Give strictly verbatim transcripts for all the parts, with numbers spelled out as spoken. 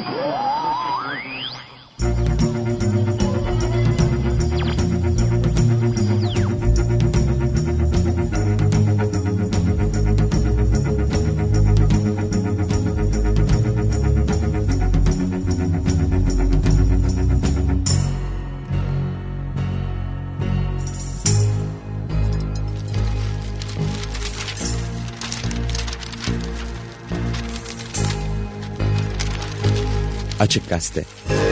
Açık Gazete.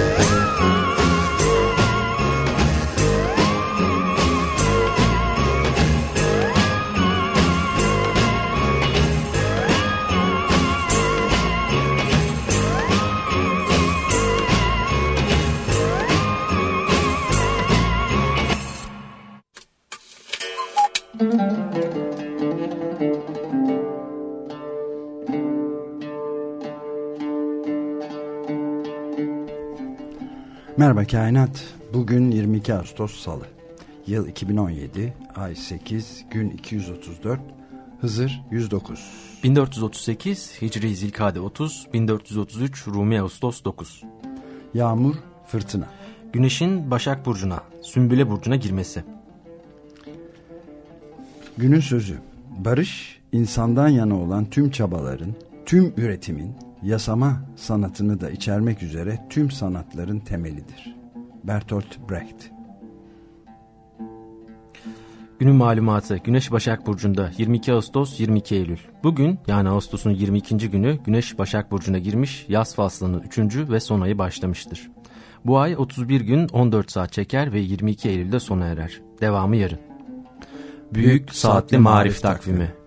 Merhaba Kainat. Bugün yirmi iki Ağustos Salı. Yıl iki bin on yedi, ay sekiz, gün iki yüz otuz dört, Hızır yüz dokuz. bin dört yüz otuz sekiz, Hicri Zilkade otuz, bin dört yüz otuz üç, Rumi Ağustos dokuz. Yağmur, fırtına. Güneşin Başak Burcu'na, Sümbüle Burcu'na girmesi. Günün sözü. Barış, insandan yana olan tüm çabaların, tüm üretimin, yasama sanatını da içermek üzere tüm sanatların temelidir. Bertolt Brecht. Günün malumatı. Güneş Başak Burcu'nda yirmi iki Ağustos yirmi iki Eylül. Bugün yani Ağustos'un yirmi ikinci günü Güneş Başak Burcu'na girmiş, yaz faslının üçüncü ve son ayı başlamıştır. Bu ay otuz bir gün on dört saat çeker ve yirmi iki Eylül'de sona erer. Devamı yarın. Büyük, Büyük Saatli Marif Takvimi, takvimi.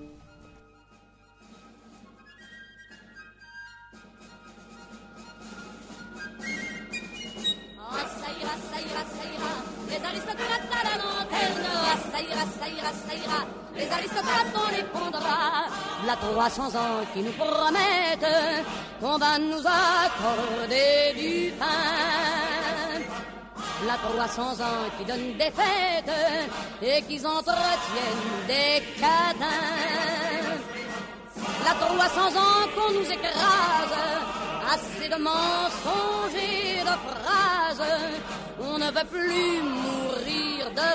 La trois cents ans qui nous promettent qu'on va nous accorder du pain. La trois cents ans qui donnent des fêtes et qui entretiennent des cadins. La trois cents ans qu'on nous écrase, assez de mensonges et de phrases. On ne veut plus mourir de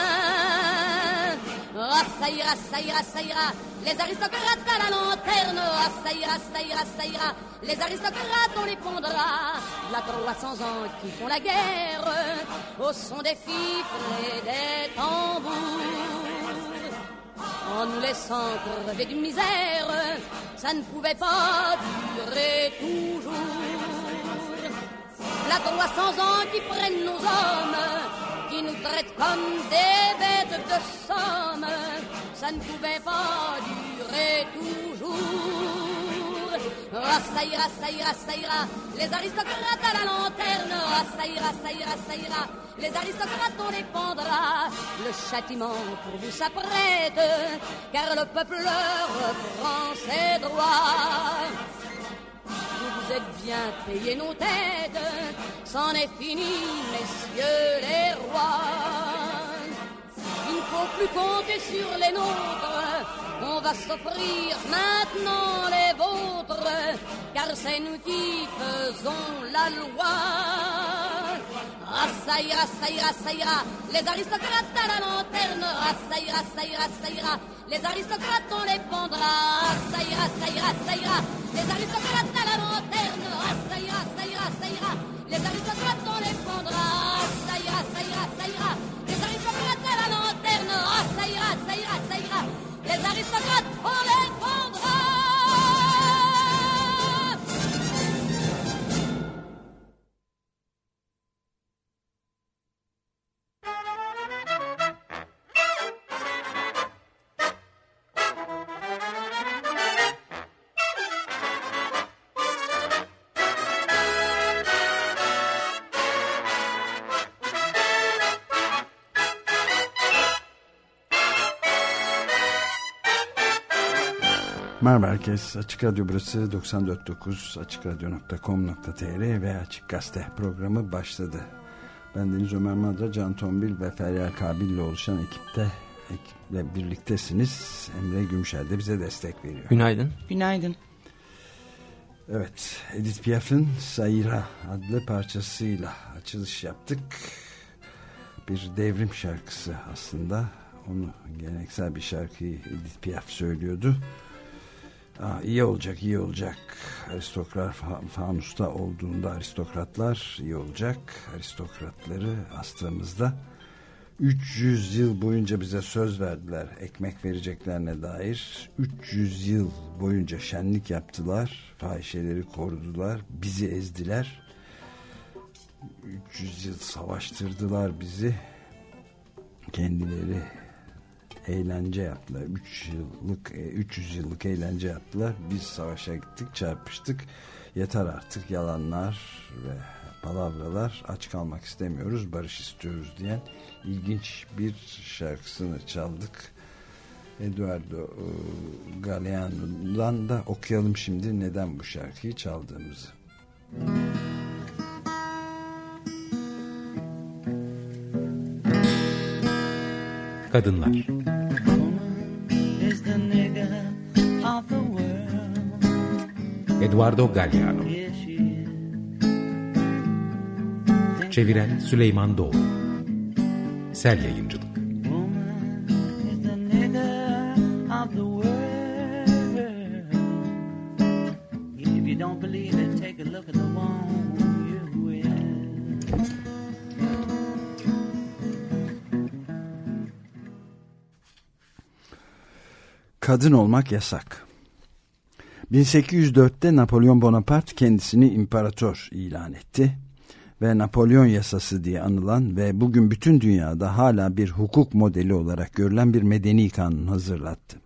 faim. Ah, ça ira, ça ira, ça ira, les aristocrates à la lanterne. Ah, ça ira, ça ira, ça ira, les aristocrates on les pondra. La trois cents ans qui font la guerre au son des fifres et des tambours. En nous laissant crever de misère, ça ne pouvait pas durer toujours. La trois cents ans qui prennent nos hommes, qui nous traitent comme des bêtes de somme, ça ne pouvait pas durer toujours. Ah, ça ira, ça ira, ça ira, les aristocrates à la lanterne. Ah, ça ira, ça ira, ça ira, les aristocrates on les pendra. Le châtiment pour vous s'apprête, car le peuple reprend ses droits. Vous vous êtes bien payé nos têtes, c'en est fini, messieurs les rois. Il ne faut plus compter sur les nôtres, on va s'offrir maintenant les vôtres, car c'est nous qui faisons la loi. Ah, ça ira, ça ira, ça ira, les aristocrates à la lanterne. Ah, ça ira, ça ira, ça ira, les aristocrates on les pendra. Ah, ça ira, ça ira, ça ira, les aristocrates à la lanterne. Ah, ça ira, ça ira, ça ira, les aristocrates on les pendra. Ah, ça ira, ça ira, ça ira, les aristocrates à la lanterne. Ah, ça ira, ça ira, ça ira, les aristocrates on les pendra. Merhaba herkes. Açık Radyo burası doksan dört nokta dokuz açık radyo nokta com nokta tr ve Açık Gazete programı başladı. Ben Deniz Ömer Madra, Can Tombil ve Feryal Kabil ile oluşan ekipte ekiple birliktesiniz. Emre Gümüşer de bize destek veriyor. Günaydın. Günaydın. Evet, Edith Piaf'ın Saira adlı parçasıyla açılış yaptık. Bir devrim şarkısı aslında. Onu geleneksel bir şarkıyı Edith Piaf söylüyordu. Aa, iyi olacak, iyi olacak. Aristokrat fanusta olduğunda aristokratlar iyi olacak. Aristokratları astığımızda üç yüz yıl boyunca bize söz verdiler ekmek vereceklerine dair. üç yüz yıl boyunca şenlik yaptılar, fahişeleri korudular, bizi ezdiler. üç yüz yıl savaştırdılar bizi. Kendileri eğlence yaptılar. üç yıllık, üç yüz yıllık eğlence yaptılar. Biz savaşa gittik, çarpıştık. Yeter artık yalanlar ve palavralar, aç kalmak istemiyoruz, barış istiyoruz diyen ilginç bir şarkısını çaldık. Eduardo Galeano'dan da okuyalım şimdi neden bu şarkıyı çaldığımızı. Kadınlar. Eduardo Galeano. Çeviren Süleyman Doğru. Sel Yayıncılık. Kadın olmak yasak. bin sekiz yüz dörtte Napolyon Bonaparte kendisini imparator ilan etti ve Napolyon yasası diye anılan ve bugün bütün dünyada hala bir hukuk modeli olarak görülen bir medeni kanun hazırlattı.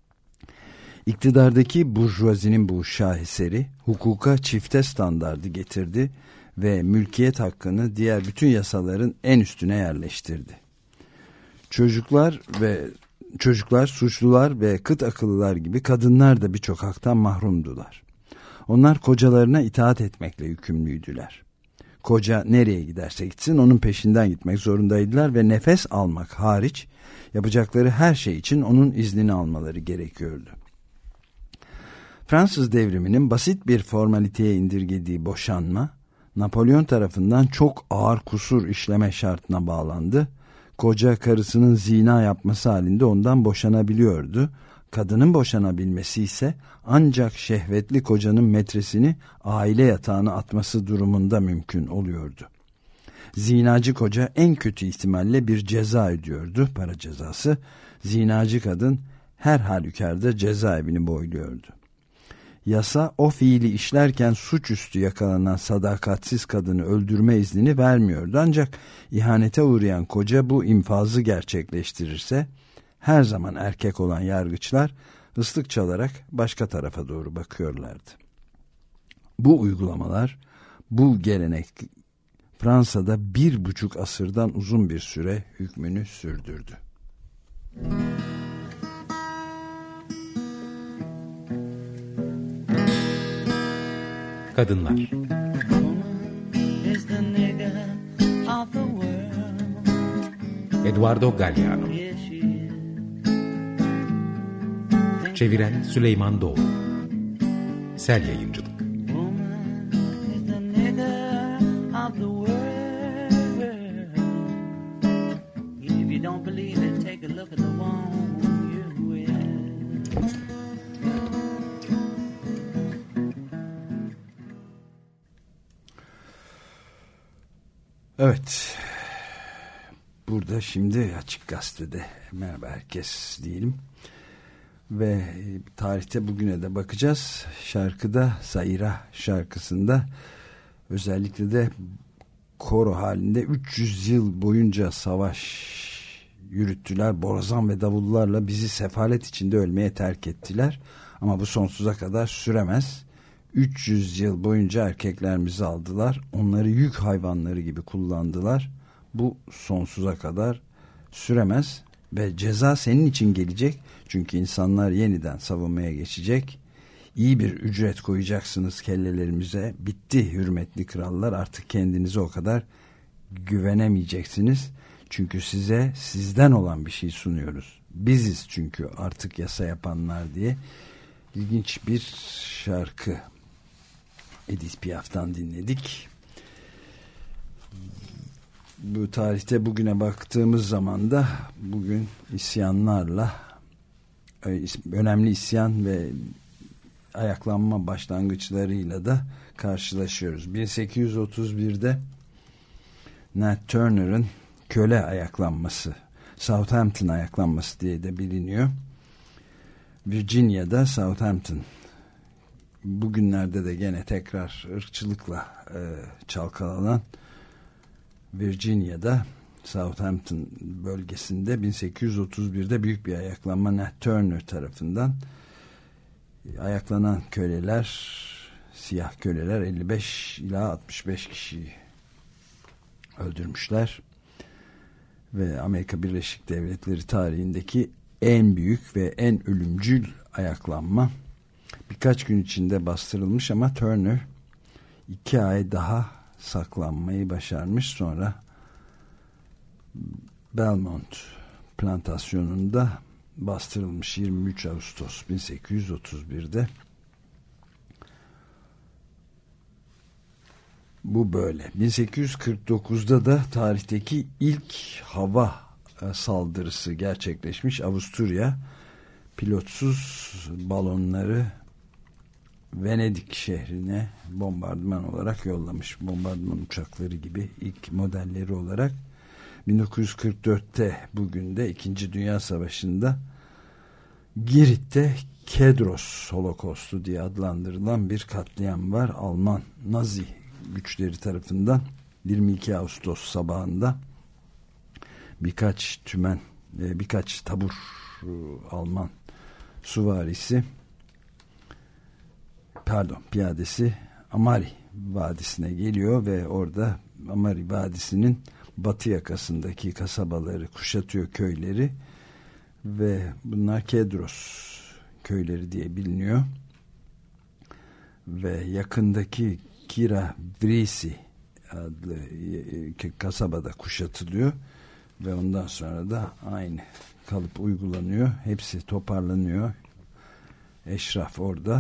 İktidardaki burjuvazinin bu şaheseri hukuka çifte standardı getirdi ve mülkiyet hakkını diğer bütün yasaların en üstüne yerleştirdi. Çocuklar ve Çocuklar, suçlular ve kıt akıllılar gibi kadınlar da birçok haktan mahrumdular. Onlar kocalarına itaat etmekle yükümlüydüler. Koca nereye giderse gitsin onun peşinden gitmek zorundaydılar ve nefes almak hariç yapacakları her şey için onun iznini almaları gerekiyordu. Fransız devriminin basit bir formaliteye indirgediği boşanma, Napolyon tarafından çok ağır kusur işleme şartına bağlandı. Koca karısının zina yapması halinde ondan boşanabiliyordu. Kadının boşanabilmesi ise ancak şehvetli kocanın metresini aile yatağına atması durumunda mümkün oluyordu. Zinacı koca en kötü ihtimalle bir ceza ödüyordu, para cezası. Zinacı kadın her halükarda cezaevini boyluyordu. Yasa o fiili işlerken suçüstü yakalanan sadakatsiz kadını öldürme iznini vermiyordu. Ancak ihanete uğrayan koca bu infazı gerçekleştirirse her zaman erkek olan yargıçlar ıslık çalarak başka tarafa doğru bakıyorlardı. Bu uygulamalar, bu gelenek Fransa'da bir buçuk asırdan uzun bir süre hükmünü sürdürdü. Kadınlar. Eduardo Galeano. Çeviren Süleyman Doğru. Sel Yayıncılık. Evet, burada şimdi Açık Gazete'de merhaba herkes diyelim ve tarihte bugüne de bakacağız. Şarkıda, Saira şarkısında özellikle de koro halinde üç yüz yıl boyunca savaş yürüttüler. Borazan ve davullarla bizi sefalet içinde ölmeye terk ettiler. Ama bu sonsuza kadar süremez. üç yüz yıl boyunca erkeklerimizi aldılar. Onları yük hayvanları gibi kullandılar. Bu sonsuza kadar süremez ve ceza senin için gelecek. Çünkü insanlar yeniden savunmaya geçecek. İyi bir ücret koyacaksınız kellelerimize. Bitti hürmetli krallar, artık kendinize o kadar güvenemeyeceksiniz. Çünkü size sizden olan bir şey sunuyoruz. Biziz çünkü artık yasa yapanlar diye ilginç bir şarkı. Edith Piaf'tan dinledik. Bu tarihte bugüne baktığımız zaman da bugün isyanlarla, önemli isyan ve ayaklanma başlangıçlarıyla da karşılaşıyoruz. bin sekiz yüz otuz birde Nat Turner'ın köle ayaklanması, Southampton ayaklanması diye de biliniyor. Virginia'da Southampton, bugünlerde de gene tekrar ırkçılıkla e, çalkalanan Virginia'da Southampton bölgesinde bin sekiz yüz otuz birde büyük bir ayaklanma Nat Turner tarafından. Ayaklanan köleler, siyah köleler elli beş ila altmış beş kişiyi öldürmüşler ve Amerika Birleşik Devletleri tarihindeki en büyük ve en ölümcül ayaklanma. Birkaç gün içinde bastırılmış ama Turner iki ay daha saklanmayı başarmış. Sonra Belmont plantasyonunda bastırılmış yirmi üç Ağustos bin sekiz yüz otuz birde. Bu böyle. bin sekiz yüz kırk dokuzda da tarihteki ilk hava saldırısı gerçekleşmiş. Avusturya pilotsuz balonları Venedik şehrine bombardıman olarak yollamış. Bombardıman uçakları gibi ilk modelleri olarak. bin dokuz yüz kırk dörtte bugün de İkinci Dünya Savaşı'nda Girit'te Kedros Holokostu diye adlandırılan bir katliam var. Alman Nazi güçleri tarafından yirmi iki Ağustos sabahında birkaç tümen, birkaç tabur Alman süvarisi, pardon piyadesi Amari Vadisi'ne geliyor ve orada Amari Vadisi'nin batı yakasındaki kasabaları kuşatıyor, köyleri, ve bunlar Kedros köyleri diye biliniyor ve yakındaki Kira Vrisi adlı kasabada kuşatılıyor ve ondan sonra da aynı kalıp uygulanıyor. Hepsi toparlanıyor. Eşraf orada,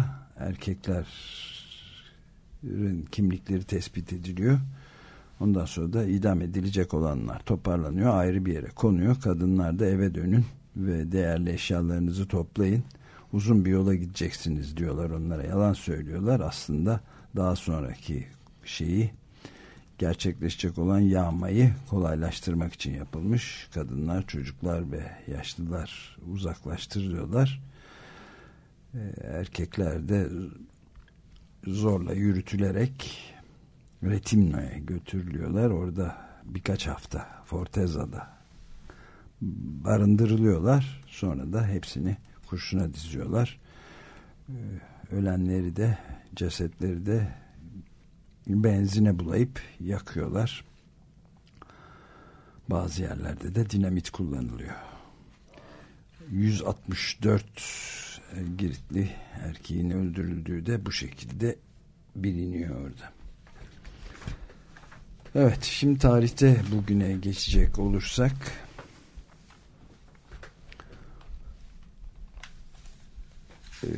erkeklerin kimlikleri tespit ediliyor. Ondan sonra da idam edilecek olanlar toparlanıyor, ayrı bir yere konuyor. Kadınlar da eve dönün ve değerli eşyalarınızı toplayın, uzun bir yola gideceksiniz diyorlar onlara. Yalan söylüyorlar. Aslında daha sonraki şeyi, gerçekleşecek olan yağmayı kolaylaştırmak için yapılmış. Kadınlar, çocuklar ve yaşlılar uzaklaştırılıyorlar. Erkekler de zorla yürütülerek Retimno'ya götürülüyorlar. Orada birkaç hafta Forteza'da barındırılıyorlar. Sonra da hepsini kurşuna diziyorlar. Ölenleri de, cesetleri de benzine bulayıp yakıyorlar. Bazı yerlerde de dinamit kullanılıyor. yüz altmış dört Giritli erkeğin öldürüldüğü de bu şekilde biliniyor orada. Evet, şimdi tarihte bugüne geçecek olursak e,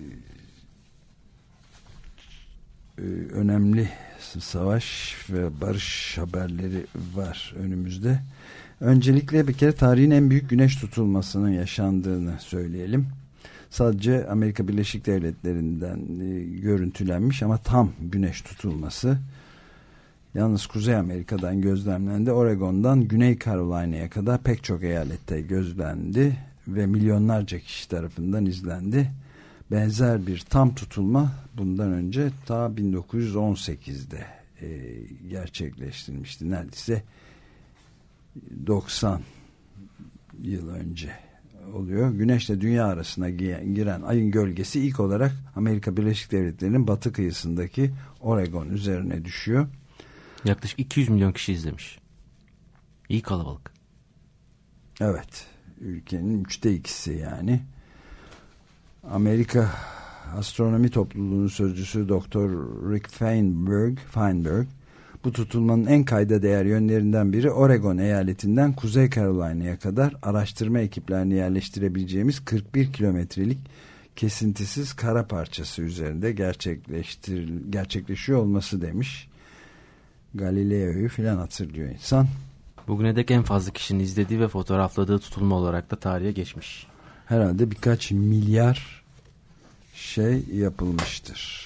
e, önemli savaş ve barış haberleri var önümüzde. Öncelikle bir kere tarihin en büyük güneş tutulmasının yaşandığını söyleyelim. Sadece Amerika Birleşik Devletleri'nden e, görüntülenmiş ama tam güneş tutulması. Yalnız Kuzey Amerika'dan gözlemlendi. Oregon'dan Güney Carolina'ya kadar pek çok eyalette gözlendi ve milyonlarca kişi tarafından izlendi. Benzer bir tam tutulma bundan önce ta bin dokuz yüz on sekizde e, gerçekleştirilmişti. Neredeyse doksan yıl önce oluyor. Güneşle dünya arasına giren ayın gölgesi ilk olarak Amerika Birleşik Devletleri'nin batı kıyısındaki Oregon üzerine düşüyor. Yaklaşık iki yüz milyon kişi izlemiş. İyi kalabalık. Evet. Ülkenin üçte ikisi yani. Amerika Astronomi Topluluğu'nun sözcüsü Doktor Rick Feinberg, Feinberg bu tutulmanın en kayda değer yönlerinden biri Oregon eyaletinden Kuzey Carolina'ya kadar araştırma ekiplerini yerleştirebileceğimiz kırk bir kilometrelik kesintisiz kara parçası üzerinde gerçekleştir gerçekleşiyor olması demiş. Galileo'yu filan hatırlıyor insan. Bugüne dek en fazla kişinin izlediği ve fotoğrafladığı tutulma olarak da tarihe geçmiş. Herhalde birkaç milyar şey yapılmıştır.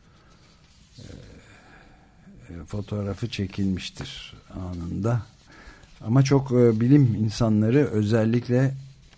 E, fotoğrafı çekilmiştir anında. Ama çok e, bilim insanları özellikle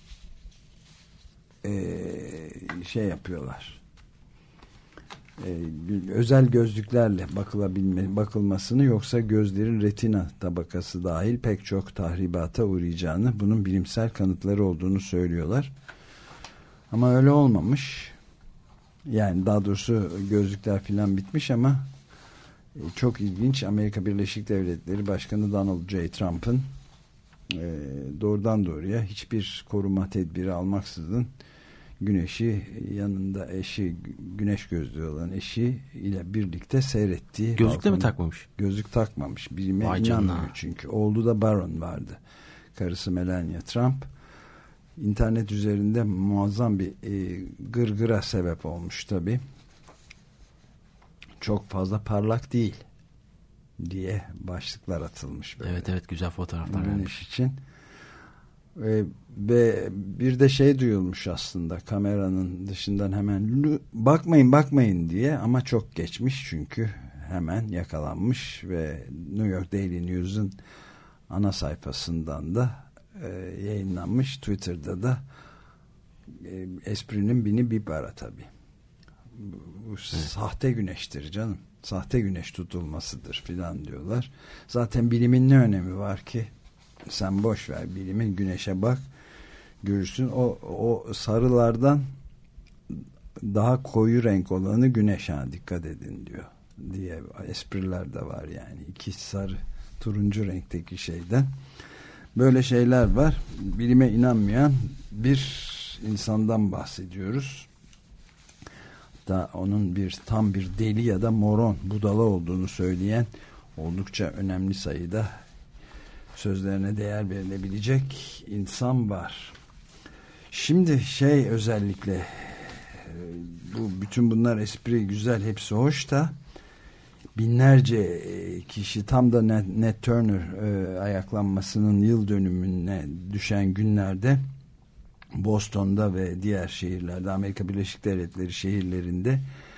e, şey yapıyorlar. E, özel gözlüklerle bakılabilme, bakılmasını, yoksa gözlerin retina tabakası dahil pek çok tahribata uğrayacağını, bunun bilimsel kanıtları olduğunu söylüyorlar. Ama öyle olmamış. Yani daha doğrusu gözlükler filan bitmiş ama e, çok ilginç. Amerika Birleşik Devletleri Başkanı Donald J. Trump'ın e, doğrudan doğruya hiçbir koruma tedbiri almaksızın güneşi yanında eşi, güneş gözlüğü olan eşi ile birlikte seyrettiği. Gözlük de mi takmamış? Gözlük takmamış. Bilime inanmıyor çünkü. Oğlu da Baron vardı. Karısı Melania Trump. İnternet üzerinde muazzam bir e, gırgıra sebep olmuş tabii. Çok fazla parlak değil diye başlıklar atılmış. Böyle. Evet evet, güzel fotoğraflar Güneş vermiş. için. Ve, ve bir de şey duyulmuş aslında kameranın dışından, hemen bakmayın bakmayın diye, ama çok geçmiş çünkü hemen yakalanmış ve New York Daily News'un ana sayfasından da e, yayınlanmış. Twitter'da da e, esprinin bini bir para tabii. Bu, bu evet. Sahte güneştir canım. Sahte güneş tutulmasıdır filan diyorlar. Zaten bilimin ne önemi var ki? Sen boş ver bilimin, güneşe bak görürsün. O, o sarılardan daha koyu renk olanı güneş, ha dikkat edin diyor diye espriler de var yani. İki sarı turuncu renkteki şeyden böyle şeyler var. Bilime inanmayan bir insandan bahsediyoruz. Da onun bir tam bir deli ya da moron, budala olduğunu söyleyen oldukça önemli sayıda sözlerine değer verilebilecek insan var. Şimdi şey, özellikle bu bütün bunlar espri güzel, hepsi hoş da binlerce kişi tam da Nat, Nat Turner e, ayaklanmasının yıl dönümüne düşen günlerde Boston'da ve diğer şehirlerde, Amerika Birleşik Devletleri şehirlerinde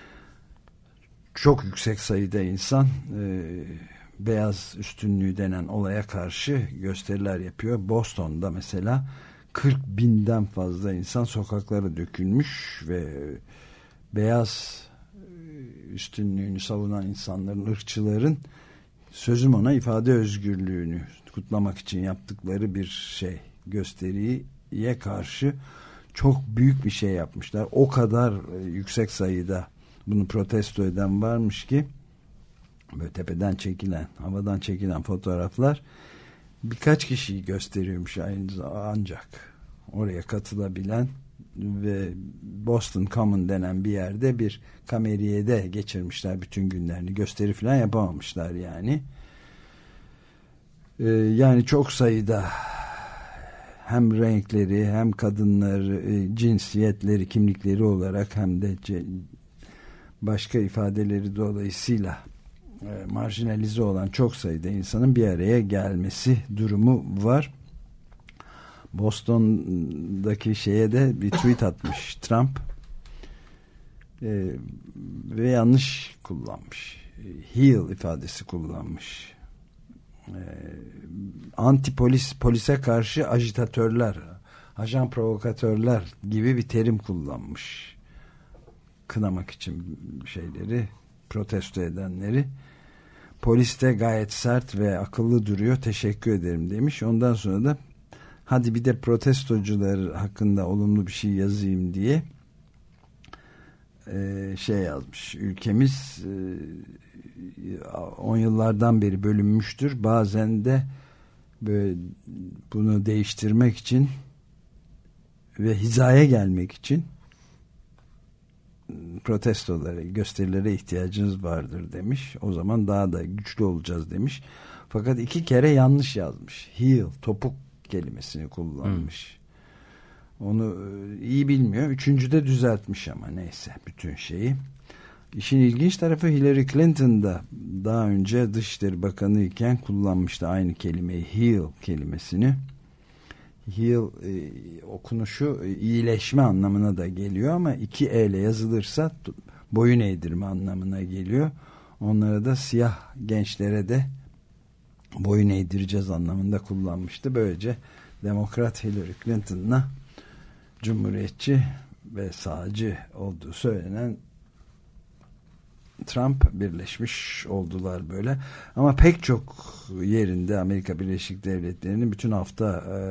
çok yüksek sayıda insan e, beyaz üstünlüğü denen olaya karşı gösteriler yapıyor. Boston'da mesela kırk binden fazla insan sokaklara dökülmüş ve beyaz üstünlüğünü savunan insanların, ırkçıların, sözüm ona ifade özgürlüğünü kutlamak için yaptıkları bir şey, gösteriye karşı çok büyük bir şey yapmışlar. O kadar yüksek sayıda bunu protesto eden varmış ki böyle tepeden çekilen, havadan çekilen fotoğraflar birkaç kişiyi gösteriyormuş ancak oraya katılabilen ve Boston Common denen bir yerde bir kameriyede geçirmişler bütün günlerini. Gösteri falan yapamamışlar yani. Ee, yani çok sayıda hem renkleri hem kadınları, cinsiyetleri, kimlikleri olarak hem de başka ifadeleri dolayısıyla e, marjinalize olan çok sayıda insanın bir araya gelmesi durumu var. Boston'daki şeye de bir tweet atmış Trump e, ve yanlış kullanmış. Heel ifadesi kullanmış. E, anti polis, polise karşı ajitatörler, ajan provokatörler gibi bir terim kullanmış. Kınamak için şeyleri, protesto edenleri. Polis de gayet sert ve akıllı duruyor, teşekkür ederim demiş. Ondan sonra da hadi bir de protestocular hakkında olumlu bir şey yazayım diye e, şey yazmış. Ülkemiz on yıllardan beri bölünmüştür. Bazen de böyle bunu değiştirmek için ve hizaya gelmek için protestolara, gösterilere ihtiyacınız vardır demiş. O zaman daha da güçlü olacağız demiş. Fakat iki kere yanlış yazmış. Heel, topuk kelimesini kullanmış. Hmm. Onu iyi bilmiyor. Üçüncüde düzeltmiş ama neyse bütün şeyi. İşin ilginç tarafı Hillary Clinton da daha önce Dışişleri Bakanı iken kullanmıştı aynı kelimeyi, heal kelimesini. Heal e, okunuşu e, iyileşme anlamına da geliyor ama iki E ile yazılırsa boyun eğdirme anlamına geliyor. Onlara da siyah gençlere de boyun eğdireceğiz anlamında kullanmıştı. Böylece Demokrat Hillary Clinton'la Cumhuriyetçi ve sağcı olduğu söylenen Trump birleşmiş oldular böyle. Ama pek çok yerinde Amerika Birleşik Devletleri'nin bütün hafta e,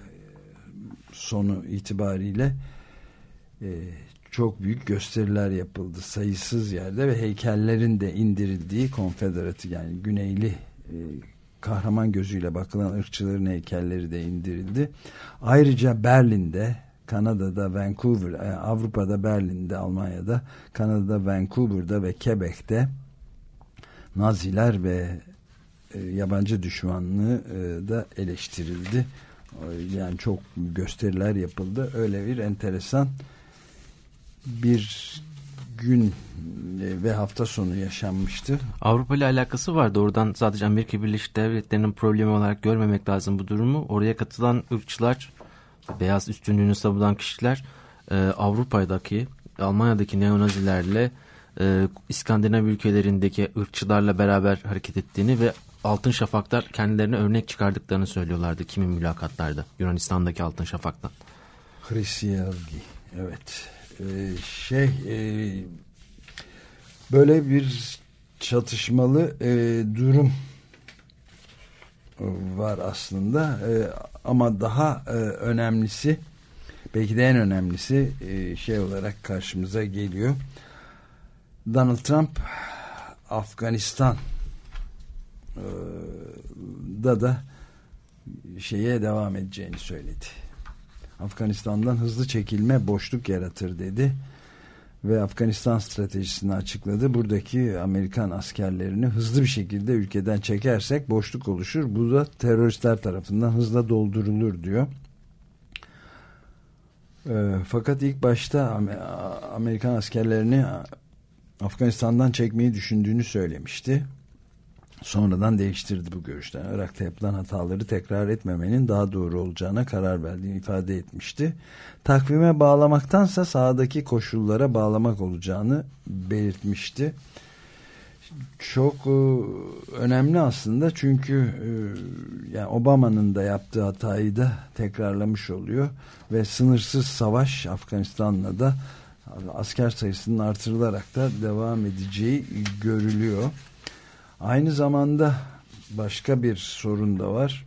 sonu itibariyle e, çok büyük gösteriler yapıldı. Sayısız yerde ve heykellerin de indirildiği konfederatı yani güneyli e, kahraman gözüyle bakılan ırkçıların heykelleri de indirildi. Ayrıca Berlin'de, Kanada'da, Vancouver, Avrupa'da, Berlin'de, Almanya'da, Kanada'da, Vancouver'da ve Quebec'te Naziler ve e, yabancı düşmanlığı e, da eleştirildi. Yani çok gösteriler yapıldı. Öyle bir enteresan bir gün e, ve hafta sonu yaşanmıştı. Avrupa ile alakası vardı. Oradan sadece Amerika Birleşik Devletleri'nin problemi olarak görmemek lazım bu durumu. Oraya katılan ırkçılar, beyaz üstünlüğünü savunan kişiler e, Avrupa'daki, Almanya'daki neonazilerle e, İskandinav ülkelerindeki ırkçılarla beraber hareket ettiğini ve Altın Şafaklar kendilerine örnek çıkardıklarını söylüyorlardı kimi mülakatlarda. Yunanistan'daki Altın Şafak'tan. Hristiyangi, evet. Ee, şey e, böyle bir çatışmalı e, durum var aslında e, ama daha e, önemlisi belki de en önemlisi e, şey olarak karşımıza geliyor. Donald Trump Afganistan e, da da şeye devam edeceğini söyledi. Afganistan'dan hızlı çekilme boşluk yaratır dedi ve Afganistan stratejisini açıkladı. Buradaki Amerikan askerlerini hızlı bir şekilde ülkeden çekersek boşluk oluşur. Bu da teröristler tarafından hızla doldurulur diyor. E, fakat ilk başta Amerikan askerlerini Afganistan'dan çekmeyi düşündüğünü söylemişti. Sonradan değiştirdi bu görüşten. Irak'ta yapılan hataları tekrar etmemenin daha doğru olacağına karar verdiğini ifade etmişti. Takvime bağlamaktansa sahadaki koşullara bağlamak olacağını belirtmişti. Çok e, önemli aslında çünkü e, yani Obama'nın da yaptığı hatayı da tekrarlamış oluyor ve sınırsız savaş Afganistan'la da asker sayısının artırılarak da devam edeceği görülüyor. Aynı zamanda başka bir sorun da var.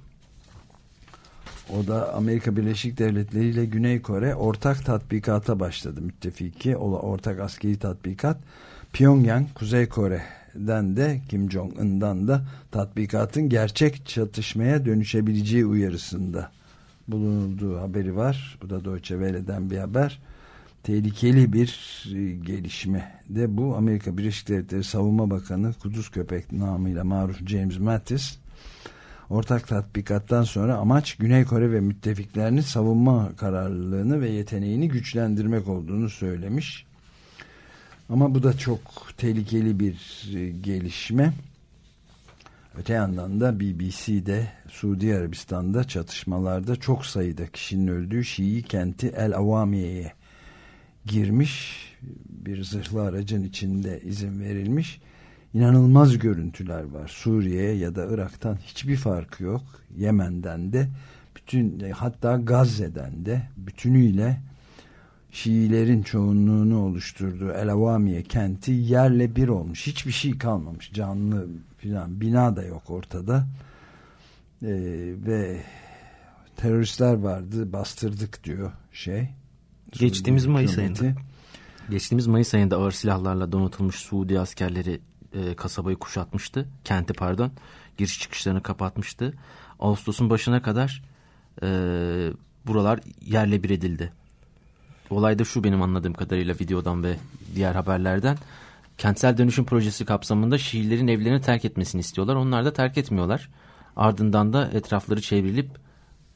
O da Amerika Birleşik Devletleri ile Güney Kore ortak tatbikata başladı. Müttefiki ortak askeri tatbikat. Pyongyang, Kuzey Kore'den de Kim Jong-un'dan da tatbikatın gerçek çatışmaya dönüşebileceği uyarısında bulunulduğu haberi var. Bu da Deutsche Welle'den bir haber. Tehlikeli bir gelişme de bu. Amerika Birleşik Devletleri Savunma Bakanı Kuduz Köpek namıyla maruf James Mattis ortak tatbikattan sonra amaç Güney Kore ve müttefiklerinin savunma kararlılığını ve yeteneğini güçlendirmek olduğunu söylemiş. Ama bu da çok tehlikeli bir gelişme. Öte yandan da B B C'de Suudi Arabistan'da çatışmalarda çok sayıda kişinin öldüğü Şii kenti El Avamiye'ye girmiş, bir zırhlı aracın içinde izin verilmiş. İnanılmaz görüntüler var. Suriye ya da Irak'tan hiçbir farkı yok. Yemen'den de bütün, hatta Gazze'den de bütünüyle Şiilerin çoğunluğunu oluşturduğu El Avamiye kenti yerle bir olmuş. Hiçbir şey kalmamış. Canlı filan bina da yok ortada. Ee, ve teröristler vardı, bastırdık diyor şey. Geçtiğimiz Mayıs ayında. Geçtiğimiz Mayıs ayında ağır silahlarla donatılmış Suudi askerleri e, kasabayı kuşatmıştı. Kenti pardon. Giriş çıkışlarını kapatmıştı. Ağustos'un başına kadar e, buralar yerle bir edildi. Olay da şu benim anladığım kadarıyla videodan ve diğer haberlerden. Kentsel dönüşüm projesi kapsamında Şiilerin evlerini terk etmesini istiyorlar. Onlar da terk etmiyorlar. Ardından da etrafları çevrilip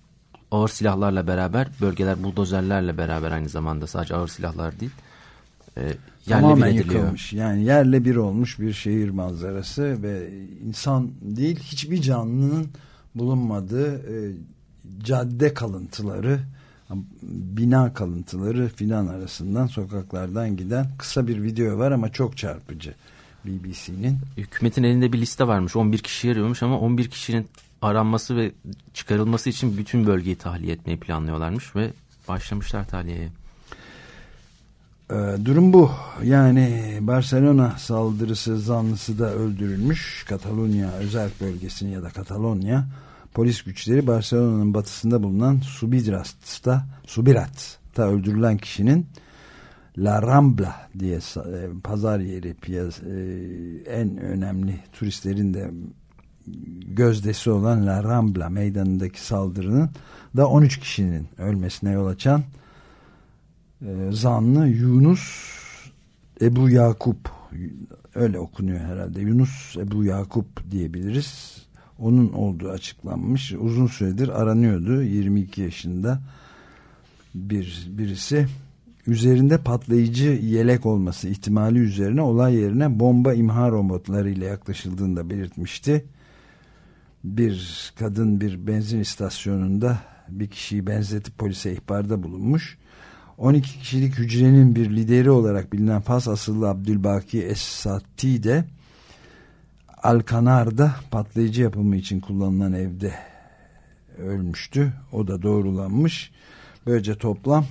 ağır silahlarla beraber, bölgeler buldozerlerle beraber, aynı zamanda sadece ağır silahlar değil, e, yerle tamamen bir ediliyor. Yıkılmış. Yani yerle bir olmuş bir şehir manzarası ve insan değil, hiçbir canlının bulunmadığı e, cadde kalıntıları, bina kalıntıları filan arasından, sokaklardan giden kısa bir video var ama çok çarpıcı. B B C'nin. Hükümetin elinde bir liste varmış. on bir kişi arıyormuş ama on bir kişinin aranması ve çıkarılması için bütün bölgeyi tahliye etmeyi planlıyorlarmış ve başlamışlar tahliyeye. Ee, durum bu. Yani Barcelona saldırısı zanlısı da öldürülmüş. Katalunya özel bölgesinin ya da Katalonya polis güçleri Barcelona'nın batısında bulunan Subiras'ta Subiras'ta öldürülen kişinin La Rambla diye pazar yeri, piyaz, en önemli turistlerin de gözdesi olan La Rambla meydanındaki saldırının da on üç kişinin ölmesine yol açan zanlı Yunus Ebu Yakup, öyle okunuyor herhalde, Yunus Ebu Yakup diyebiliriz. Onun olduğu açıklanmış. Uzun süredir aranıyordu. yirmi iki yaşında bir birisi. Üzerinde patlayıcı yelek olması ihtimali üzerine olay yerine bomba imha robotlarıyla yaklaşıldığını da belirtmişti. Bir kadın bir benzin istasyonunda bir kişiyi benzetip polise ihbarda bulunmuş. on iki kişilik hücrenin bir lideri olarak bilinen Fas asıllı Abdülbaki Es-Satti de Alkanar'da patlayıcı yapımı için kullanılan evde ölmüştü. O da doğrulanmış. Böylece toplam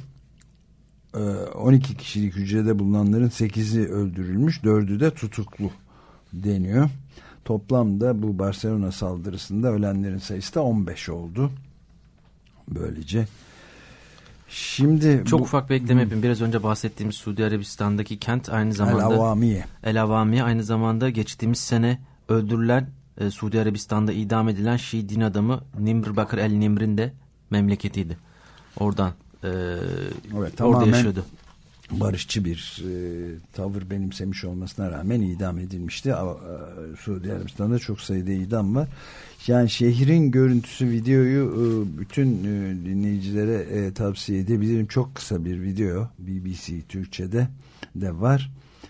on iki kişilik hücrede bulunanların sekizi öldürülmüş, dördü de tutuklu deniyor. Toplamda bu Barcelona saldırısında ölenlerin sayısı da on beş oldu. Böylece şimdi çok bu, ufak bir ekleme yapayım. Biraz önce bahsettiğimiz Suudi Arabistan'daki kent aynı zamanda El Avamiye. El Avamiye aynı zamanda geçtiğimiz sene öldürülen, e, Suudi Arabistan'da idam edilen Şii din adamı Nimr Bakır El Nimr'in de memleketiydi. Oradan e, evet, orada yaşıyordu. Barışçı bir e, tavır benimsemiş olmasına rağmen idam edilmişti. E, Suudi Arabistan'da çok sayıda idam var. Yani şehrin görüntüsü, videoyu e, bütün e, dinleyicilere e, tavsiye edebilirim. Çok kısa bir video, B B C Türkçe'de de var.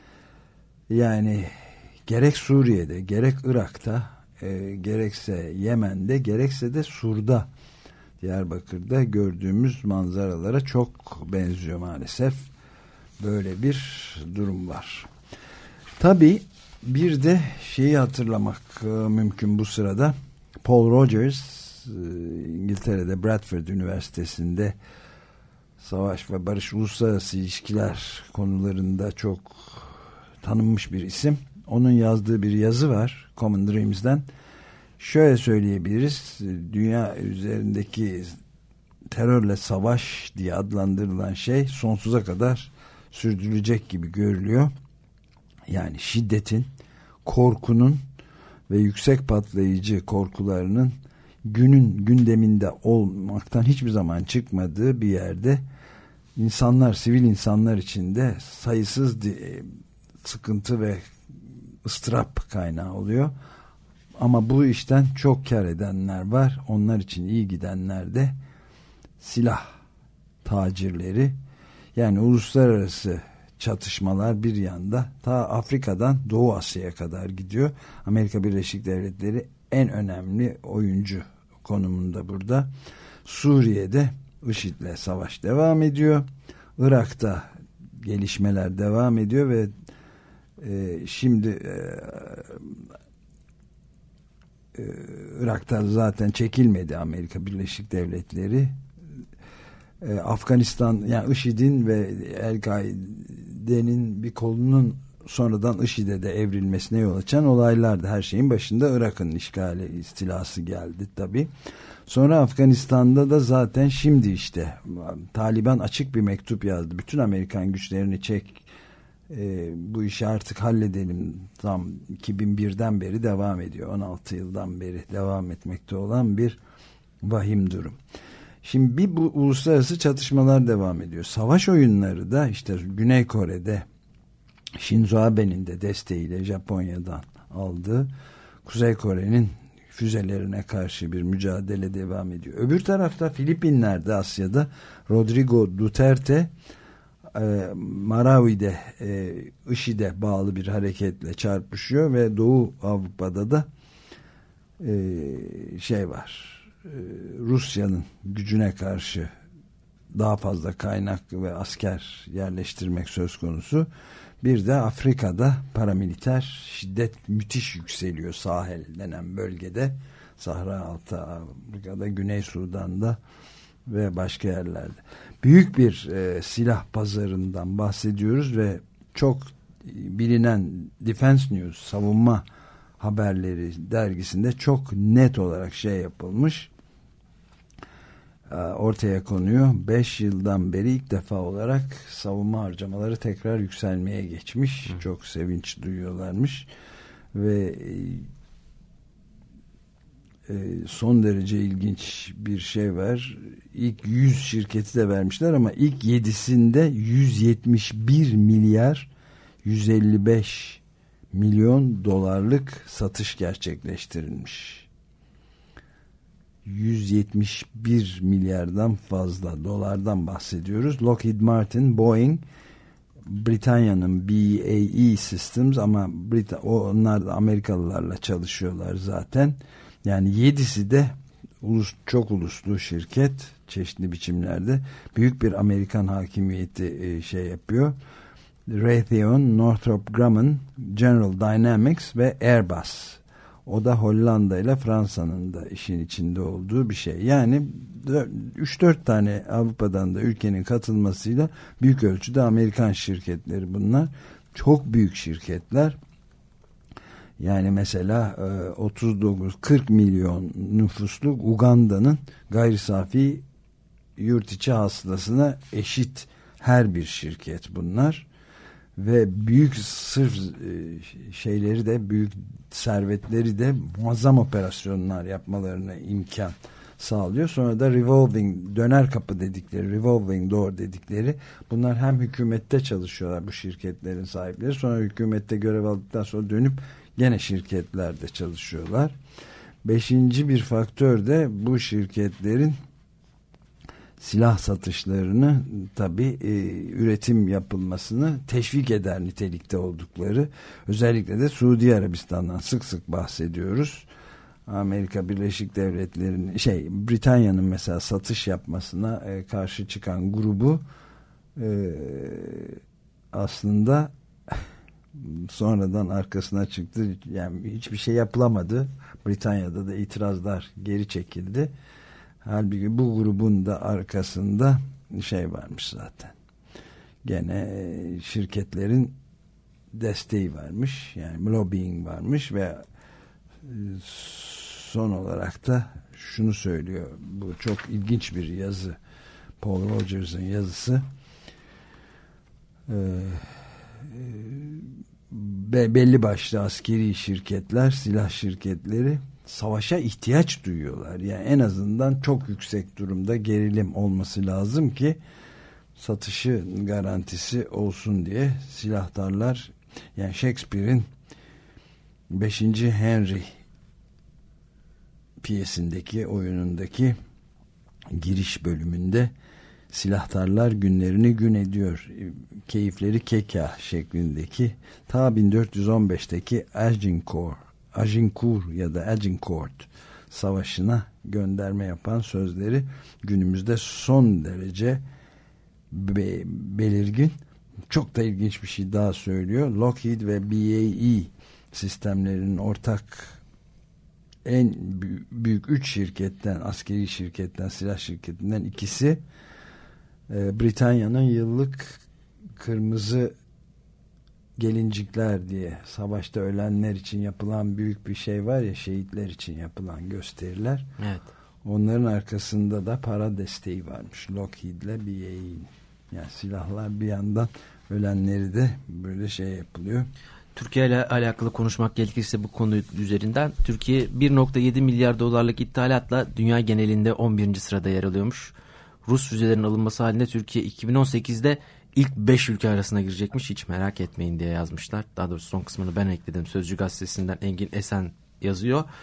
Yani gerek Suriye'de, gerek Irak'ta, e, gerekse Yemen'de, gerekse de Sur'da, Diyarbakır'da gördüğümüz manzaralara çok benziyor maalesef. Böyle bir durum var. Tabii bir de şeyi hatırlamak e, mümkün bu sırada. Paul Rogers, e, İngiltere'de Bradford Üniversitesi'nde savaş ve barış, uluslararası ilişkiler konularında çok tanınmış bir isim. Onun yazdığı bir yazı var Common Dreams'den. Şöyle söyleyebiliriz. Dünya üzerindeki terörle savaş diye adlandırılan şey sonsuza kadar sürdürülecek gibi görülüyor. Yani şiddetin, korkunun ve yüksek patlayıcı korkularının günün gündeminde olmaktan hiçbir zaman çıkmadığı bir yerde insanlar, sivil insanlar içinde sayısız sıkıntı ve ıstırap kaynağı oluyor. Ama bu işten çok kar edenler var. Onlar için iyi gidenler de silah tacirleri. Yani uluslararası çatışmalar bir yanda ta Afrika'dan Doğu Asya'ya kadar gidiyor. Amerika Birleşik Devletleri en önemli oyuncu konumunda burada. Suriye'de IŞİD'le savaş devam ediyor. Irak'ta gelişmeler devam ediyor ve e, şimdi e, e, Irak'ta zaten çekilmedi Amerika Birleşik Devletleri. E, Afganistan, yani IŞİD'in ve El-Kaide'nin bir kolunun sonradan IŞİD'e de evrilmesine yol açan olaylardı. Her şeyin başında Irak'ın işgali, istilası geldi tabii. Sonra Afganistan'da da zaten şimdi işte Taliban açık bir mektup yazdı. Bütün Amerikan güçlerini çek, e, bu işi artık halledelim. Tam iki bin birden beri devam ediyor. on altı yıldan beri devam etmekte olan bir vahim durum. Şimdi bir bu uluslararası çatışmalar devam ediyor. Savaş oyunları da işte Güney Kore'de Shinzo Abe'nin de desteğiyle Japonya'dan aldığı, Kuzey Kore'nin füzelerine karşı bir mücadele devam ediyor. Öbür tarafta Filipinler'de, Asya'da Rodrigo Duterte e, Marawi'de e, IŞİD'e bağlı bir hareketle çarpışıyor ve Doğu Avrupa'da da e, şey var, e, Rusya'nın gücüne karşı daha fazla kaynak ve asker yerleştirmek söz konusu. Bir de Afrika'da paramiliter şiddet müthiş yükseliyor, Sahel denen bölgede, Sahra Altı Afrika'da, Güney Sudan'da ve başka yerlerde. Büyük bir e, silah pazarından bahsediyoruz ve çok bilinen Defense News, savunma haberleri dergisinde çok net olarak şey yapılmış, ortaya konuyor. beş yıldan beri ilk defa olarak savunma harcamaları tekrar yükselmeye geçmiş. Hı. Çok sevinç duyuyorlarmış ve e, son derece ilginç bir şey var. İlk yüz şirketi de vermişler ama ilk yedisinde yüz yetmiş bir milyar yüz elli beş milyon dolarlık satış gerçekleştirilmiş. yüz yetmiş bir milyardan fazla dolardan bahsediyoruz. Lockheed Martin, Boeing, Britanya'nın B A E Systems, ama Brit- onlar da Amerikalılarla çalışıyorlar zaten. Yani yedisi de ulus, çok uluslu şirket, çeşitli biçimlerde büyük bir Amerikan hakimiyeti e, şey yapıyor. Raytheon, Northrop Grumman, General Dynamics ve Airbus. O da Hollanda ile Fransa'nın da işin içinde olduğu bir şey. Yani üç dört tane Avrupa'dan da ülkenin katılmasıyla büyük ölçüde Amerikan şirketleri bunlar. Çok büyük şirketler. Yani mesela otuz dokuz kırk milyon nüfuslu Uganda'nın gayri safi yurt içi hasılasına eşit her bir şirket bunlar. Ve büyük sırf şeyleri de, büyük servetleri de muazzam operasyonlar yapmalarına imkan sağlıyor. Sonra da revolving, döner kapı dedikleri, revolving door dedikleri, bunlar hem hükümette çalışıyorlar bu şirketlerin sahipleri, sonra hükümette görev aldıktan sonra dönüp gene şirketlerde çalışıyorlar. Beşinci bir faktör de bu şirketlerin silah satışlarını, tabii e, üretim yapılmasını teşvik eder nitelikte oldukları. Özellikle de Suudi Arabistan'dan sık sık bahsediyoruz. Amerika Birleşik Devletleri'nin şey Britanya'nın mesela satış yapmasına e, karşı çıkan grubu e, aslında sonradan arkasına çıktı. Yani hiçbir şey yapılamadı. Britanya'da da itirazlar geri çekildi. Halbuki bu grubun da arkasında şey varmış zaten. Gene şirketlerin desteği varmış. Yani lobbying varmış ve son olarak da şunu söylüyor. Bu çok ilginç bir yazı. Paul Rogers'ın yazısı. Be belli başlı askeri şirketler, silah şirketleri savaşa ihtiyaç duyuyorlar. Yani en azından çok yüksek durumda gerilim olması lazım ki satışı garantisi olsun diye silahtarlar, yani Shakespeare'in beşinci Henry piyesindeki, oyunundaki giriş bölümünde silahtarlar günlerini gün ediyor. Keyifleri keka şeklindeki, ta bin dört yüz on beşteki Agincourt Agincourt ya da Agincourt savaşına gönderme yapan sözleri günümüzde son derece be belirgin. Çok da ilginç bir şey daha söylüyor. Lockheed ve B A E sistemlerinin ortak en büyük üç şirketten, askeri şirketten, silah şirketinden ikisi e, Britanya'nın yıllık kırmızı gelincikler diye savaşta ölenler için yapılan büyük bir şey var ya, şehitler için yapılan gösteriler. Evet. Onların arkasında da para desteği varmış. Lockheed ile B A E. Yani silahlar bir yandan, ölenleri de böyle şey yapılıyor. Türkiye ile alakalı konuşmak gerekirse bu konu üzerinden, Türkiye bir nokta yedi milyar dolarlık ithalatla dünya genelinde on birinci sırada yer alıyormuş. Rus füzelerin alınması halinde Türkiye iki bin on sekizde ilk beş ülke arasına girecekmiş, hiç merak etmeyin diye yazmışlar. Daha doğrusu son kısmını ben ekledim. Sözcü gazetesinden Engin Esen yazıyor.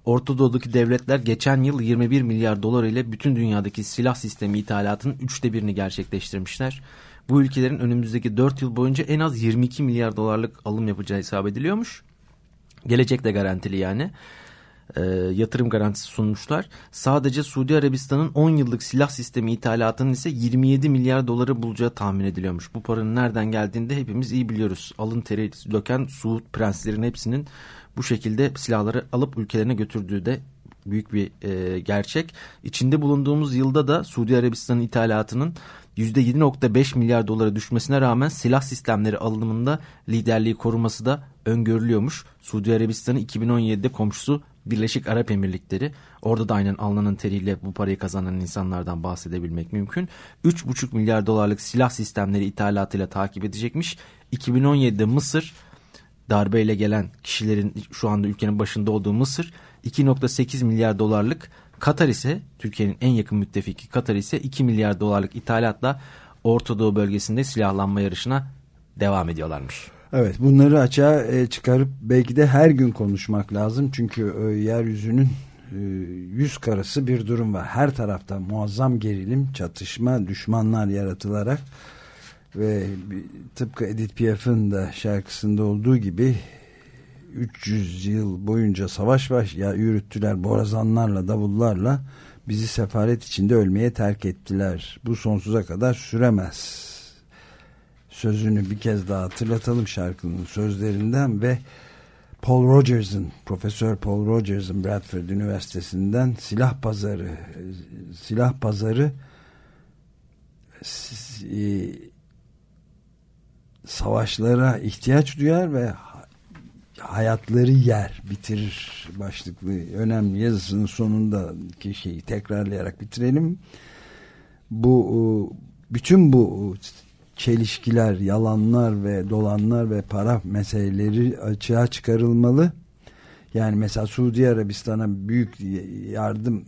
Orta Doğu'daki devletler geçen yıl yirmi bir milyar dolar ile bütün dünyadaki silah sistemi ithalatının üçte birini gerçekleştirmişler. Bu ülkelerin önümüzdeki dört yıl boyunca en az yirmi iki milyar dolarlık alım yapacağı hesap ediliyormuş. Gelecek de garantili yani. E, yatırım garantisi sunmuşlar. Sadece Suudi Arabistan'ın on yıllık silah sistemi ithalatının ise yirmi yedi milyar doları bulacağı tahmin ediliyormuş. Bu paranın nereden geldiğini de hepimiz iyi biliyoruz. Alın teri döken Suud prenslerin hepsinin bu şekilde silahları alıp ülkelerine götürdüğü de büyük bir e, gerçek. İçinde bulunduğumuz yılda da Suudi Arabistan'ın ithalatının yüzde yedi virgül beş milyar dolara düşmesine rağmen silah sistemleri alımında liderliği koruması da öngörülüyormuş. Suudi Arabistan'ın iki bin on yedide komşusu Birleşik Arap Emirlikleri. Orada da aynen alnının teriyle bu parayı kazanan insanlardan bahsedebilmek mümkün. üç buçuk milyar dolarlık silah sistemleri ithalatıyla takip edecekmiş. iki bin on yedide Mısır, darbeyle gelen kişilerin şu anda ülkenin başında olduğu Mısır, iki virgül sekiz milyar dolarlık, Katar ise Türkiye'nin en yakın müttefiki Katar ise iki milyar dolarlık ithalatla Orta Doğu bölgesinde silahlanma yarışına devam ediyorlarmış. Evet, bunları açığa çıkarıp belki de her gün konuşmak lazım. Çünkü yeryüzünün yüz karası bir durum var. Her tarafta muazzam gerilim, çatışma, düşmanlar yaratılarak ve tıpkı Edith Piaf'ın da şarkısında olduğu gibi üç yüz yıl boyunca savaş baş ya yürüttüler borazanlarla, davullarla, bizi sefalet içinde ölmeye terk ettiler. Bu sonsuza kadar süremez. Sözünü bir kez daha hatırlatalım şarkının sözlerinden ve Paul Rogers'ın, Profesör Paul Rogers'ın Bradford Üniversitesi'nden silah pazarı silah pazarı savaşlara ihtiyaç duyar ve hayatları yer, bitirir başlıklı önemli yazısının sonundaki şeyi tekrarlayarak bitirelim. Bu bütün bu çelişkiler, yalanlar ve dolanlar ve para meseleleri açığa çıkarılmalı. Yani mesela Suudi Arabistan'a büyük yardım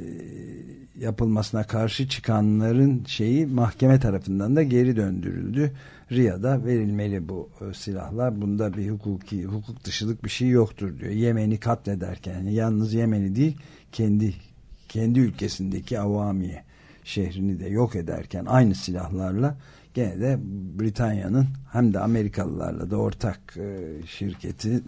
yapılmasına karşı çıkanların şeyi mahkeme tarafından da geri döndürüldü. Riyad'a verilmeli bu silahlar. Bunda bir hukuki, hukuk dışılık bir şey yoktur diyor. Yemen'i katlederken, yani yalnız Yemen'i değil, kendi kendi ülkesindeki Avamiye şehrini de yok ederken aynı silahlarla gene de Britanya'nın hem de Amerikalılarla da ortak şirketi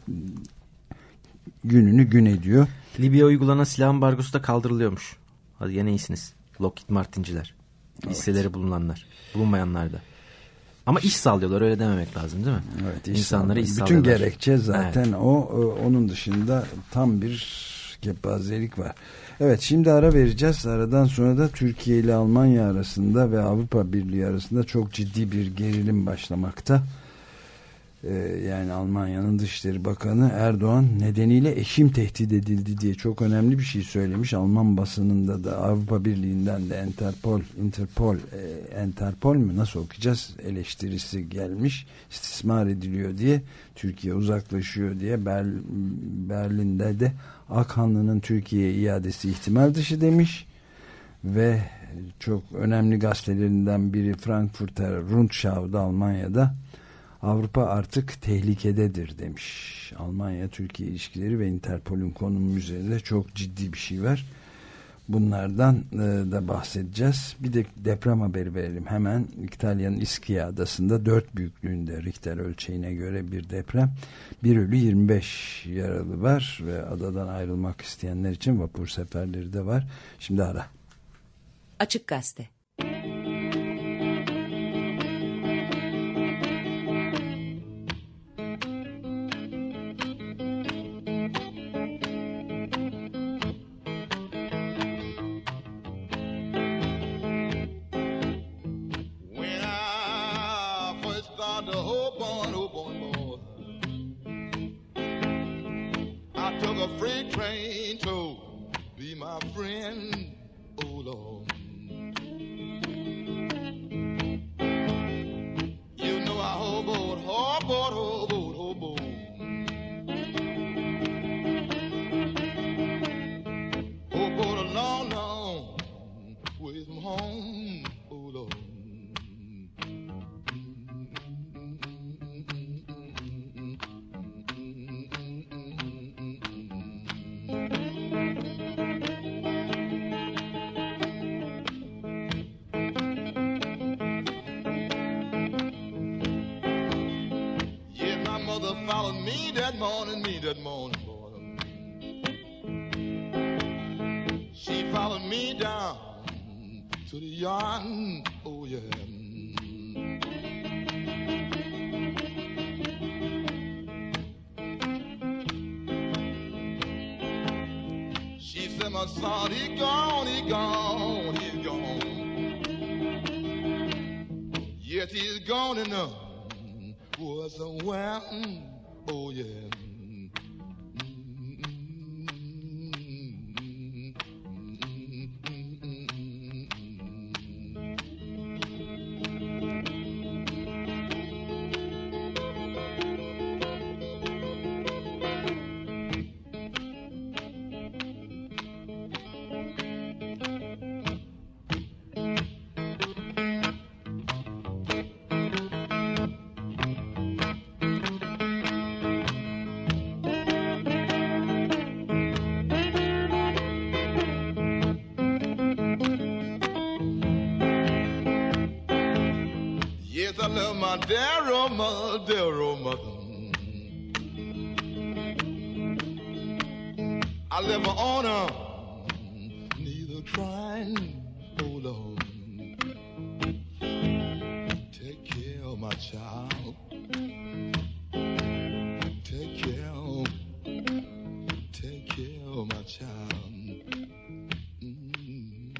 gününü gün ediyor. Libya uygulanan silah ambargosu da kaldırılıyormuş. Hadi yine iyisiniz. Lockheed Martin'ciler. Hisseleri evet. bulunanlar. Bulunmayanlar da. Ama iş sağlıyorlar, öyle dememek lazım değil mi? Evet, İnsanlara iş bütün sağlıyorlar. Bütün gerekçe zaten evet. o. Onun dışında tam bir kepazelik var. Evet, şimdi ara vereceğiz. Aradan sonra da Türkiye ile Almanya arasında ve Avrupa Birliği arasında çok ciddi bir gerilim başlamakta. Ee, yani Almanya'nın Dışişleri Bakanı Erdoğan nedeniyle eşim tehdit edildi diye çok önemli bir şey söylemiş. Alman basınında da Avrupa Birliği'nden de Interpol, Interpol, e, Interpol mü nasıl okuyacağız eleştirisi gelmiş. İstismar ediliyor diye, Türkiye uzaklaşıyor diye. Ber, Berlin'de de Akhanlı'nın Türkiye'ye iadesi ihtimal dışı demiş ve çok önemli gazetelerinden biri Frankfurter Rundschau'da Almanya'da Avrupa artık tehlikededir demiş. Almanya-Türkiye ilişkileri ve Interpol'ün konumu üzerinde çok ciddi bir şey var. Bunlardan e, da bahsedeceğiz. Bir de deprem haberi verelim. Hemen İtalya'nın İskya adasında dört büyüklüğünde Richter ölçeğine göre bir deprem. Bir ölü, yirmi beş yaralı var ve adadan ayrılmak isteyenler için vapur seferleri de var. Şimdi ara. Açık Gazete. morning, me that morning, boy. She followed me down to the yard, oh yeah. She said, my son, he gone, he gone, he's gone. Yes, he's gone enough. Was somewhere, oh yeah. I love my dear old mother, dear old mother. I live on her, neither crying, oh Lord. Take care of my child. Take care of, take care of my child. Mm-hmm.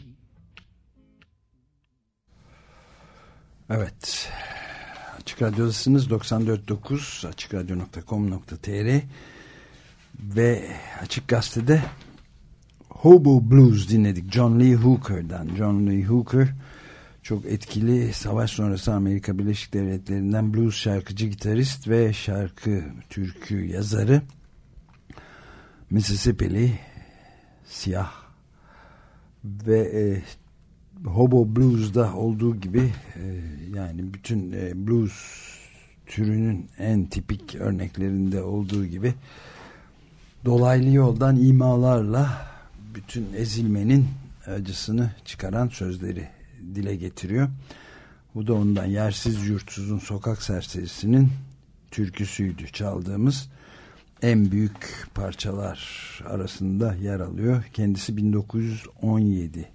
Evet. Açık Radyo'dasınız. doksan dört nokta dokuz açık radyo nokta com nokta tr ve Açık Gazete'de Hobo Blues dinledik. John Lee Hooker'dan. John Lee Hooker çok etkili savaş sonrası Amerika Birleşik Devletleri'nden blues şarkıcı, gitarist ve şarkı türkü yazarı. Mississippi'li, siyah ve e, Hobo Blues'da olduğu gibi e, yani bütün e, blues türünün en tipik örneklerinde olduğu gibi dolaylı yoldan imalarla bütün ezilmenin acısını çıkaran sözleri dile getiriyor. Bu da ondan Yersiz Yurtsuz'un Sokak Serserisi'nin türküsüydü. Çaldığımız en büyük parçalar arasında yer alıyor. Kendisi bin dokuz yüz on yedi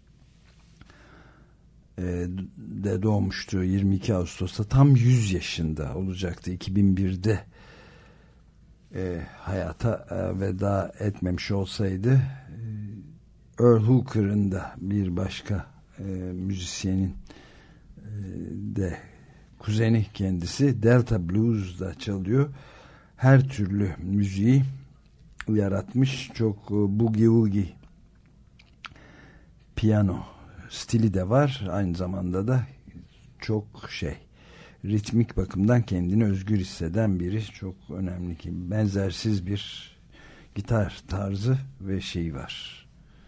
de doğmuştu. yirmi iki Ağustos'ta tam yüz yaşında olacaktı. iki bin birde e, hayata e, veda etmemiş olsaydı e, Earl Hooker'ın da bir başka e, müzisyenin e, de kuzeni kendisi. Delta Blues'da çalıyor. Her türlü müziği yaratmış. Çok e, boogie woogie piyano stili de var. Aynı zamanda da çok şey, ritmik bakımdan kendini özgür hisseden biri. Çok önemli ki benzersiz bir gitar tarzı ve şeyi var.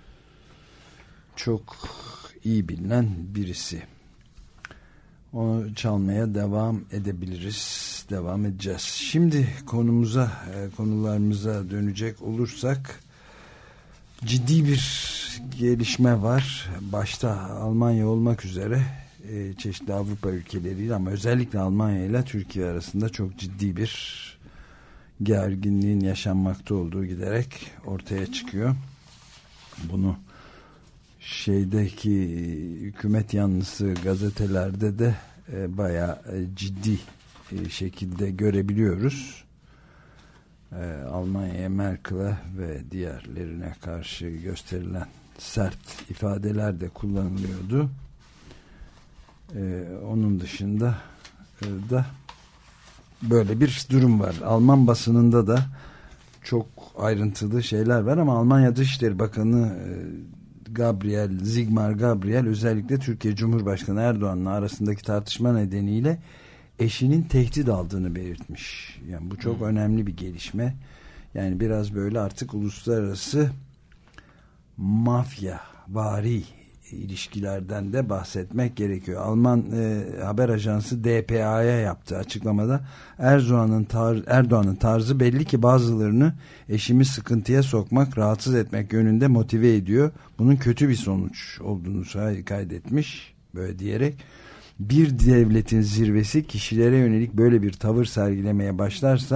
Çok iyi bilinen birisi. Onu çalmaya devam edebiliriz. Devam edeceğiz. Şimdi konumuza, konularımıza dönecek olursak ciddi bir gelişme var. Başta Almanya olmak üzere e, çeşitli Avrupa ülkeleriyle ama özellikle Almanya ile Türkiye arasında çok ciddi bir gerginliğin yaşanmakta olduğu giderek ortaya çıkıyor. Bunu şeydeki hükümet yanlısı gazetelerde de e, bayağı e, ciddi e, şekilde görebiliyoruz. E, Almanya'ya, Merkel'e ve diğerlerine karşı gösterilen sert ifadeler de kullanılıyordu. E, onun dışında e, da böyle bir durum var. Alman basınında da çok ayrıntılı şeyler var ama Almanya Dışişleri Bakanı e, Gabriel, Sigmar Gabriel özellikle Türkiye Cumhurbaşkanı Erdoğan'la arasındaki tartışma nedeniyle eşinin tehdit aldığını belirtmiş. Yani bu çok hmm. önemli bir gelişme. Yani biraz böyle artık uluslararası mafya vari ilişkilerden de bahsetmek gerekiyor. Alman e, haber ajansı D P A'ya yaptığı açıklamada Erdoğan'ın tar- Erdoğan'ın tarzı belli ki bazılarını eşimi sıkıntıya sokmak, rahatsız etmek yönünde motive ediyor. Bunun kötü bir sonuç olduğunu kaydetmiş böyle diyerek, bir devletin zirvesi kişilere yönelik böyle bir tavır sergilemeye başlarsa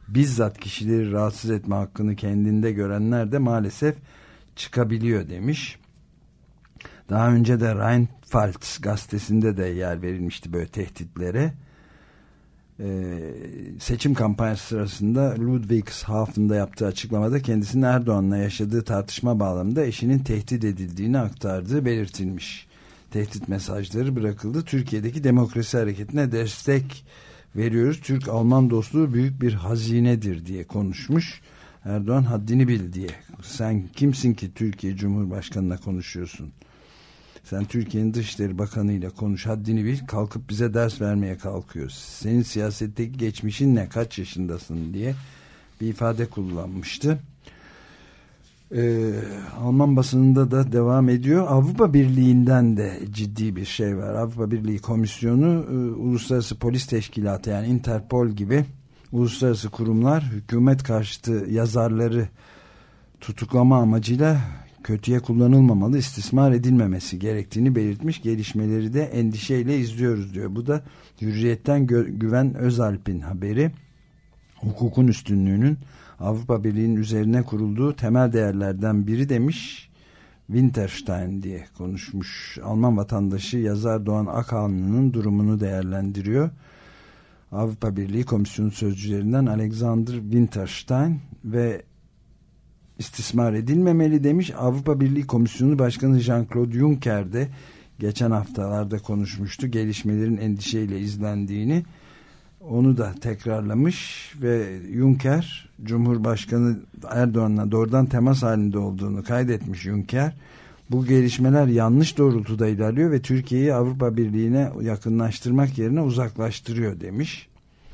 bizzat kişileri rahatsız etme hakkını kendinde görenler de maalesef çıkabiliyor demiş. Daha önce de Rheinpfalz gazetesinde de yer verilmişti böyle tehditlere. Ee, seçim kampanyası sırasında Ludwigshafen'da yaptığı açıklamada kendisinin Erdoğan'la yaşadığı tartışma bağlamında eşinin tehdit edildiğini aktardığı belirtilmiş. Tehdit mesajları bırakıldı. Türkiye'deki demokrasi hareketine destek veriyoruz. Türk-Alman dostluğu büyük bir hazinedir diye konuşmuş. Erdoğan haddini bil diye. Sen kimsin ki Türkiye Cumhurbaşkanı'na konuşuyorsun? Sen Türkiye'nin Dışişleri Bakanı ile konuş, haddini bil, kalkıp bize ders vermeye kalkıyorsun. Senin siyasetteki geçmişin ne, kaç yaşındasın diye bir ifade kullanmıştı. Ee, Alman basınında da devam ediyor. Avrupa Birliği'nden de ciddi bir şey var. Avrupa Birliği Komisyonu, e, Uluslararası Polis Teşkilatı yani Interpol gibi uluslararası kurumlar hükümet karşıtı yazarları tutuklama amacıyla kötüye kullanılmamalı, istismar edilmemesi gerektiğini belirtmiş. Gelişmeleri de endişeyle izliyoruz diyor. Bu da Hürriyet'ten Güven Özalp'in haberi. Hukukun üstünlüğünün Avrupa Birliği'nin üzerine kurulduğu temel değerlerden biri demiş. Winterstein diye konuşmuş. Alman vatandaşı yazar Doğan Akhanlı'nın durumunu değerlendiriyor. Avrupa Birliği Komisyonu sözcülerinden Alexander Winterstein ve istismar edilmemeli demiş. Avrupa Birliği Komisyonu Başkanı Jean-Claude Juncker de geçen haftalarda konuşmuştu. Gelişmelerin endişeyle izlendiğini, onu da tekrarlamış ve Juncker, Cumhurbaşkanı Erdoğan'la doğrudan temas halinde olduğunu kaydetmiş Juncker. Bu gelişmeler yanlış doğrultuda ilerliyor ve Türkiye'yi Avrupa Birliği'ne yakınlaştırmak yerine uzaklaştırıyor demiş.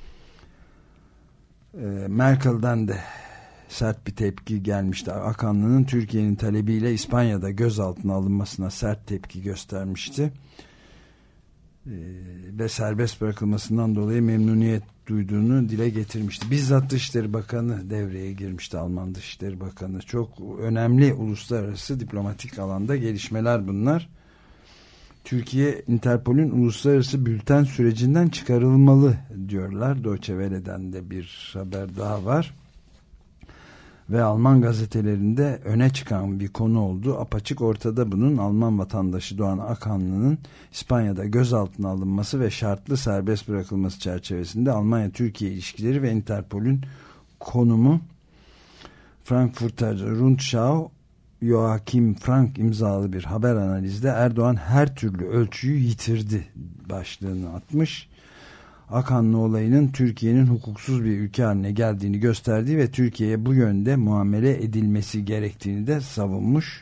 Merkel'den de sert bir tepki gelmişti. Akanlı'nın Türkiye'nin talebiyle İspanya'da gözaltına alınmasına sert tepki göstermişti. Ee, ve serbest bırakılmasından dolayı memnuniyet duyduğunu dile getirmişti. Bizzat Dışişleri Bakanı devreye girmişti, Alman Dışişleri Bakanı. Çok önemli uluslararası diplomatik alanda gelişmeler bunlar. Türkiye, Interpol'ün uluslararası bülten sürecinden çıkarılmalı diyorlar. Deutsche Welle'den de bir haber daha var. Ve Alman gazetelerinde öne çıkan bir konu oldu. Apaçık ortada bunun. Alman vatandaşı Doğan Akhanlı'nın İspanya'da gözaltına alınması ve şartlı serbest bırakılması çerçevesinde Almanya-Türkiye ilişkileri ve Interpol'ün konumu. Frankfurter Rundschau, Joachim Frank imzalı bir haber analizde Erdoğan her türlü ölçüyü yitirdi başlığını atmış. Akhanlı olayının Türkiye'nin hukuksuz bir ülke haline geldiğini gösterdiği ve Türkiye'ye bu yönde muamele edilmesi gerektiğini de savunmuş.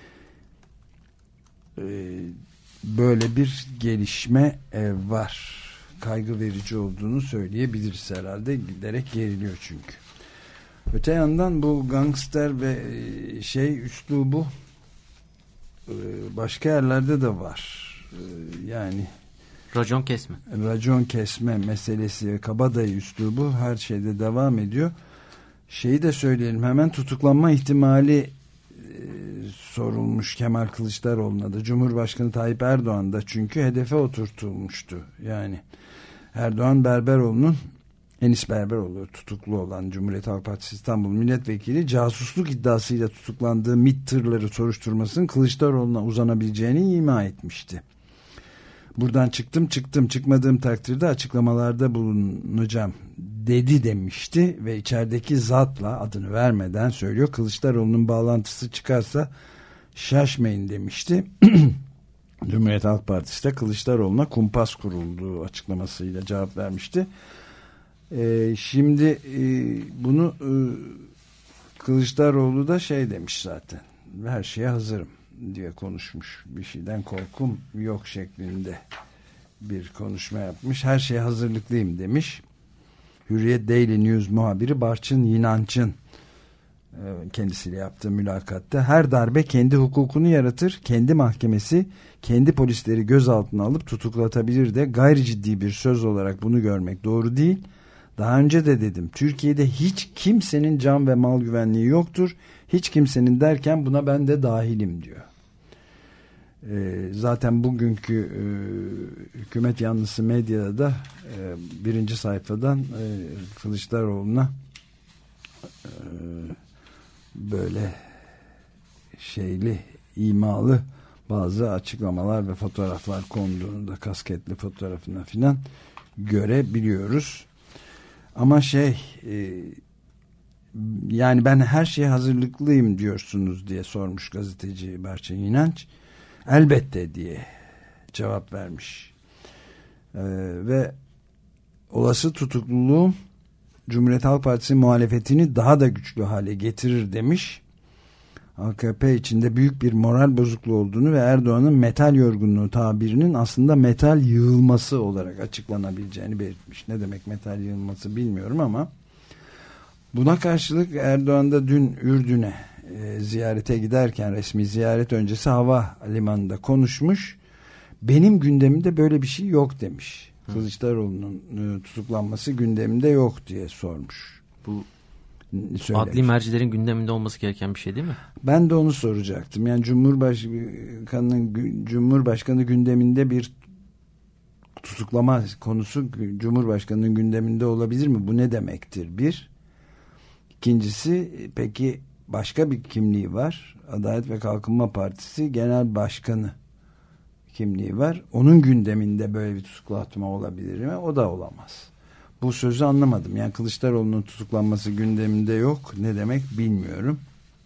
Ee, böyle bir gelişme e, var. Kaygı verici olduğunu söyleyebiliriz herhalde. Giderek geriliyor çünkü. Öte yandan bu gangster ve şey üslubu başka yerlerde de var. Yani racon kesme. Racon kesme meselesi ve kabadayı üslubu her şeyde devam ediyor. Şeyi de söyleyelim hemen, tutuklanma ihtimali e, sorulmuş Kemal Kılıçdaroğlu'na da. Cumhurbaşkanı Tayyip Erdoğan da çünkü hedefe oturtulmuştu. Yani Erdoğan Berberoğlu'nun, Enis Berberoğlu tutuklu olan Cumhuriyet Halk Partisi İstanbul Milletvekili casusluk iddiasıyla tutuklandığı MİT tırları soruşturmasının Kılıçdaroğlu'na uzanabileceğini ima etmişti. Buradan çıktım çıktım çıkmadığım takdirde açıklamalarda bulunacağım dedi demişti ve içerideki zatla, adını vermeden söylüyor, Kılıçdaroğlu'nun bağlantısı çıkarsa şaşmayın demişti. Cumhuriyet Halk Partisi de Kılıçdaroğlu'na kumpas kurulduğu açıklamasıyla cevap vermişti. Ee, şimdi e, bunu e, Kılıçdaroğlu da şey demiş zaten, her şeye hazırım diye konuşmuş. Bir şeyden korkum yok şeklinde bir konuşma yapmış. Her şeye hazırlıklıyım demiş. Hürriyet Daily News muhabiri Barçın Yinanç'ın kendisiyle yaptığı mülakatta her darbe kendi hukukunu yaratır, kendi mahkemesi kendi polisleri gözaltına alıp tutuklatabilir de gayri ciddi bir söz olarak bunu görmek doğru değil. Daha önce de dedim, Türkiye'de hiç kimsenin can ve mal güvenliği yoktur. Hiç kimsenin derken buna ben de dahilim diyor. Ee, zaten bugünkü e, hükümet yanlısı medyada da e, birinci sayfadan e, Kılıçdaroğlu'na e, böyle şeyli, imalı bazı açıklamalar ve fotoğraflar konduğunu da kasketli fotoğrafına filan görebiliyoruz. Ama şey e, yani ben her şeye hazırlıklıyım diyorsunuz diye sormuş gazeteci Berçin İnanç. Elbette diye cevap vermiş. E, ve olası tutukluluğum Cumhuriyet Halk Partisi muhalefetini daha da güçlü hale getirir demiş. A K P içinde büyük bir moral bozukluğu olduğunu ve Erdoğan'ın metal yorgunluğu tabirinin aslında metal yığılması olarak açıklanabileceğini belirtmiş. Ne demek metal yığılması bilmiyorum ama buna karşılık Erdoğan da dün Ürdün'e e, ziyarete giderken resmi ziyaret öncesi hava limanında konuşmuş. Benim gündemimde böyle bir şey yok demiş. Hı. Kılıçdaroğlu'nun e, tutuklanması gündeminde yok diye sormuş. Bu söylemiş. Adli mercilerin gündeminde olması gereken bir şey değil mi? Ben de onu soracaktım. Yani Cumhurbaşkanı Cumhurbaşkanı gündeminde bir tutuklama konusu Cumhurbaşkanı'nın gündeminde olabilir mi? Bu ne demektir? Bir. İkincisi, peki başka bir kimliği var. Adalet ve Kalkınma Partisi Genel Başkanı kimliği var. Onun gündeminde böyle bir tutuklatma olabilir mi? O da olamaz. Bu sözü anlamadım. Yani Kılıçdaroğlu'nun tutuklanması gündeminde yok. Ne demek bilmiyorum.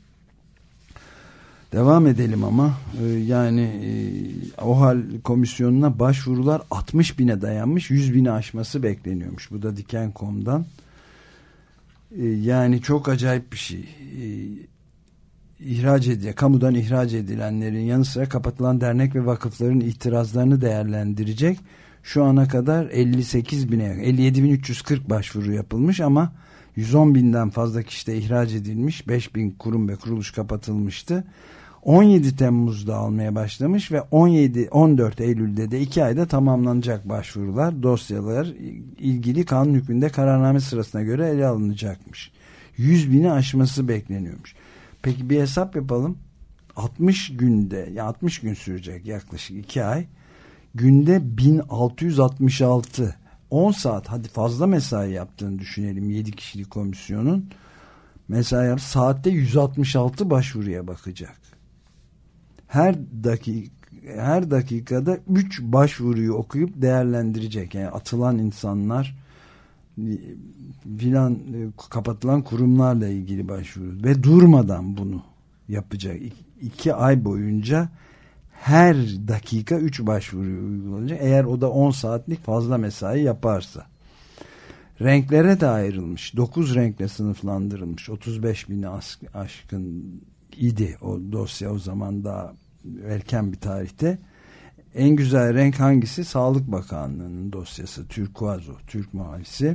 Devam edelim ama ee, yani e, OHAL komisyonuna başvurular altmış bine dayanmış, yüz bini aşması bekleniyormuş. Bu da Diken nokta com'dan. Ee, yani çok acayip bir şey. Ee, ihraç edilen, kamudan ihraç edilenlerin yanı sıra kapatılan dernek ve vakıfların itirazlarını değerlendirecek. Şu ana kadar elli sekiz bine, elli yedi bin üç yüz kırk başvuru yapılmış ama yüz on binden fazla kişi de ihraç edilmiş. beş bin kurum ve kuruluş kapatılmıştı. on yedi Temmuz'da almaya başlamış ve on yedi on dört Eylül'de de iki ayda tamamlanacak başvurular, dosyalar ilgili kanun hükmünde kararname sırasına göre ele alınacakmış. yüz bini aşması bekleniyormuş. Peki bir hesap yapalım. altmış günde, ya altmış gün sürecek yaklaşık iki ay. Günde bin altı yüz altmış altı, on saat, hadi fazla mesai yaptığını düşünelim yedi kişilik komisyonun. Mesai yap, saatte yüz altmış altı başvuruya bakacak. Her dakika her dakikada üç başvuruyu okuyup değerlendirecek. Yani atılan insanlar filan, kapatılan kurumlarla ilgili başvuru ve durmadan bunu yapacak. İki ay boyunca her dakika üç başvuruyu uygulanacak. Eğer o da on saatlik fazla mesai yaparsa. Renklere de ayrılmış. dokuz renkle sınıflandırılmış. otuz beş bini aşkın idi o dosya o zaman, daha erken bir tarihte. En güzel renk hangisi? Sağlık Bakanlığı'nın dosyası. Türkuaz o. Türk mavisi.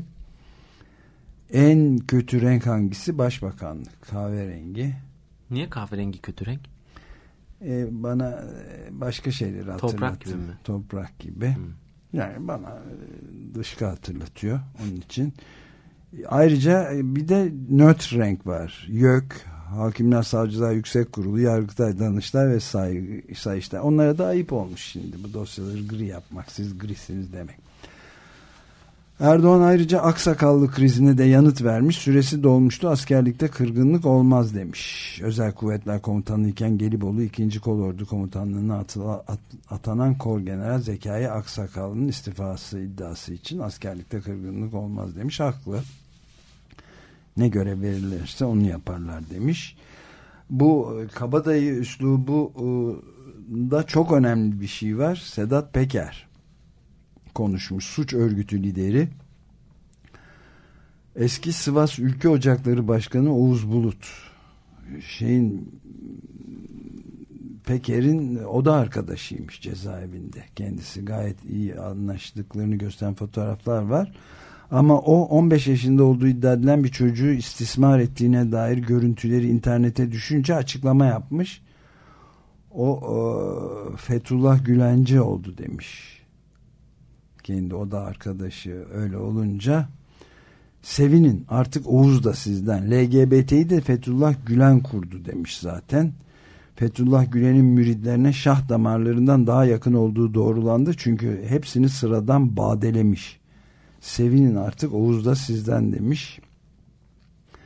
En kötü renk hangisi? Başbakanlık. Kahverengi. Niye kahverengi kötü renk? Ee, bana başka şeyleri hatırlatıyor. Toprak gibi mi? Toprak gibi. Hmm. Yani bana dışkı hatırlatıyor. Onun için. Ayrıca bir de nötr renk var. YÖK, Hakimler Savcılar Yüksek Kurulu, Yargıtay, Danıştay ve say, Sayıştay. Onlara da ayıp olmuş şimdi bu dosyaları gri yapmak. Siz grisiniz demek. Erdoğan ayrıca aksakallı krizine de yanıt vermiş. Süresi dolmuştu. Askerlikte kırgınlık olmaz demiş. Özel Kuvvetler Komutanı iken Gelibolu ikinci Kolordu Komutanlığı'na atıla, at, atanan Korgeneral Zekai Aksakallı'nın istifası iddiası için askerlikte kırgınlık olmaz demiş. Haklı. Ne görev verirlerse onu yaparlar demiş. Bu kabadayı üslubu da çok önemli bir şey var. Sedat Peker konuşmuş, suç örgütü lideri. Eski Sivas Ülke Ocakları Başkanı Oğuz Bulut, şeyin Peker'in oda arkadaşıymış cezaevinde. Kendisi gayet iyi anlaştıklarını gösteren fotoğraflar var. Ama o on beş yaşında olduğu iddia edilen bir çocuğu istismar ettiğine dair görüntüleri internete düşünce açıklama yapmış. O, o Fethullah Gülenci oldu demiş. Kendi oda arkadaşı öyle olunca sevinin, artık Oğuz da sizden. L G B T'yi de Fethullah Gülen kurdu demiş zaten. Fethullah Gülen'in müridlerine şah damarlarından daha yakın olduğu doğrulandı. Çünkü hepsini sıradan badelemiş. Sevinin artık, Oğuz da sizden demiş.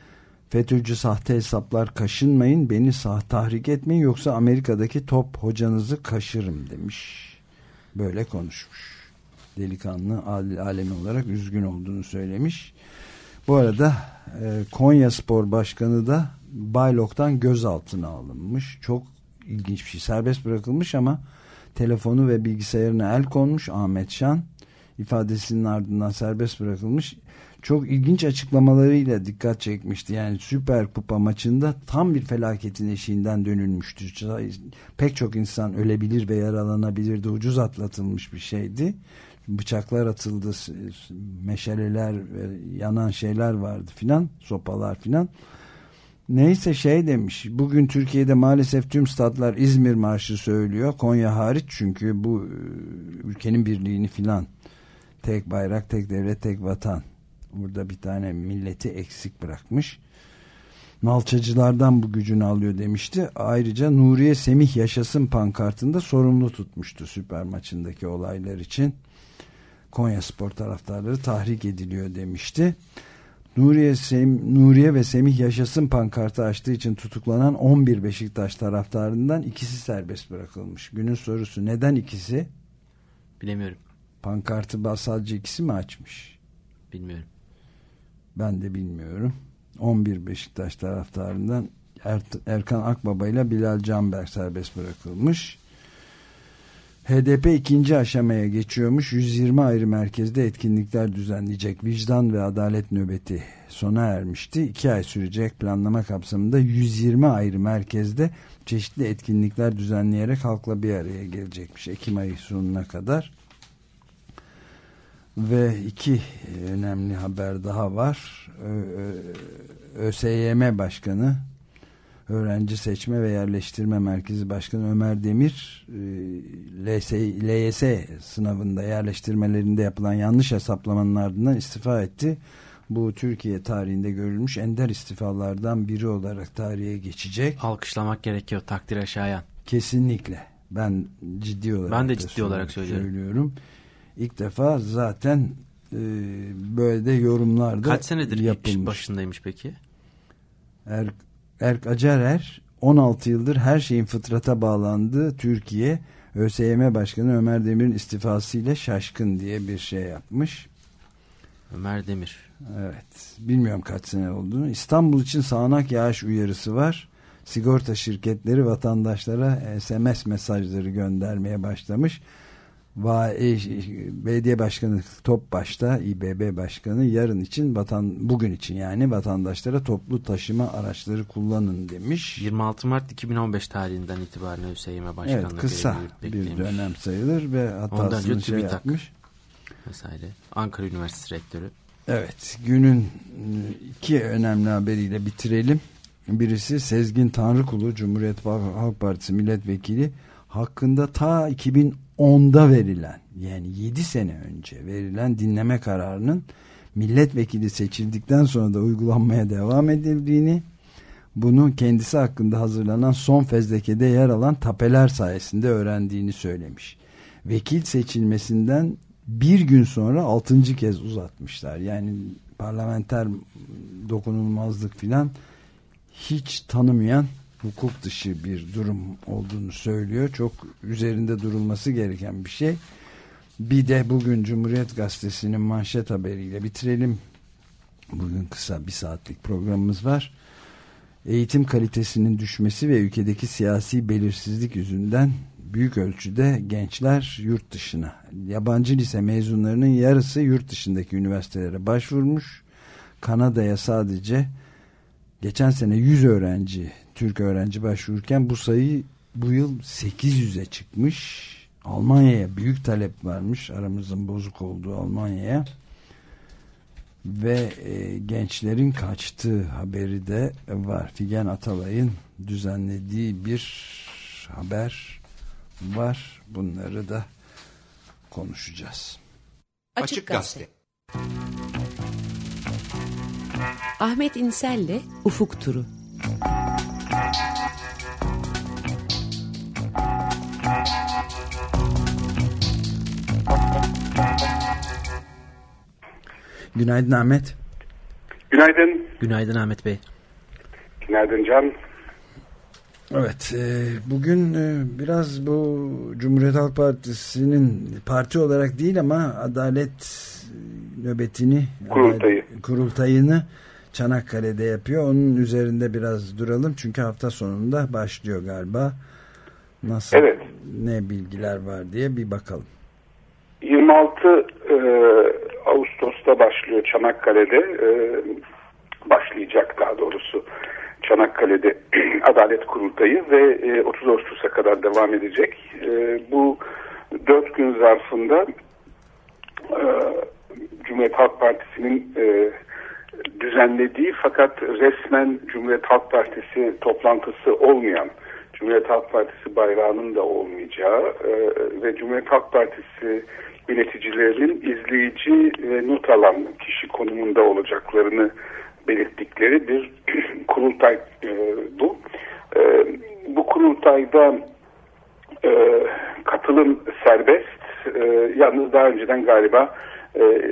FETÖ'cü sahte hesaplar kaşınmayın, beni sah tahrik etmeyin yoksa Amerika'daki top hocanızı kaşırım demiş. Böyle konuşmuş. Delikanlı alemi olarak üzgün olduğunu söylemiş. Bu arada e, Konyaspor Başkanı da Baylok'tan gözaltına alınmış. Çok ilginç bir şey. Serbest bırakılmış ama telefonu ve bilgisayarına el konmuş. Ahmet Şan ifadesinin ardından serbest bırakılmış. Çok ilginç açıklamalarıyla dikkat çekmişti. Yani Süper Kupa maçında tam bir felaketin eşiğinden dönülmüştü. Pek çok insan ölebilir ve yaralanabilirdi. Ucuz atlatılmış bir şeydi. Bıçaklar atıldı, meşaleler, yanan şeyler vardı filan, sopalar filan. Neyse şey demiş, bugün Türkiye'de maalesef tüm statlar İzmir Marşı söylüyor. Konya hariç, çünkü bu ülkenin birliğini filan, tek bayrak, tek devlet, tek vatan. Burada bir tane milleti eksik bırakmış. Nalçacılardan bu gücünü alıyor demişti. Ayrıca Nuriye Semih yaşasın pankartında sorumlu tutmuştu süper maçındaki olaylar için. Konyaspor taraftarları tahrik ediliyor demişti. Nuriye, Sem Nuriye ve Semih yaşasın pankartı açtığı için tutuklanan on bir Beşiktaş taraftarından ikisi serbest bırakılmış. Günün sorusu, neden ikisi? Bilemiyorum. Pankartı sadece ikisi mi açmış? Bilmiyorum. Ben de bilmiyorum. on bir Beşiktaş taraftarından er Erkan Akbaba ile Bilal Canberk serbest bırakılmış. H D P ikinci aşamaya geçiyormuş. yüz yirmi ayrı merkezde etkinlikler düzenleyecek. Vicdan ve adalet nöbeti sona ermişti. iki ay sürecek planlama kapsamında yüz yirmi ayrı merkezde çeşitli etkinlikler düzenleyerek halkla bir araya gelecekmiş. Ekim ayı sonuna kadar. Ve iki önemli haber daha var. ÖSYM Başkanı, Öğrenci Seçme ve Yerleştirme Merkezi Başkanı Ömer Demir, L Y S sınavında yerleştirmelerinde yapılan yanlış hesaplamanın ardından istifa etti. Bu Türkiye tarihinde görülmüş ender istifalardan biri olarak tarihe geçecek. Alkışlamak gerekiyor, takdire şayan. Kesinlikle. Ben ciddi olarak ben de ciddi olarak söylüyorum. söylüyorum. İlk defa zaten e, böyle de yorumlarda kaç senedir yapılmış. Ilk başındaymış peki? Er, Erk Acarer on altı yıldır her şeyin fıtrata bağlandığı Türkiye, ÖSYM Başkanı Ömer Demir'in istifasıyla şaşkın diye bir şey yapmış. Ömer Demir. Evet. Bilmiyorum kaç sene olduğunu. İstanbul için sağanak yağış uyarısı var. Sigorta şirketleri vatandaşlara S M S mesajları göndermeye başlamış. Belediye Başkanı Topbaş'ta, İBB Başkanı yarın için, vatan bugün için yani vatandaşlara toplu taşıma araçları kullanın demiş. yirmi altı Mart iki bin on beş tarihinden itibaren ÖSYM Başkanlığı. Evet, kısa bir dönem sayılır ve hatasını şey yapmış. Vesaire. Ankara Üniversitesi Rektörü. Evet, günün iki önemli haberiyle bitirelim. Birisi Sezgin Tanrıkulu, Cumhuriyet Halk Partisi milletvekili, hakkında ta iki bin onda verilen, yani yedi sene önce verilen dinleme kararının milletvekili seçildikten sonra da uygulanmaya devam edildiğini, bunu kendisi hakkında hazırlanan son fezlekede yer alan tapeler sayesinde öğrendiğini söylemiş. Vekil seçilmesinden bir gün sonra altıncı kez uzatmışlar. Yani parlamenter dokunulmazlık filan hiç tanımayan, hukuk dışı bir durum olduğunu söylüyor. Çok üzerinde durulması gereken bir şey. Bir de bugün Cumhuriyet Gazetesi'nin manşet haberiyle bitirelim. Bugün kısa bir saatlik programımız var. Eğitim kalitesinin düşmesi ve ülkedeki siyasi belirsizlik yüzünden büyük ölçüde gençler yurt dışına, yabancı lise mezunlarının yarısı yurt dışındaki üniversitelere başvurmuş. Kanada'ya sadece geçen sene yüz öğrenci, Türk öğrenci başvururken bu sayı bu yıl sekiz yüze çıkmış. Almanya'ya büyük talep varmış, aramızın bozuk olduğu Almanya'ya. Ve e, gençlerin kaçtığı haberi de var. Figen Atalay'ın düzenlediği bir haber var. Bunları da konuşacağız. Açık Gazete. Ahmet İnsel'le Ufuk Turu. Günaydın Ahmet. Günaydın. Günaydın Ahmet Bey. Günaydın Can. Evet, e, bugün e, biraz bu Cumhuriyet Halk Partisi'nin parti olarak değil ama adalet nöbetini, kurultayı. adalet, kurultayını Çanakkale'de yapıyor. Onun üzerinde biraz duralım çünkü hafta sonunda başlıyor galiba. Nasıl, evet. Ne bilgiler var diye bir bakalım. yirmi altı e, Ağustos'ta başlıyor Çanakkale'de, e, başlayacak daha doğrusu Çanakkale'de Adalet Kurultayı ve e, otuz Ağustos'a kadar devam edecek. E, bu dört gün zarfında e, Cumhuriyet Halk Partisi'nin e, düzenlediği fakat resmen Cumhuriyet Halk Partisi toplantısı olmayan, Cumhuriyet Halk Partisi bayrağının da olmayacağı e, ve Cumhuriyet Halk Partisi yöneticilerinin izleyici ve not alan kişi konumunda olacaklarını belirttikleri bir kurultay e, bu. E, bu kurultayda e, katılım serbest. E, yalnız daha önceden galiba e,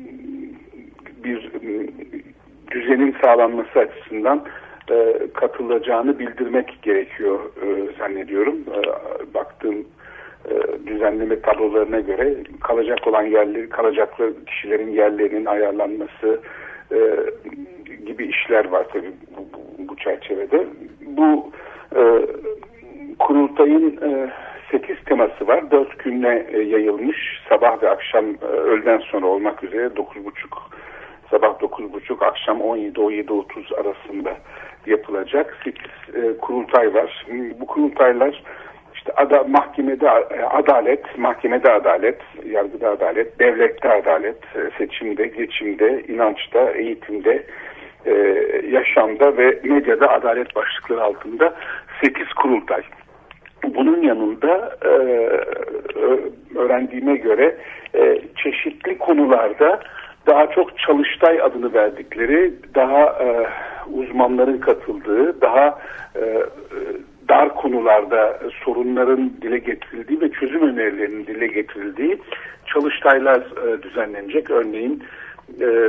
bir düzenin sağlanması açısından e, katılacağını bildirmek gerekiyor e, zannediyorum. E, baktığım e, düzenleme tablolarına göre kalacak olan yerleri, kalacaklı kişilerin yerlerinin ayarlanması e, gibi işler var tabii bu, bu, bu çerçevede. Bu e, kurultayın e, sekiz teması var. dört güne e, yayılmış. Sabah ve akşam e, öğleden sonra olmak üzere dokuz buçuk sabah dokuz buçuk akşam on yedi on yedi otuz arasında yapılacak sekiz e, kurultay var. Bu kurultaylar işte ada, mahkemede adalet, mahkemede adalet, yargıda adalet, devlette adalet, seçimde, geçimde, inançta, eğitimde, e, yaşamda ve medyada adalet başlıkları altında sekiz kurultay. Bunun yanında e, öğrendiğime göre e, çeşitli konularda daha çok çalıştay adını verdikleri, daha e, uzmanların katıldığı, daha e, dar konularda sorunların dile getirildiği ve çözüm önerilerinin dile getirildiği çalıştaylar e, düzenlenecek. Örneğin e,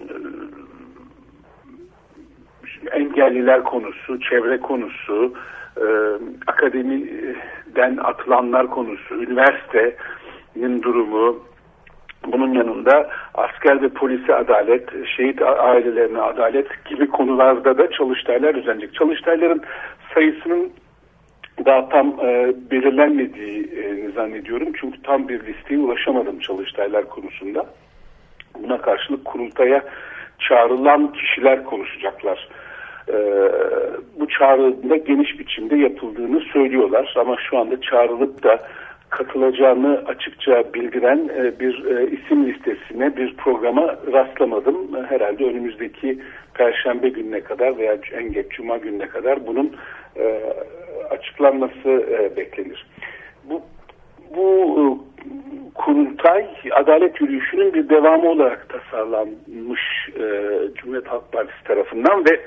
engelliler konusu, çevre konusu, e, akademiden atılanlar konusu, üniversitenin durumu, bunun yanında asker ve polise adalet, şehit ailelerine adalet gibi konularda da çalıştaylar düzenlenecek. Çalıştayların sayısının daha tam e, belirlenmediğini zannediyorum. Çünkü tam bir listeye ulaşamadım çalıştaylar konusunda. Buna karşılık kurultaya çağrılan kişiler konuşacaklar. E, bu çağrıda geniş biçimde yapıldığını söylüyorlar. Ama şu anda çağrılıp da katılacağını açıkça bildiren e, bir e, isim listesine, bir programa rastlamadım. Herhalde önümüzdeki Perşembe gününe kadar veya en geç Cuma gününe kadar bunun e, açıklanması e, beklenir. Bu bu kurultay adalet yürüyüşünün bir devamı olarak tasarlanmış e, Cumhuriyet Halk Partisi tarafından ve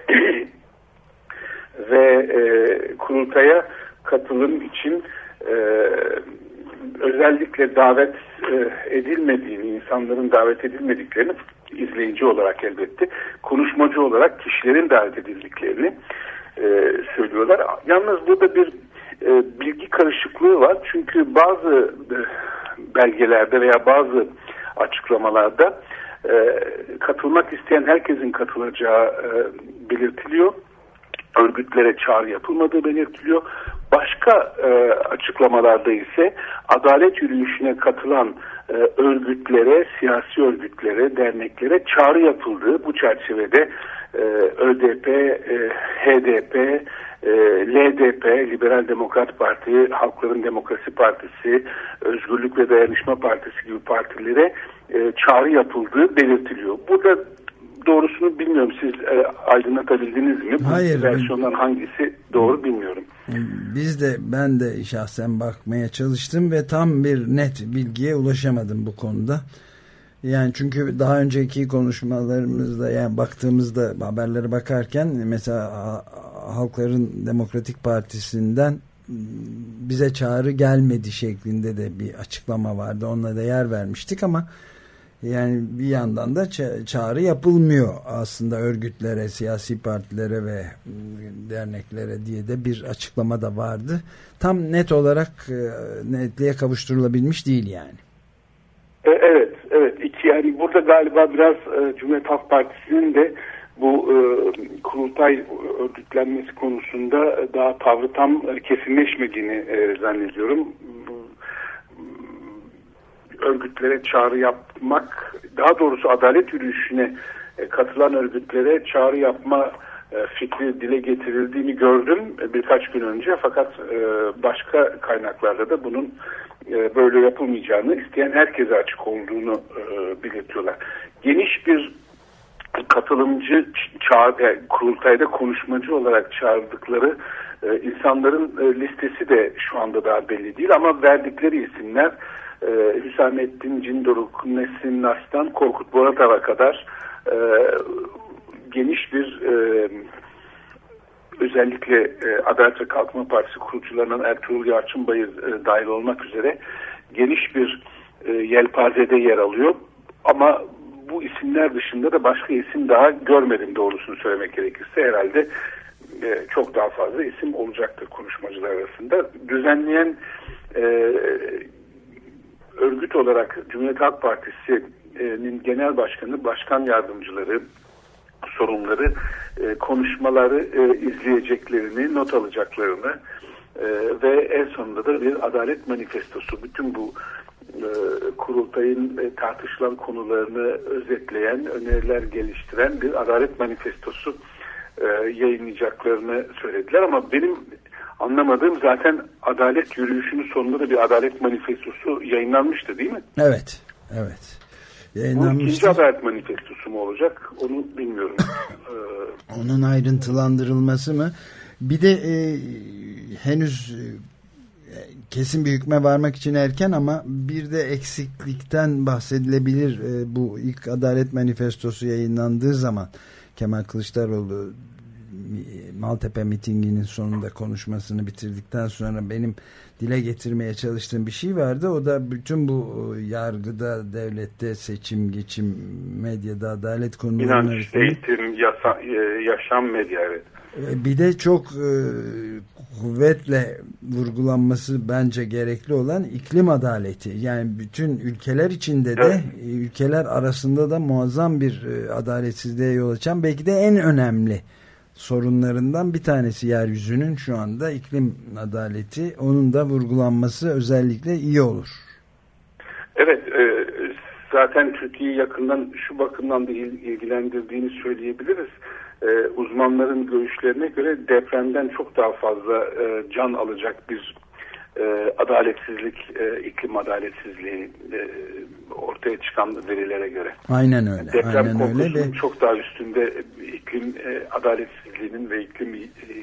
ve e, kurultaya katılım için e, özellikle davet e, edilmediğini, insanların davet edilmediklerini, izleyici olarak elbette, konuşmacı olarak kişilerin davet edildiklerini e, söylüyorlar. Yalnız burada bir e, bilgi karışıklığı var. Çünkü bazı e, belgelerde veya bazı açıklamalarda e, katılmak isteyen herkesin katılacağı e, belirtiliyor. Örgütlere çağrı yapılmadığı belirtiliyor. Başka e, açıklamalarda ise adalet yürüyüşüne katılan e, örgütlere, siyasi örgütlere, derneklere çağrı yapıldığı, bu çerçevede e, ÖDP, e, H D P, e, L D P, Liberal Demokrat Parti, Halkların Demokrasi Partisi, Özgürlük ve Dayanışma Partisi gibi partilere e, çağrı yapıldığı belirtiliyor. Burada doğrusunu bilmiyorum. Siz e, aydınlatabildiniz mi? Hayır. Bu versiyondan hangisi doğru bilmiyorum. Biz de, ben de şahsen bakmaya çalıştım ve tam bir net bilgiye ulaşamadım bu konuda. Yani çünkü daha önceki konuşmalarımızda, yani baktığımızda, haberlere bakarken mesela Halkların Demokratik Partisi'nden bize çağrı gelmedi şeklinde de bir açıklama vardı. Onunla da yer vermiştik ama Yani bir yandan da ça- çağrı yapılmıyor aslında örgütlere, siyasi partilere ve derneklere diye de bir açıklama da vardı. Tam net olarak e, netliğe kavuşturulabilmiş değil yani. Evet, evet. İki, yani burada galiba biraz e, Cumhuriyet Halk Partisi'nin de bu e, kurultay örgütlenmesi konusunda daha tavrı tam e, kesinleşmediğini e, zannediyorum. Örgütlere çağrı yapmak, daha doğrusu adalet yürüyüşüne e, katılan örgütlere çağrı yapma e, fikri dile getirildiğini gördüm e, birkaç gün önce. Fakat e, başka kaynaklarda da bunun e, böyle yapılmayacağını, isteyen herkese açık olduğunu e, belirtiyorlar. Geniş bir katılımcı çağır, yani kurultayda konuşmacı olarak çağırdıkları e, insanların e, listesi de şu anda daha belli değil ama verdikleri isimler e, Hüsamettin Cindoruk, Nesin Nas'tan Korkut Boratav'a kadar e, geniş bir e, özellikle e, Adalet ve Kalkınma Partisi kurucularından Ertuğrul Yalçınbayır e, dahil olmak üzere geniş bir e, yelpazede yer alıyor ama bu isimler dışında da başka isim daha görmedim doğrusunu söylemek gerekirse. Herhalde e, çok daha fazla isim olacaktır konuşmacılar arasında. Düzenleyen e, örgüt olarak Cumhuriyet Halk Partisi'nin genel başkanı, başkan yardımcıları, sorumluları e, konuşmaları e, izleyeceklerini, not alacaklarını e, ve en sonunda da bir adalet manifestosu, bütün bu e, kurultayın e, tartışılan konularını özetleyen, öneriler geliştiren bir adalet manifestosu e, yayınlayacaklarını söylediler. Ama benim anlamadığım, zaten adalet yürüyüşünün sonunda da bir adalet manifestosu yayınlanmıştı değil mi? Evet, evet. Bu ikinci adalet manifestosu mu olacak? Onu bilmiyorum. Onun ayrıntılandırılması mı? Bir de e, henüz e, kesin bir hükme varmak için erken ama bir de eksiklikten bahsedilebilir. E, bu ilk adalet manifestosu yayınlandığı zaman Kemal Kılıçdaroğlu Maltepe mitinginin sonunda konuşmasını bitirdikten sonra benim dile getirmeye çalıştığım bir şey vardı. O da bütün bu yargıda, devlette, seçim, geçim, medyada, adalet konularının İnanç, eğitim, yasa, yaşam, medya, evet. Bir de çok e, kuvvetle vurgulanması bence gerekli olan iklim adaleti. Yani bütün ülkeler içinde de, evet, ülkeler arasında da muazzam bir e, adaletsizliğe yol açan, belki de en önemli sorunlarından bir tanesi yeryüzünün şu anda iklim adaleti. Onun da vurgulanması özellikle iyi olur. Evet, e, zaten Türkiye'yi yakından şu bakımdan da ilgilendirdiğini söyleyebiliriz. E, uzmanların görüşlerine göre depremden çok daha fazla e, can alacak bir e, adaletsizlik, e, iklim adaletsizliği e, ortaya çıkan verilere göre. Aynen öyle. Deprem aynen korkusunun öyle. çok daha üstünde iklim e, adaletsizliğinin ve iklim e,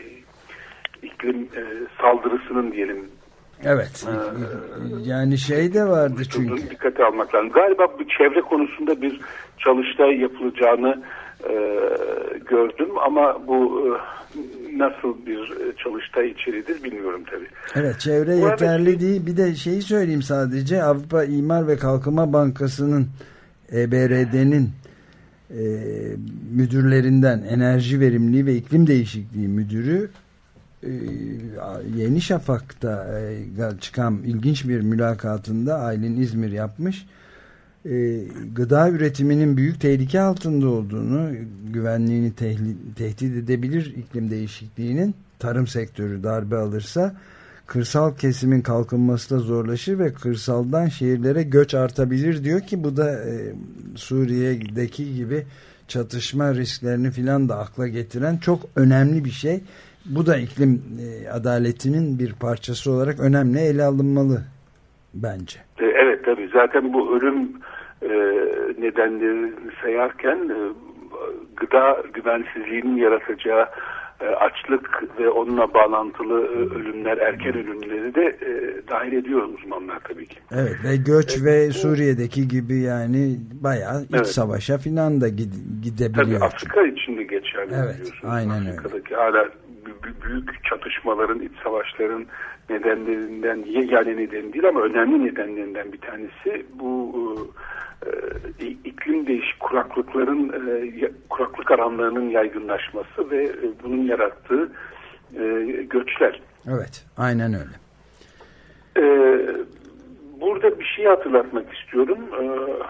iklim e, saldırısının diyelim. Evet. Ee, yani şey de vardı çünkü. Dikkate almak lazım. Galiba bu çevre konusunda bir çalıştay yapılacağını e, gördüm ama bu e, nasıl bir çalıştay içeriğidir bilmiyorum tabii. Evet, çevre bu yeterli arada değil. Bir de şeyi söyleyeyim sadece. Avrupa İmar ve Kalkınma Bankası'nın E B R D'nin e, müdürlerinden enerji verimliliği ve iklim değişikliği müdürü e, Yeni Şafak'ta e, çıkan ilginç bir mülakatında Aylin İzmir yapmış. E, gıda üretiminin büyük tehlike altında olduğunu, güvenliğini tehli, tehdit edebilir iklim değişikliğinin, tarım sektörü darbe alırsa kırsal kesimin kalkınması da zorlaşır ve kırsaldan şehirlere göç artabilir diyor ki bu da e, Suriye'deki gibi çatışma risklerini filan da akla getiren çok önemli bir şey. Bu da iklim e, adaletinin bir parçası olarak önemli ele alınmalı bence. Evet tabii, zaten bu ölüm e, nedenlerini sayarken e, gıda güvensizliğinin yaratacağı e, açlık ve onunla bağlantılı e, ölümler, erken ölümleri de e, dahil ediyor uzmanlar tabii ki. Evet ve göç evet, ve Suriye'deki gibi yani bayağı iç evet, savaşa filan da gidebiliyor. Tabii Afrika için de geçerli. Evet, aynen öyle. Afrika'daki hala büyük çatışmaların, iç savaşların nedenlerinden, yani nedeni değil ama önemli nedenlerinden bir tanesi bu e, iklim değişik kuraklıkların e, kuraklık alanlarının yaygınlaşması ve e, bunun yarattığı e, göçler. Evet, aynen öyle. E, burada bir şey hatırlatmak istiyorum. E,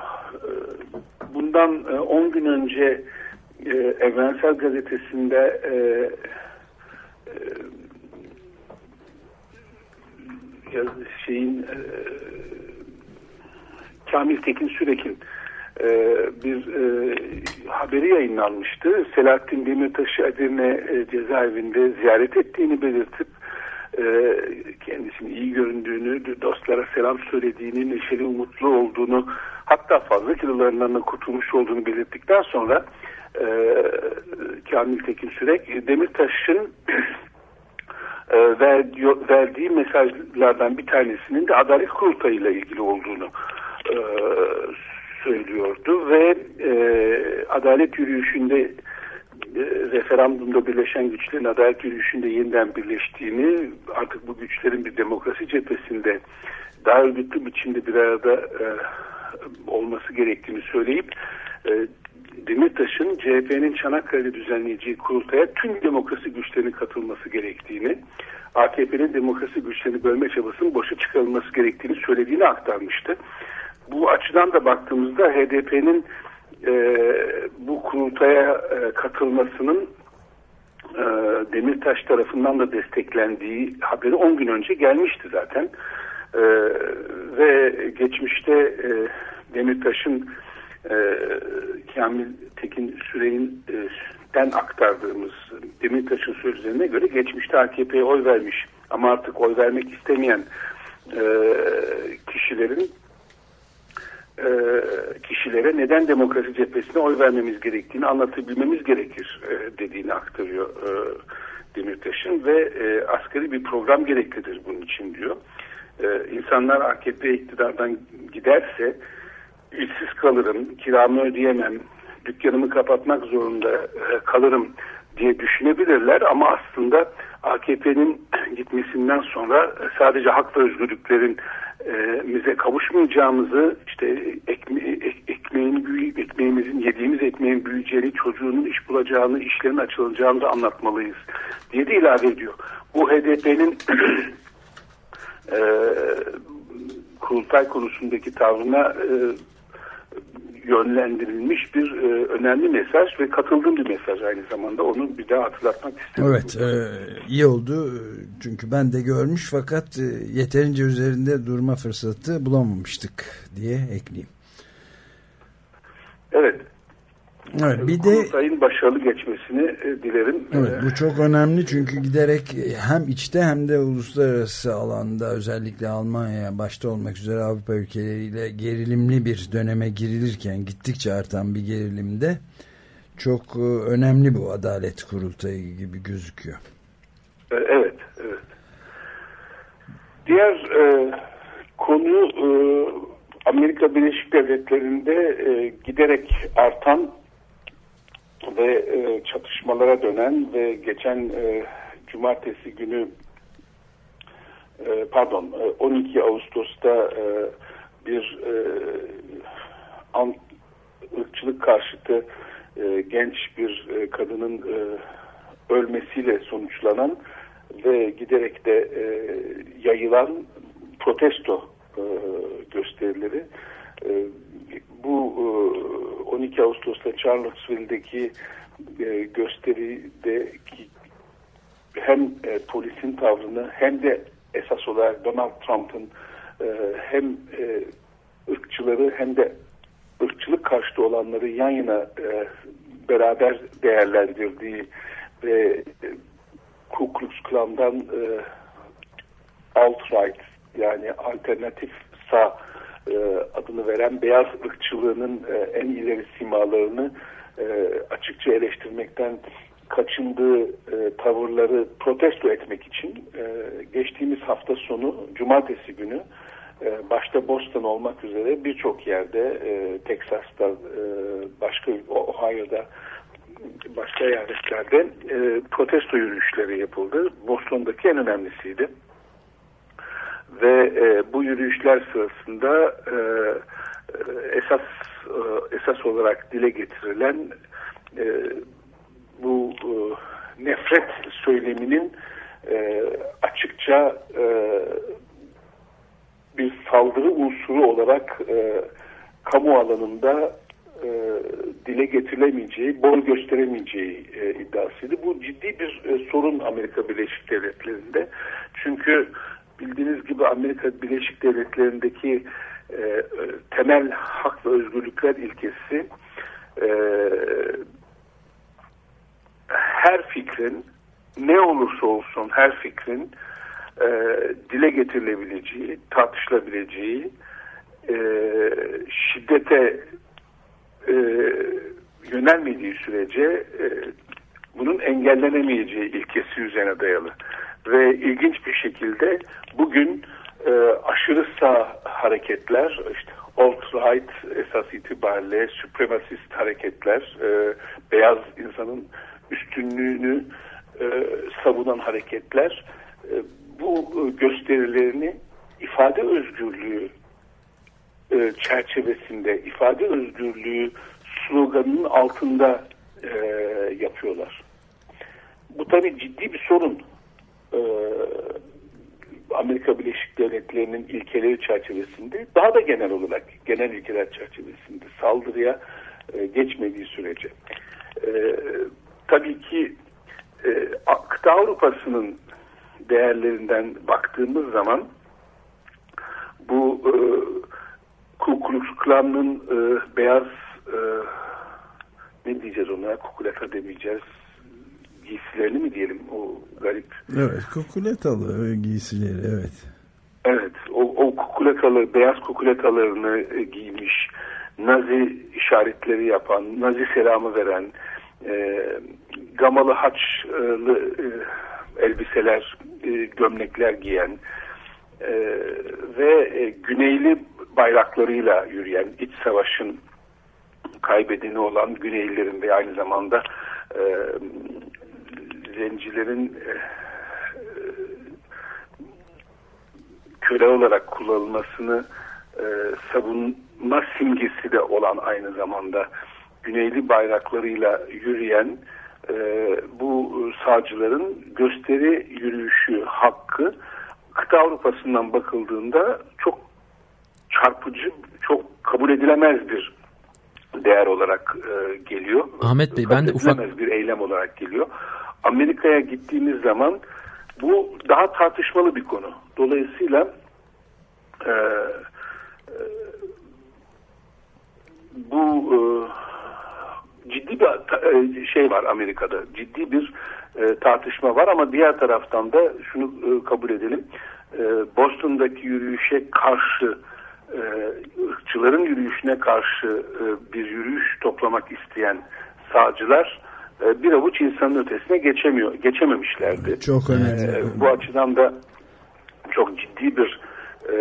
bundan on gün önce e, Evrensel Gazetesi'nde e, e, şeyin e, Kamil Tekin Sürek'in e, bir e, haberi yayınlanmıştı. Selahattin Demirtaş'ı Edirne e, cezaevinde ziyaret ettiğini belirtip e, kendisinin iyi göründüğünü, dostlara selam söylediğini, neşeli, umutlu olduğunu, hatta fazla kilolarından kurtulmuş olduğunu belirttikten sonra e, Kamil Tekin Sürek Demirtaş'ın e, verdiği, verdiği mesajlardan bir tanesinin de Adalet Kurultayı ile ilgili olduğunu e, söylüyordu ve e, adalet yürüyüşünde e, referandumda birleşen güçlerin adalet yürüyüşünde yeniden birleştiğini, artık bu güçlerin bir demokrasi cephesinde daha örgütlü biçimde bir arada e, olması gerektiğini söyleyip e, Demirtaş'ın C H P'nin Çanakkale'de düzenleyeceği kurultaya tüm demokrasi güçlerinin katılması gerektiğini, A K P'nin demokrasi güçlerini bölme çabasının boşa çıkarılması gerektiğini söylediğini aktarmıştı. Bu açıdan da baktığımızda H D P'nin e, bu kurultaya e, katılmasının e, Demirtaş tarafından da desteklendiği haberi on gün önce gelmişti zaten. E, ve geçmişte e, Demirtaş'ın e, Kamil Tekin Sürek'ten aktardığımız Demirtaş'ın sözlerine göre geçmişte A K P'ye oy vermiş ama artık oy vermek istemeyen e, kişilerin kişilere neden demokrasi cephesine oy vermemiz gerektiğini anlatabilmemiz gerekir dediğini aktarıyor Demirtaş'ın ve asgari bir program gereklidir bunun için diyor. İnsanlar A K P iktidardan giderse işsiz kalırım, kiramı ödeyemem, dükkanımı kapatmak zorunda kalırım diye düşünebilirler ama aslında A K P'nin gitmesinden sonra sadece hak ve özgürlüklerin e, bize kavuşmayacağımızı, işte ekme, ek, ekmeğin büyü, ekmeğimizin yediğimiz ekmeğin büyüyeceğini, çocuğunun iş bulacağını, işlerin açılacağını da anlatmalıyız diye de ilave ediyor. Bu H D P'nin e, kurultay konusundaki tavrına e, yönlendirilmiş bir e, önemli mesaj ve katıldığım bir mesaj aynı zamanda. Onu bir daha hatırlatmak istedim. Evet, e, iyi oldu. Çünkü ben de görmüş fakat e, yeterince üzerinde durma fırsatı bulamamıştık diye ekleyeyim. Evet. Evet, bir de kurultayın başarılı geçmesini e, dilerim. Evet, bu çok önemli çünkü giderek hem içte hem de uluslararası alanda, özellikle Almanya başta olmak üzere Avrupa ülkeleriyle gerilimli bir döneme girilirken gittikçe artan bir gerilimde çok önemli bu Adalet Kurultayı gibi gözüküyor. Evet, evet. Diğer e, konu e, Amerika Birleşik Devletleri'nde e, giderek artan ve e, çatışmalara dönen ve geçen e, cumartesi günü e, pardon e, on iki Ağustos'ta e, bir e, an, ırkçılık karşıtı e, genç bir e, kadının e, ölmesiyle sonuçlanan ve giderek de e, yayılan protesto e, gösterileri e, bu e, on iki Ağustos'ta Charlottesville'deki e, gösterideki hem e, polisin tavrını hem de esas olarak Donald Trump'ın e, hem e, ırkçıları hem de ırkçılık karşıtı olanları yan yana e, beraber değerlendirdiği ve e, Ku Klux Klan'dan e, alt-right yani alternatif sağ e, adını veren beyaz ırkçılığının e, en ileri simalarını e, açıkça eleştirmekten kaçındığı e, tavırları protesto etmek için e, geçtiğimiz hafta sonu cumartesi günü e, başta Boston olmak üzere birçok yerde e, Teksas'ta e, başka Ohio'da başka eyaletlerde e, protesto yürüyüşleri yapıldı. Boston'daki en önemlisiydi. Ve e, bu yürüyüşler sırasında e, esas esas olarak dile getirilen bu nefret söyleminin açıkça bir saldırı unsuru olarak kamu alanında dile getirilemeyeceği, boy gösteremeyeceği iddiasıydı. Bu ciddi bir sorun Amerika Birleşik Devletleri'nde. Çünkü bildiğiniz gibi Amerika Birleşik Devletleri'ndeki e, temel hak ve özgürlükler ilkesi e, her fikrin, ne olursa olsun her fikrin e, dile getirilebileceği, tartışılabileceği, e, şiddete e, yönelmediği sürece e, bunun engellenemeyeceği ilkesi üzerine dayalı. Ve ilginç bir şekilde bugün e, aşırı sağ hareketler, işte alt-right esas itibariyle supremacist hareketler, e, beyaz insanın üstünlüğünü e, savunan hareketler e, bu gösterilerini ifade özgürlüğü e, çerçevesinde, ifade özgürlüğü sloganının altında e, yapıyorlar. Bu tabii ciddi bir sorun. Amerika Birleşik Devletleri'nin ilkeleri çerçevesinde, daha da genel olarak genel ilkeler çerçevesinde saldırıya e, geçmediği sürece. E, tabii ki e, kıta Avrupa'sının değerlerinden baktığımız zaman bu e, Ku Klux Klan'ın e, beyaz e, ne diyeceğiz ona, kukulata demeyeceğiz, giysilerini mi diyelim, o garip. Evet, kukuletalı giysileri, evet. Evet, o, o kukuletalı, beyaz kukuletalarını e, giymiş, Nazi işaretleri yapan, Nazi selamı veren, e, gamalı haçlı e, elbiseler, e, gömlekler giyen e, ve e, güneyli bayraklarıyla yürüyen, iç savaşın kaybedeni olan Güneylilerin ve aynı zamanda e, zencilerin e, köle olarak kullanılmasını e, savunma simgesi de olan, aynı zamanda Güneyli bayraklarıyla yürüyen e, bu sağcıların gösteri yürüyüşü hakkı kıta Avrupa'sından bakıldığında çok çarpıcı, çok kabul edilemez bir değer olarak e, geliyor. Ahmet Bey, ben de ufak bir eylem olarak geliyor. Amerika'ya gittiğimiz zaman bu daha tartışmalı bir konu. Dolayısıyla e, e, bu e, ciddi bir şey var Amerika'da. Ciddi bir e, tartışma var ama diğer taraftan da şunu e, kabul edelim. E, Boston'daki yürüyüşe karşı, e, ırkçıların yürüyüşüne karşı e, bir yürüyüş toplamak isteyen sağcılar e, bir avuç insanın ötesine geçemiyor, geçememişlerdi. Çok önemli. E, bu açıdan da çok ciddi bir e,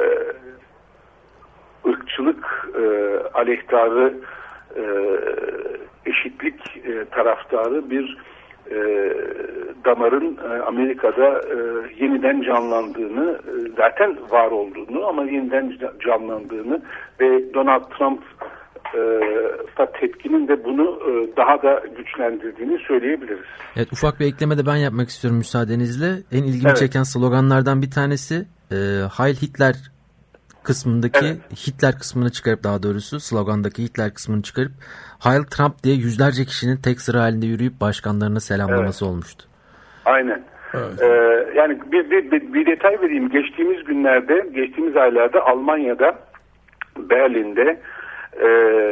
ırkçılık e, aleyhtarı, e, eşitlik e, taraftarı bir e, damarın e, Amerika'da e, yeniden canlandığını, e, zaten var olduğunu ama yeniden canlandığını ve Donald Trump e, tepkinin de bunu e, daha da güçlendirdiğini söyleyebiliriz. Evet, ufak bir ekleme de ben yapmak istiyorum müsaadenizle. En ilgimi evet. çeken sloganlardan bir tanesi e, Heil Hitler kısmındaki, evet. Hitler kısmını çıkarıp, daha doğrusu slogandaki Hitler kısmını çıkarıp Heil Trump diye yüzlerce kişinin tek sıra halinde yürüyüp başkanlarına selamlaması evet. olmuştu. Aynen. Evet. Ee, yani bir, bir, bir, bir detay vereyim. Geçtiğimiz günlerde, geçtiğimiz aylarda Almanya'da, Berlin'de e,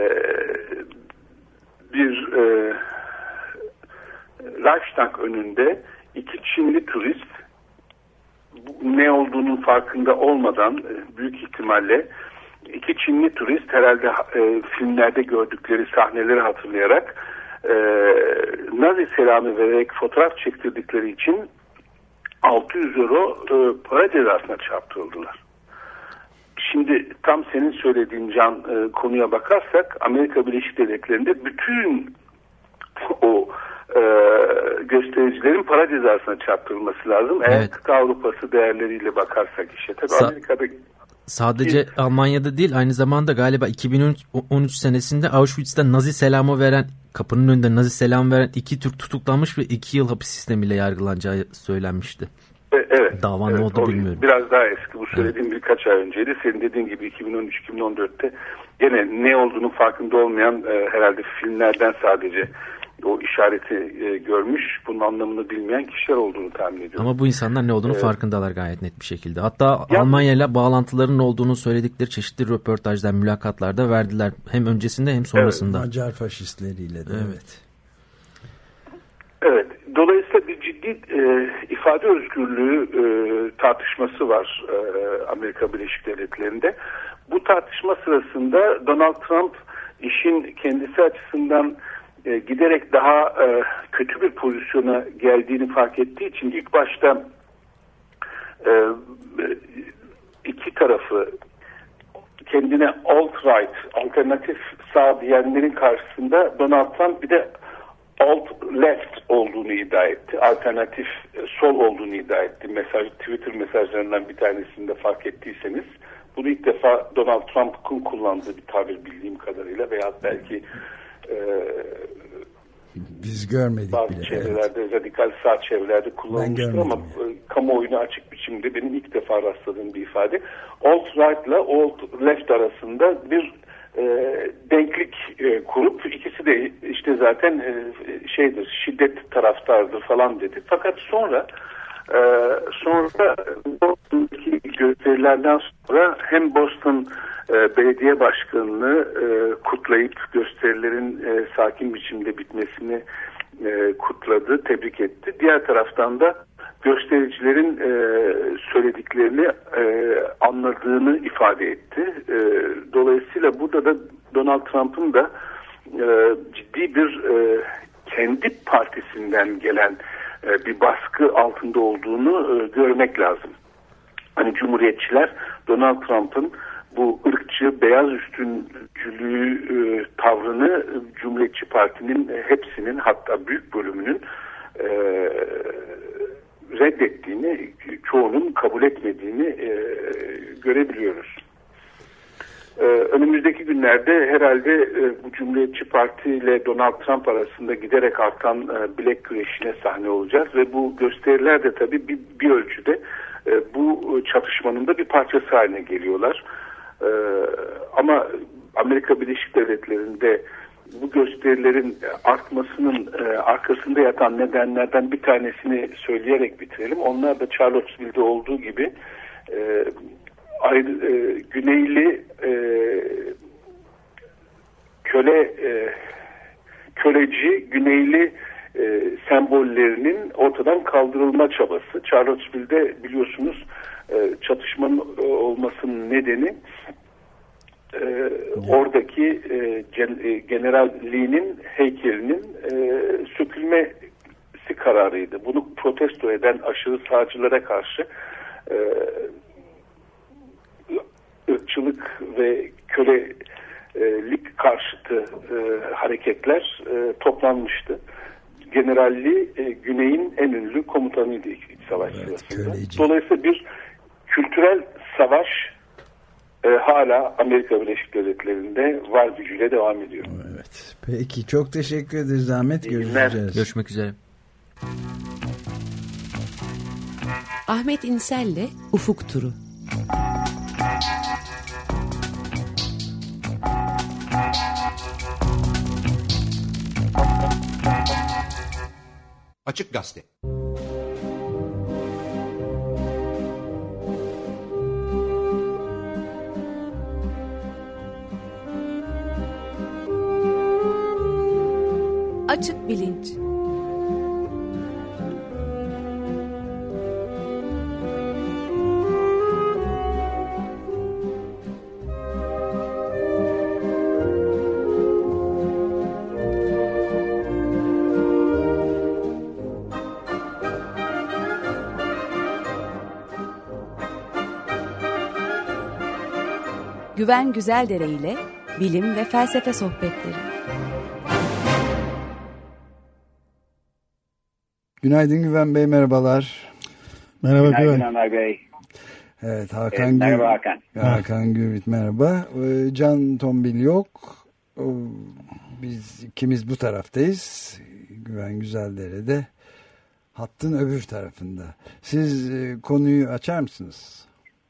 bir e, Reichstag önünde iki Çinli turist, ne olduğunun farkında olmadan büyük ihtimalle iki Çinli turist herhalde e, filmlerde gördükleri sahneleri hatırlayarak e, Nazi selamı vererek fotoğraf çektirdikleri için altı yüz euro e, para cezasına çarptırıldılar. Şimdi tam senin söylediğin Can e, konuya bakarsak Amerika Birleşik Devletleri'nde bütün o e, göstericilerin para cezasına çarptırılması lazım. Eğer evet. kıta Avrupası değerleriyle bakarsak işte. Tabii Sa- Amerika'da sadece Ki, Almanya'da değil, aynı zamanda galiba iki bin on üç senesinde Auschwitz'te Nazi selamı veren, kapının önünde Nazi selamı veren iki Türk tutuklanmış ve iki yıl hapis sistemiyle yargılanacağı söylenmişti. Evet. Dava evet, ne oldu bilmiyorum. Biraz daha eski, bu söylediğim evet. birkaç ay önceydi. Senin dediğin gibi iki bin on üç iki bin on dörtte gene ne olduğunu farkında olmayan e, herhalde filmlerden sadece o işareti e, görmüş, bunun anlamını bilmeyen kişiler olduğunu tahmin ediyorum. Ama bu insanlar ne olduğunu evet. farkındalar gayet net bir şekilde. Hatta Almanya ile bağlantılarının olduğunu söyledikleri çeşitli röportajlar, mülakatlarda verdiler. Hem öncesinde hem sonrasında. Evet, Macar faşistleriyle de. Evet. Evet. Dolayısıyla bir ciddi e, ifade özgürlüğü e, tartışması var e, Amerika Birleşik Devletleri'nde. Bu tartışma sırasında Donald Trump işin kendisi açısından e, giderek daha e, kötü bir pozisyona geldiğini fark ettiği için ilk başta e, iki tarafı, kendine alt-right, alternatif sağ diyenlerin karşısında Donald Trump bir de alt-left olduğunu iddia etti. Alternatif sol olduğunu iddia etti. Mesaj, Twitter mesajlarından bir tanesinde fark ettiyseniz. Bunu ilk defa Donald Trump'ın kullandığı bir tabir bildiğim kadarıyla, veya belki e, biz görmedik bazı bile. çevrelerde, evet. radikal sağ çevrelerde kullanılmıştır ama e, kamuoyuna açık biçimde benim ilk defa rastladığım bir ifade. Alt-right ile alt-left arasında bir E, denklik e, kurup ikisi de işte zaten e, şeydir, şiddet taraftardır falan dedi. Fakat sonra e, sonra Boston'daki gösterilerden sonra hem Boston e, belediye başkanını e, kutlayıp gösterilerin e, sakin biçimde bitmesini e, kutladı, tebrik etti. Diğer taraftan da göstericilerin e, söylediklerini e, anladığını ifade etti. E, dolayısıyla burada da Donald Trump'ın da e, ciddi bir e, kendi partisinden gelen e, bir baskı altında olduğunu e, görmek lazım. Hani Cumhuriyetçiler Donald Trump'ın bu ırkçı, beyaz üstüncülüğü e, tavrını Cumhuriyetçi Parti'nin e, hepsinin, hatta büyük bölümünün e, reddettiğini, çoğunun kabul etmediğini e, görebiliyoruz. E, önümüzdeki günlerde herhalde e, bu Cumhuriyetçi Parti ile Donald Trump arasında giderek artan e, bilek güreşine sahne olacağız ve bu gösteriler de tabii bir, bir ölçüde e, bu çatışmanın da bir parçası haline geliyorlar. E, ama Amerika Birleşik Devletleri'nde bu gösterilerin artmasının e, arkasında yatan nedenlerden bir tanesini söyleyerek bitirelim. Onlar da Charlottesville'de olduğu gibi e, ayrı, e, güneyli e, köle e, köleci güneyli e, sembollerinin ortadan kaldırılma çabası. Charlottesville'de biliyorsunuz e, çatışmanın e, olmasının nedeni Ee, oradaki e, gen, e, General Lee'nin heykelinin e, sökülmesi kararıydı. Bunu protesto eden aşırı sağcılara karşı e, ırkçılık ve kölelik karşıtı e, hareketler e, toplanmıştı. General Lee e, Güney'in en ünlü komutanıydı iç savaş evet, sırasında. Köleci. Dolayısıyla bir kültürel savaş E, hala Amerika Birleşik Devletleri'nde var gücüyle devam ediyor. Evet. Peki, çok teşekkür ederiz Ahmet. Görüşeceğiz. Görüşmek üzere. Ahmet İnsel'le Ufuk Turu. Açık Gazete. Açık bilinç. Güven Güzeldere ile bilim ve felsefe sohbetleri. Günaydın Güven Bey, merhabalar. Merhaba Güven. Günaydın Ömer Bey. Evet, Hakan evet, merhaba Gür... Hakan. Hakan Gürvit merhaba. Can Tombil yok. Biz ikimiz bu taraftayız. Güven Güzeldere'de hattın öbür tarafında. Siz konuyu açar mısınız?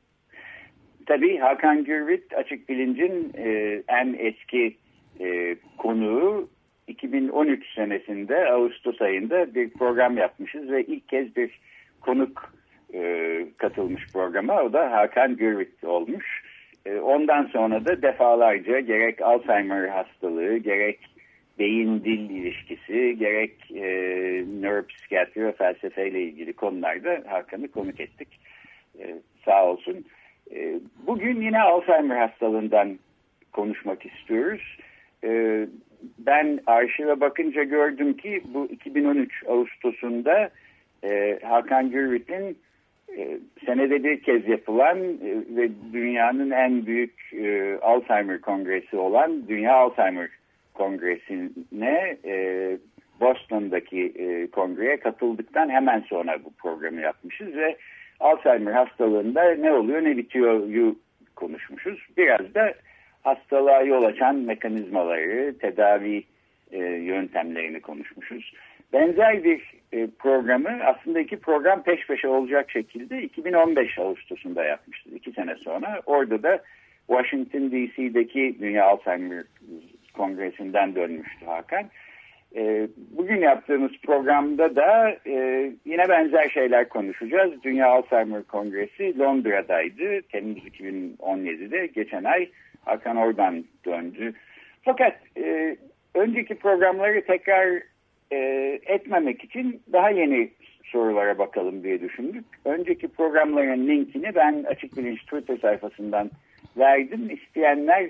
Tabii, Hakan Gürvit Açık Bilinc'in e, en eski e, konuğu. iki bin on üç senesinde Ağustos ayında bir program yapmışız ve ilk kez bir konuk e, katılmış programa. O da Hakan Gürvit olmuş. E, ondan sonra da defalarca gerek Alzheimer hastalığı, gerek beyin-dil ilişkisi, gerek e, nöropsikiyatri ve felsefeyle ilgili konularda Hakan'ı konuk ettik. E, sağ olsun. E, bugün yine Alzheimer hastalığından konuşmak istiyoruz. E, ben arşive bakınca gördüm ki bu iki bin on üç Ağustos'unda e, Hakan Gürvit'in e, senede bir kez yapılan e, ve dünyanın en büyük e, Alzheimer kongresi olan Dünya Alzheimer Kongresi'ne e, Boston'daki e, kongreye katıldıktan hemen sonra bu programı yapmışız ve Alzheimer hastalığında ne oluyor ne bitiyor konuşmuşuz. Biraz da hastalığa yol açan mekanizmaları, tedavi e, yöntemlerini konuşmuşuz. Benzer bir e, programı aslında iki program peş peşe olacak şekilde iki bin on beş Ağustos'unda yapmıştık. iki sene sonra. Orada da Washington D C'deki Dünya Alzheimer Kongresi'nden dönmüştü Hakan. E, bugün yaptığımız programda da e, yine benzer şeyler konuşacağız. Dünya Alzheimer Kongresi Londra'daydı. Temmuz iki bin on yedi'de. Geçen ay Hakan oradan döndü. Fakat e, önceki programları tekrar e, etmemek için daha yeni sorulara bakalım diye düşündük. Önceki programların linkini ben Açık Bilinç Twitter sayfasından verdim. İsteyenler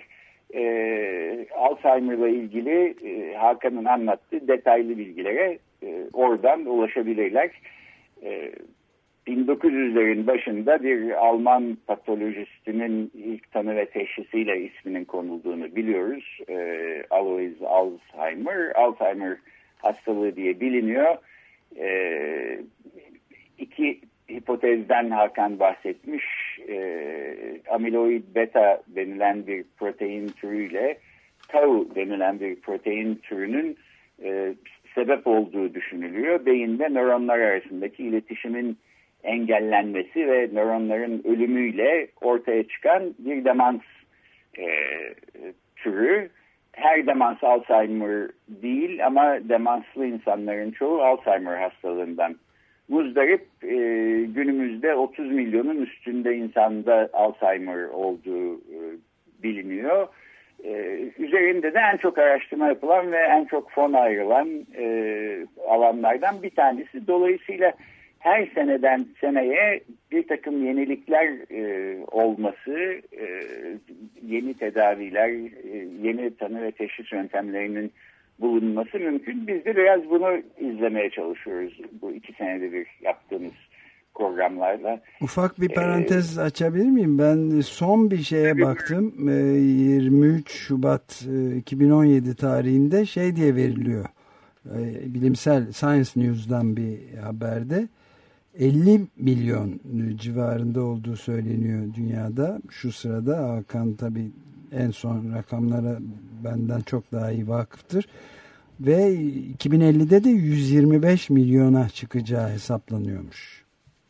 e, Alzheimer'la ilgili e, Hakan'ın anlattığı detaylı bilgilere e, oradan ulaşabilirler. E, bin dokuz yüzlerin başında bir Alman patolojistinin ilk tanı ve teşhisiyle isminin konulduğunu biliyoruz. E, Alois Alzheimer, Alzheimer hastalığı diye biliniyor. E, iki hipotezden Hakan bahsetmiş. E, amiloid beta denilen bir protein türüyle tau denilen bir protein türünün e, sebep olduğu düşünülüyor. Beyinde nöronlar arasındaki iletişimin engellenmesi ve nöronların ölümüyle ortaya çıkan bir demans e, türü. Her demans Alzheimer değil ama demanslı insanların çoğu Alzheimer hastalığından muzdarip. E, günümüzde otuz milyonun üstünde insanda Alzheimer olduğu e, biliniyor. E, üzerinde de en çok araştırma yapılan ve en çok fon ayrılan e, alanlardan bir tanesi. Dolayısıyla her seneden seneye bir takım yenilikler e, olması, e, yeni tedaviler, e, yeni tanı ve teşhis yöntemlerinin bulunması mümkün. Biz de biraz bunu izlemeye çalışıyoruz bu iki senede bir yaptığımız programlarla. Ufak bir parantez ee, açabilir miyim? Ben son bir şeye baktım. yirmi üç Şubat iki bin on yedi tarihinde şey diye veriliyor. Bilimsel Science News'dan bir haberde elli milyon civarında olduğu söyleniyor dünyada. Şu sırada Hakan tabii en son rakamlara benden çok daha iyi vakıftır. Ve iki bin ellide de yüz yirmi beş milyona çıkacağı hesaplanıyormuş.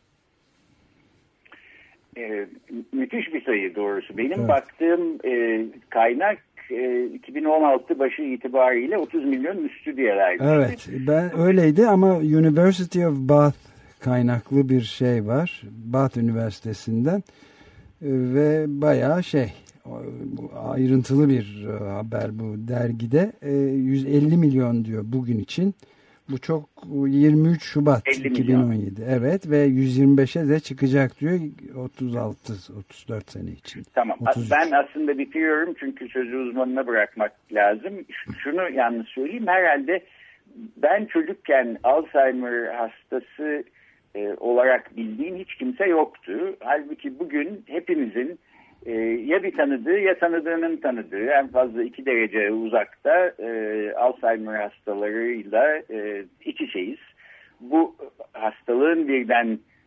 Ee, müthiş bir sayı doğrusu. Benim evet. baktığım e, kaynak e, iki bin on altı başı itibariyle otuz milyon üstü diye vermişti. Evet, ben öyleydi ama University of Bath kaynaklı bir şey var. Bath Üniversitesi'nden ve bayağı şey ayrıntılı bir haber bu dergide. yüz elli milyon diyor bugün için. Bu çok yirmi üç Şubat iki bin on yedi. Evet ve yüz yirmi beşe de çıkacak diyor otuz altı otuz dört sene için. Tamam. otuz üç. Ben aslında bitiriyorum çünkü sözü uzmanına bırakmak lazım. Şunu yalnız söyleyeyim. Herhalde ben çocukken Alzheimer hastası e, olarak bildiğim hiç kimse yoktu. Halbuki bugün hepimizin e, ya bir tanıdığı ya tanıdığının tanıdığı en fazla iki derece uzakta e, Alzheimer hastalarıyla e, iç içeyiz. Bu hastalığın birden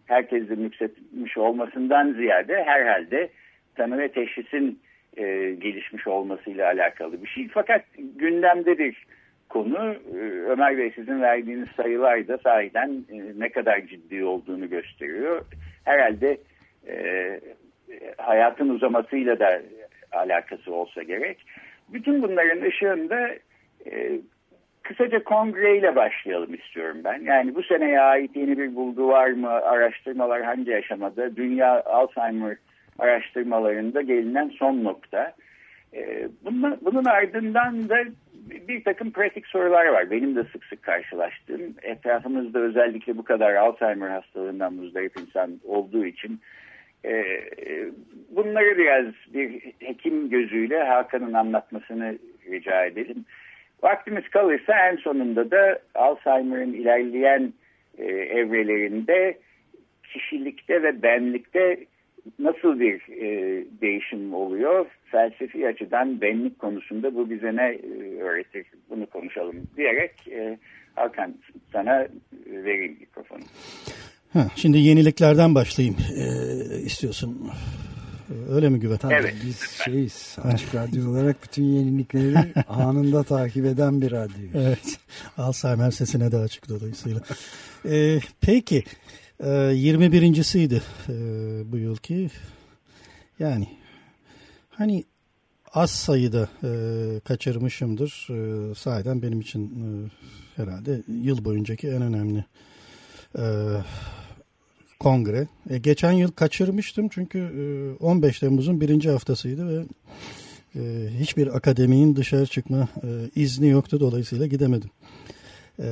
herkesle nüksetmiş olmasından ziyade herhalde tanı ve teşhisin e, gelişmiş olmasıyla alakalı bir şey. Fakat gündemde bir konu. Ömer Bey, sizin verdiğiniz sayılar da sahiden e, ne kadar ciddi olduğunu gösteriyor. Herhalde e, hayatın uzamasıyla da alakası olsa gerek. Bütün bunların ışığında e, kısaca kongreyle başlayalım istiyorum ben. Yani bu seneye ait yeni bir bulgu var mı? Araştırmalar hangi aşamada? Dünya Alzheimer araştırmalarında gelinen son nokta. Ee, bunun, bunun ardından da bir takım pratik sorular var. Benim de sık sık karşılaştığım. Etrafımızda özellikle bu kadar Alzheimer hastalığından muzdarip insan olduğu için e, bunları biraz bir hekim gözüyle Hakan'ın anlatmasını rica edelim. Vaktimiz kalırsa en sonunda da Alzheimer'ın ilerleyen e, evrelerinde kişilikte ve benlikte nasıl bir e, değişim oluyor? Felsefi açıdan benlik konusunda bu bize ne e, öğretir? Bunu konuşalım diyerek e, Hakan, sana e, vereyim mikrofonu. Ha, şimdi yeniliklerden başlayayım e, istiyorsun. Öyle mi Güven? Evet. Biz şeyiz, Açık Radyo olarak bütün yenilikleri anında takip eden bir radyo. Evet. Alzheimer sesine de açık dolayısıyla. Ee, peki. Ee, yirmi birincisiydi ee, bu yılki. Yani hani az sayıda e, kaçırmışımdır. E, sahiden benim için e, herhalde yıl boyuncaki en önemli e, kongre. E, geçen yıl kaçırmıştım çünkü e, on beş Temmuz'un birinci haftasıydı ve e, hiçbir akademinin dışarı çıkma e, izni yoktu. Dolayısıyla gidemedim. E,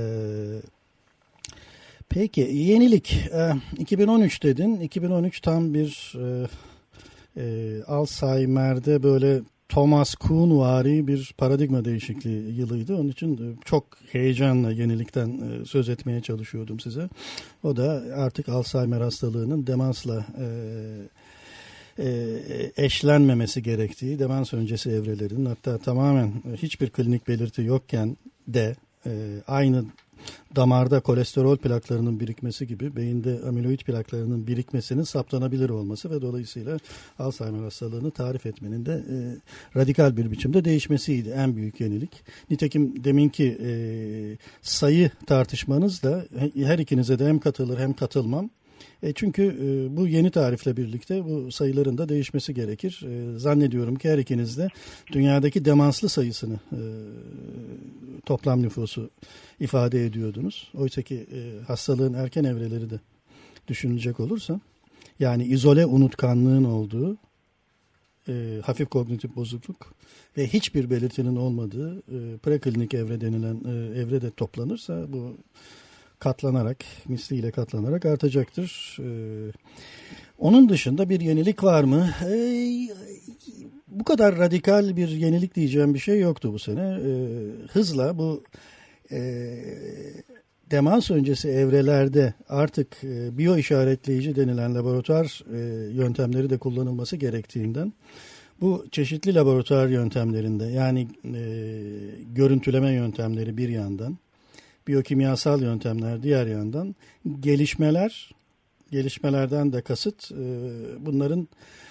peki yenilik. E, iki bin on üç dedin. iki bin on üç tam bir e, e, Alzheimer'de böyle Thomas Kuhn-vari bir paradigma değişikliği yılıydı. Onun için çok heyecanla yenilikten söz etmeye çalışıyordum size. O da artık Alzheimer hastalığının demansla e, e, eşlenmemesi gerektiği, demans öncesi evrelerinin hatta tamamen hiçbir klinik belirti yokken de e, aynı damarda kolesterol plaklarının birikmesi gibi beyinde amiloid plaklarının birikmesinin saptanabilir olması ve dolayısıyla Alzheimer hastalığını tarif etmenin de e, radikal bir biçimde değişmesiydi en büyük yenilik. Nitekim deminki e, sayı tartışmanız da her ikinize de hem katılır hem katılmam. E çünkü e, bu yeni tarifle birlikte bu sayıların da değişmesi gerekir. E, zannediyorum ki her ikiniz de dünyadaki demanslı sayısını e, toplam nüfusu ifade ediyordunuz. Oysa ki e, hastalığın erken evreleri de düşünülecek olursa yani izole unutkanlığın olduğu, e, hafif kognitif bozukluk ve hiçbir belirtinin olmadığı e, preklinik evre denilen e, evre de toplanırsa bu katlanarak, misliyle katlanarak artacaktır. Ee, onun dışında bir yenilik var mı? Ee, bu kadar radikal bir yenilik diyeceğim bir şey yoktu bu sene. Ee, hızla bu e, demans öncesi evrelerde artık e, biyo işaretleyici denilen laboratuvar e, yöntemleri de kullanılması gerektiğinden bu çeşitli laboratuvar yöntemlerinde yani e, görüntüleme yöntemleri bir yandan, biyokimyasal yöntemler diğer yandan gelişmeler, gelişmelerden de kasıt bunların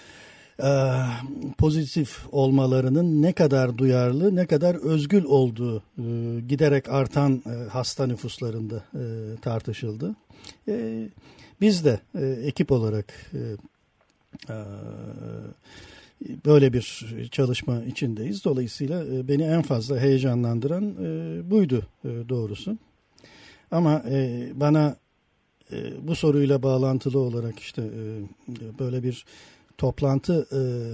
pozitif olmalarının ne kadar duyarlı, ne kadar özgül olduğu giderek artan hasta nüfuslarında tartışıldı. Biz de ekip olarak böyle bir çalışma içindeyiz. Dolayısıyla beni en fazla heyecanlandıran buydu doğrusu. Ama bana bu soruyla bağlantılı olarak işte böyle bir toplantı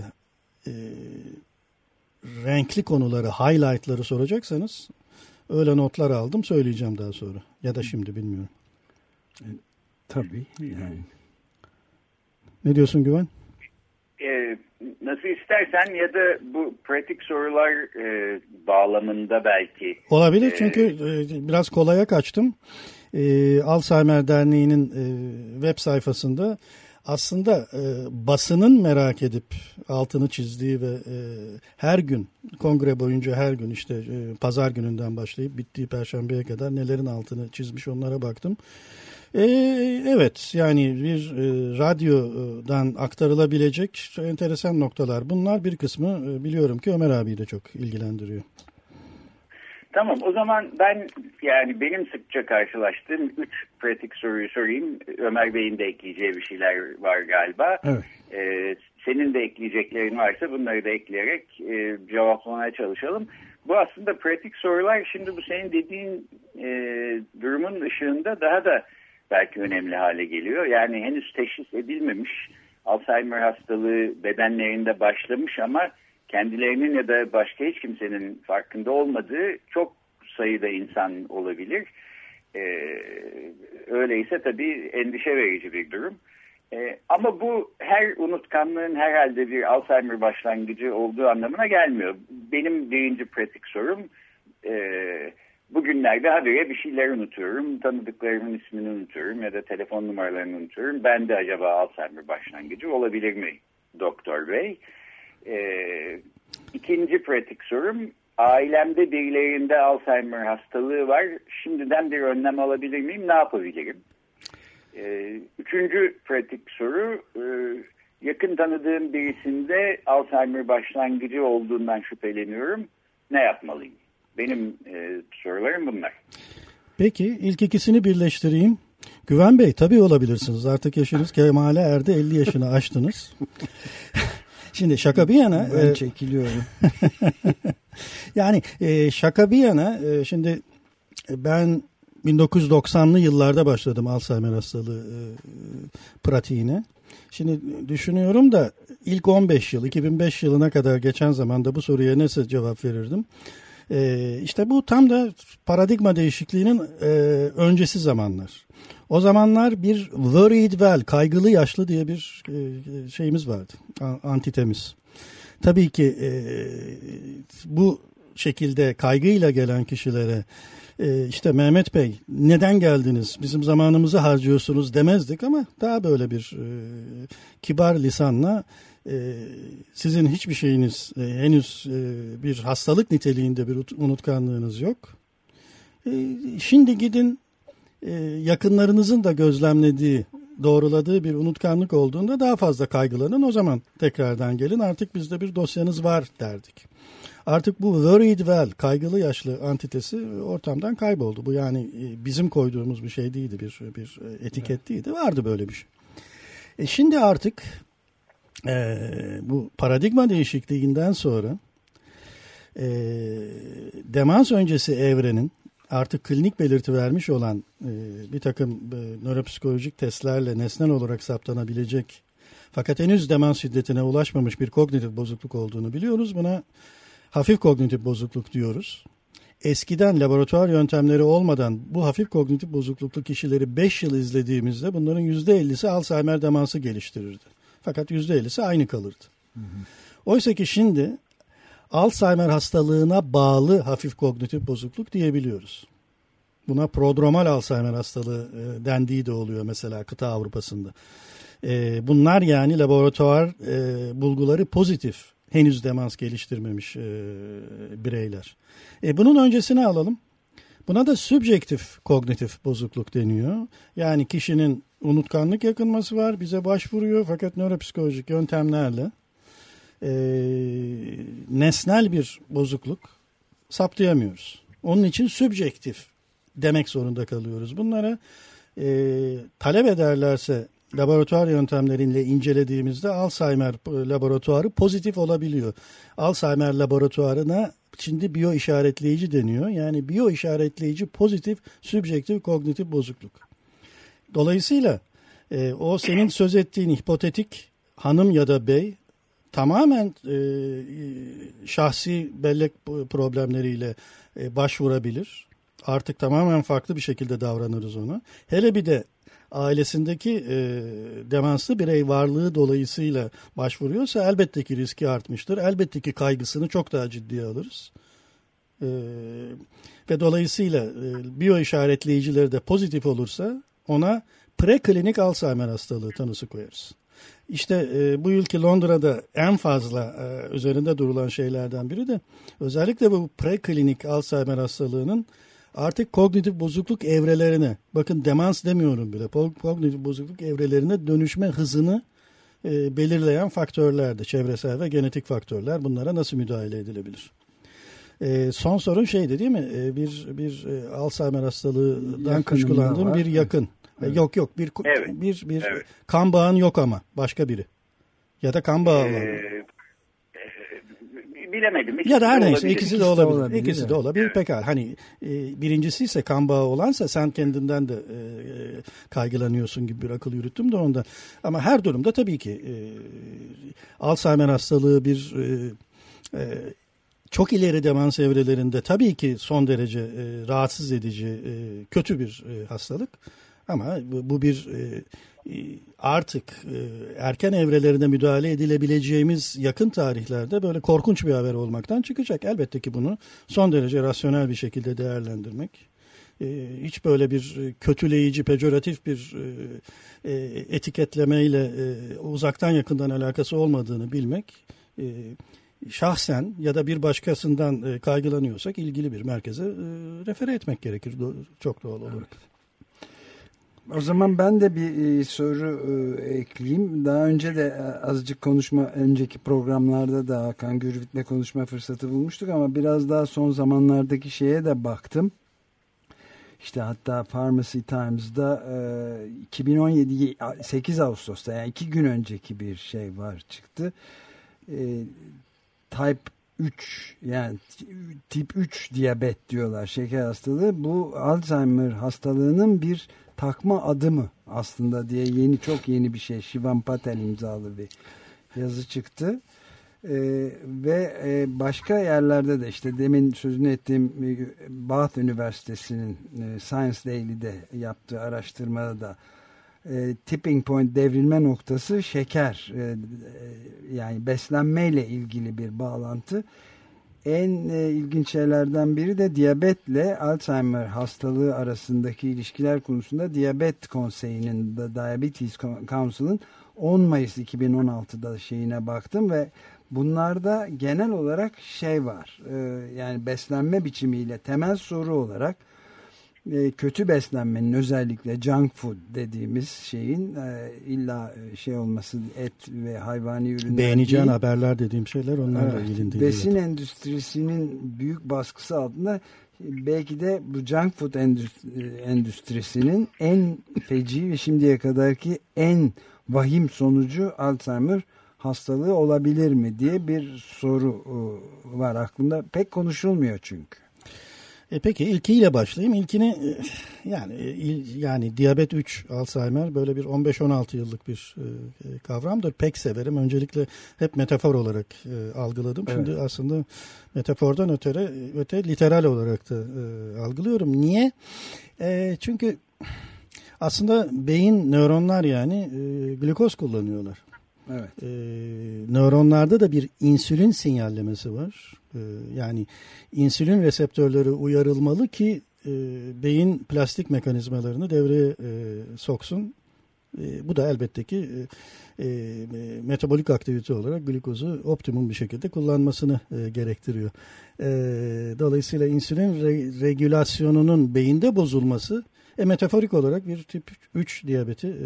renkli konuları, highlightları soracaksanız öyle notlar aldım, söyleyeceğim daha sonra. Ya da şimdi bilmiyorum. Tabii yani. Ne diyorsun Güven? Ee, nasıl istersen ya da bu pratik sorular e, bağlamında belki. Olabilir ee, çünkü e, biraz kolaya kaçtım. E, Alzheimer Derneği'nin e, web sayfasında aslında e, basının merak edip altını çizdiği ve e, her gün kongre boyunca her gün işte e, pazar gününden başlayıp bittiği perşembeye kadar nelerin altını çizmiş onlara baktım. Ee, evet, yani bir e, radyodan aktarılabilecek enteresan noktalar. Bunlar bir kısmı e, biliyorum ki Ömer abiyi de çok ilgilendiriyor. Tamam, o zaman ben yani benim sıkça karşılaştığım üç pratik soruyu sorayım. Ömer Bey'in de ekleyeceği bir şeyler var galiba. Evet. Ee, senin de ekleyeceklerin varsa bunları da ekleyerek e, cevaplamaya çalışalım. Bu aslında pratik sorular şimdi bu senin dediğin e, durumun ışığında daha da belki önemli hale geliyor. Yani henüz teşhis edilmemiş Alzheimer hastalığı bedenlerinde başlamış ama kendilerinin ya da başka hiç kimsenin farkında olmadığı çok sayıda insan olabilir. Ee, öyleyse tabii endişe verici bir durum. Ee, ama bu her unutkanlığın herhalde bir Alzheimer başlangıcı olduğu anlamına gelmiyor. Benim birinci pratik sorum, e, bugünlerde habire bir şeyler unutuyorum. Tanıdıklarımın ismini unutuyorum ya da telefon numaralarını unutuyorum. Ben de acaba Alzheimer başlangıcı olabilir mi Doktor Bey? Ee, ikinci pratik sorum, ailemde birilerinde Alzheimer hastalığı var. Şimdiden bir önlem alabilir miyim? Ne yapabilirim? Ee, üçüncü pratik soru, e, yakın tanıdığım birisinde Alzheimer başlangıcı olduğundan şüpheleniyorum. Ne yapmalıyım? Benim e, sorularım bunlar. Peki, ilk ikisini birleştireyim. Güven Bey, tabii olabilirsiniz. Artık yaşınız kemale erdi, elli yaşını aştınız. Şimdi şaka bir yana. Ben e, çekiliyorum. yani e, şaka bir yana, e, şimdi ben bin dokuz yüz doksanlı yıllarda başladım Alzheimer hastalığı e, pratiğine. Şimdi düşünüyorum da ilk on beş yıl, iki bin beş yılına kadar geçen zamanda bu soruya nasıl cevap verirdim? E, işte bu tam da paradigma değişikliğinin e, öncesi zamanlar. O zamanlar bir worried well, kaygılı yaşlı diye bir e, şeyimiz vardı, antitemiz. Tabii ki e, bu şekilde kaygıyla gelen kişilere e, işte Mehmet Bey neden geldiniz, bizim zamanımızı harcıyorsunuz demezdik ama daha böyle bir e, kibar lisanla e, sizin hiçbir şeyiniz e, henüz e, bir hastalık niteliğinde bir unutkanlığınız yok. E, şimdi gidin. Yakınlarınızın da gözlemlediği, doğruladığı bir unutkanlık olduğunda daha fazla kaygılanın. O zaman tekrardan gelin, artık bizde bir dosyanız var derdik. Artık bu worried well, kaygılı yaşlı antitesi ortamdan kayboldu. Bu yani bizim koyduğumuz bir şey değildi, bir bir etiket değildi. Vardı böyle bir şey. E şimdi artık e, bu paradigma değişikliğinden sonra e, demans öncesi evrenin artık klinik belirti vermiş olan e, bir takım e, nöropsikolojik testlerle nesnel olarak saptanabilecek fakat henüz demans şiddetine ulaşmamış bir kognitif bozukluk olduğunu biliyoruz. Buna hafif kognitif bozukluk diyoruz. Eskiden laboratuvar yöntemleri olmadan bu hafif kognitif bozukluklu kişileri beş yıl izlediğimizde bunların yüzde ellisi Alzheimer demansı geliştirirdi. Fakat yüzde ellisi aynı kalırdı. Hı hı. Oysa ki şimdi Alzheimer hastalığına bağlı hafif kognitif bozukluk diyebiliyoruz. Buna prodromal Alzheimer hastalığı e, dendiği de oluyor mesela kıta Avrupa'sında. E, bunlar yani laboratuvar e, bulguları pozitif, henüz demans geliştirmemiş e, bireyler. E, bunun öncesini alalım. Buna da subjektif kognitif bozukluk deniyor. Yani kişinin unutkanlık yakınması var, bize başvuruyor fakat nöropsikolojik yöntemlerle E, nesnel bir bozukluk saptayamıyoruz. Onun için subjektif demek zorunda kalıyoruz. Bunlara e, talep ederlerse laboratuvar yöntemleriyle incelediğimizde Alzheimer laboratuvarı pozitif olabiliyor. Alzheimer laboratuvarına şimdi biyo işaretleyici deniyor. Yani biyo işaretleyici pozitif subjektif kognitif bozukluk. Dolayısıyla e, o senin söz ettiğin hipotetik hanım ya da bey tamamen e, şahsi bellek problemleriyle e, başvurabilir. Artık tamamen farklı bir şekilde davranırız ona. Hele bir de ailesindeki e, demanslı birey varlığı dolayısıyla başvuruyorsa elbette ki riski artmıştır. Elbette ki kaygısını çok daha ciddiye alırız. E, ve dolayısıyla e, biyo işaretleyicileri de pozitif olursa ona preklinik Alzheimer hastalığı tanısı koyarız. İşte e, bu yılki Londra'da en fazla e, üzerinde durulan şeylerden biri de özellikle bu preklinik Alzheimer hastalığının artık kognitif bozukluk evrelerine, bakın demans demiyorum bile, kognitif bozukluk evrelerine dönüşme hızını e, belirleyen faktörlerdi. Çevresel ve genetik faktörler. Bunlara nasıl müdahale edilebilir? E, son sorun şeydi değil mi? E, bir bir e, Alzheimer hastalığından kuşkulandığım bir yakın. Evet. E, yok yok bir evet. bir bir evet. kan bağın yok ama başka biri. Ya da kan bağı var. Ee, bilemedim. İkisi ya da her neyse olabilir. ikisi de olabilir. olabilir ikisi evet. de olabilir. Evet. Pekala. Hani e, birincisi ise kan bağı olansa sen kendinden de e, kaygılanıyorsun gibi bir akıl yürüttüm de ondan. Ama her durumda tabii ki e, Alzheimer hastalığı bir e, e, çok ileri demans evrelerinde tabii ki son derece e, rahatsız edici, e, kötü bir e, hastalık. Ama bu, bu bir e, artık e, erken evrelerine müdahale edilebileceğimiz yakın tarihlerde böyle korkunç bir haber olmaktan çıkacak. Elbette ki bunu son derece rasyonel bir şekilde değerlendirmek, e, hiç böyle bir kötüleyici, pejoratif bir e, e, etiketlemeyle e, uzaktan yakından alakası olmadığını bilmek, e, şahsen ya da bir başkasından e, kaygılanıyorsak ilgili bir merkeze e, refere etmek gerekir çok doğal olarak. Evet. O zaman ben de bir e, soru e, ekleyeyim. Daha önce de e, azıcık konuşma, önceki programlarda da Hakan Gürvit'le konuşma fırsatı bulmuştuk ama biraz daha son zamanlardaki şeye de baktım. İşte hatta Pharmacy Times'da e, iki bin on yedi sekiz Ağustos'ta yani iki gün önceki bir şey var çıktı. E, Type üç yani tip üç diyabet diyorlar, şeker hastalığı. Bu Alzheimer hastalığının bir takma adı mı aslında diye yeni çok yeni bir şey. Shivam Patel imzalı bir yazı çıktı. Ee, ve e, başka yerlerde de işte demin sözünü ettiğim Bath Üniversitesi'nin e, Science Daily'de yaptığı araştırmada da e, tipping point, devrilme noktası şeker e, e, yani beslenmeyle ilgili bir bağlantı. En e, ilginç şeylerden biri de diyabetle Alzheimer hastalığı arasındaki ilişkiler konusunda Diyabet Konseyi'nin de Diabetes Council'ın on Mayıs iki bin on altıda şeyine baktım ve bunlarda genel olarak şey var. E, yani beslenme biçimiyle temel soru olarak e, kötü beslenmenin, özellikle junk food dediğimiz şeyin e, illa şey olması, et ve hayvani ürünler beğeneceğin değil. Haberler dediğim şeyler onlarla evet, ilgili değil. Besin endüstrisinin büyük baskısı altında belki de bu junk food endüstrisinin en feci ve şimdiye kadarki en vahim sonucu Alzheimer hastalığı olabilir mi diye bir soru var aklımda. Pek konuşulmuyor çünkü. E peki ilkiyle başlayayım. İlkini yani il, yani diyabet üç, Alzheimer böyle bir on beş on altı yıllık bir e, kavramdır. Pek severim. Öncelikle hep metafor olarak e, algıladım. Evet. Şimdi aslında metafordan öte öte literal olarak da e, algılıyorum. Niye? E, çünkü aslında beyin, nöronlar yani e, glikoz kullanıyorlar. Evet. Ee, nöronlarda da bir insülin sinyallemesi var. Ee, yani insülin reseptörleri uyarılmalı ki e, beyin plastik mekanizmalarını devreye e, soksun. E, bu da elbette ki e, e, metabolik aktivite olarak glikozu optimum bir şekilde kullanmasını e, gerektiriyor. E, dolayısıyla insülin re- regülasyonunun beyinde bozulması e, metaforik olarak bir tip üç diyabeti e,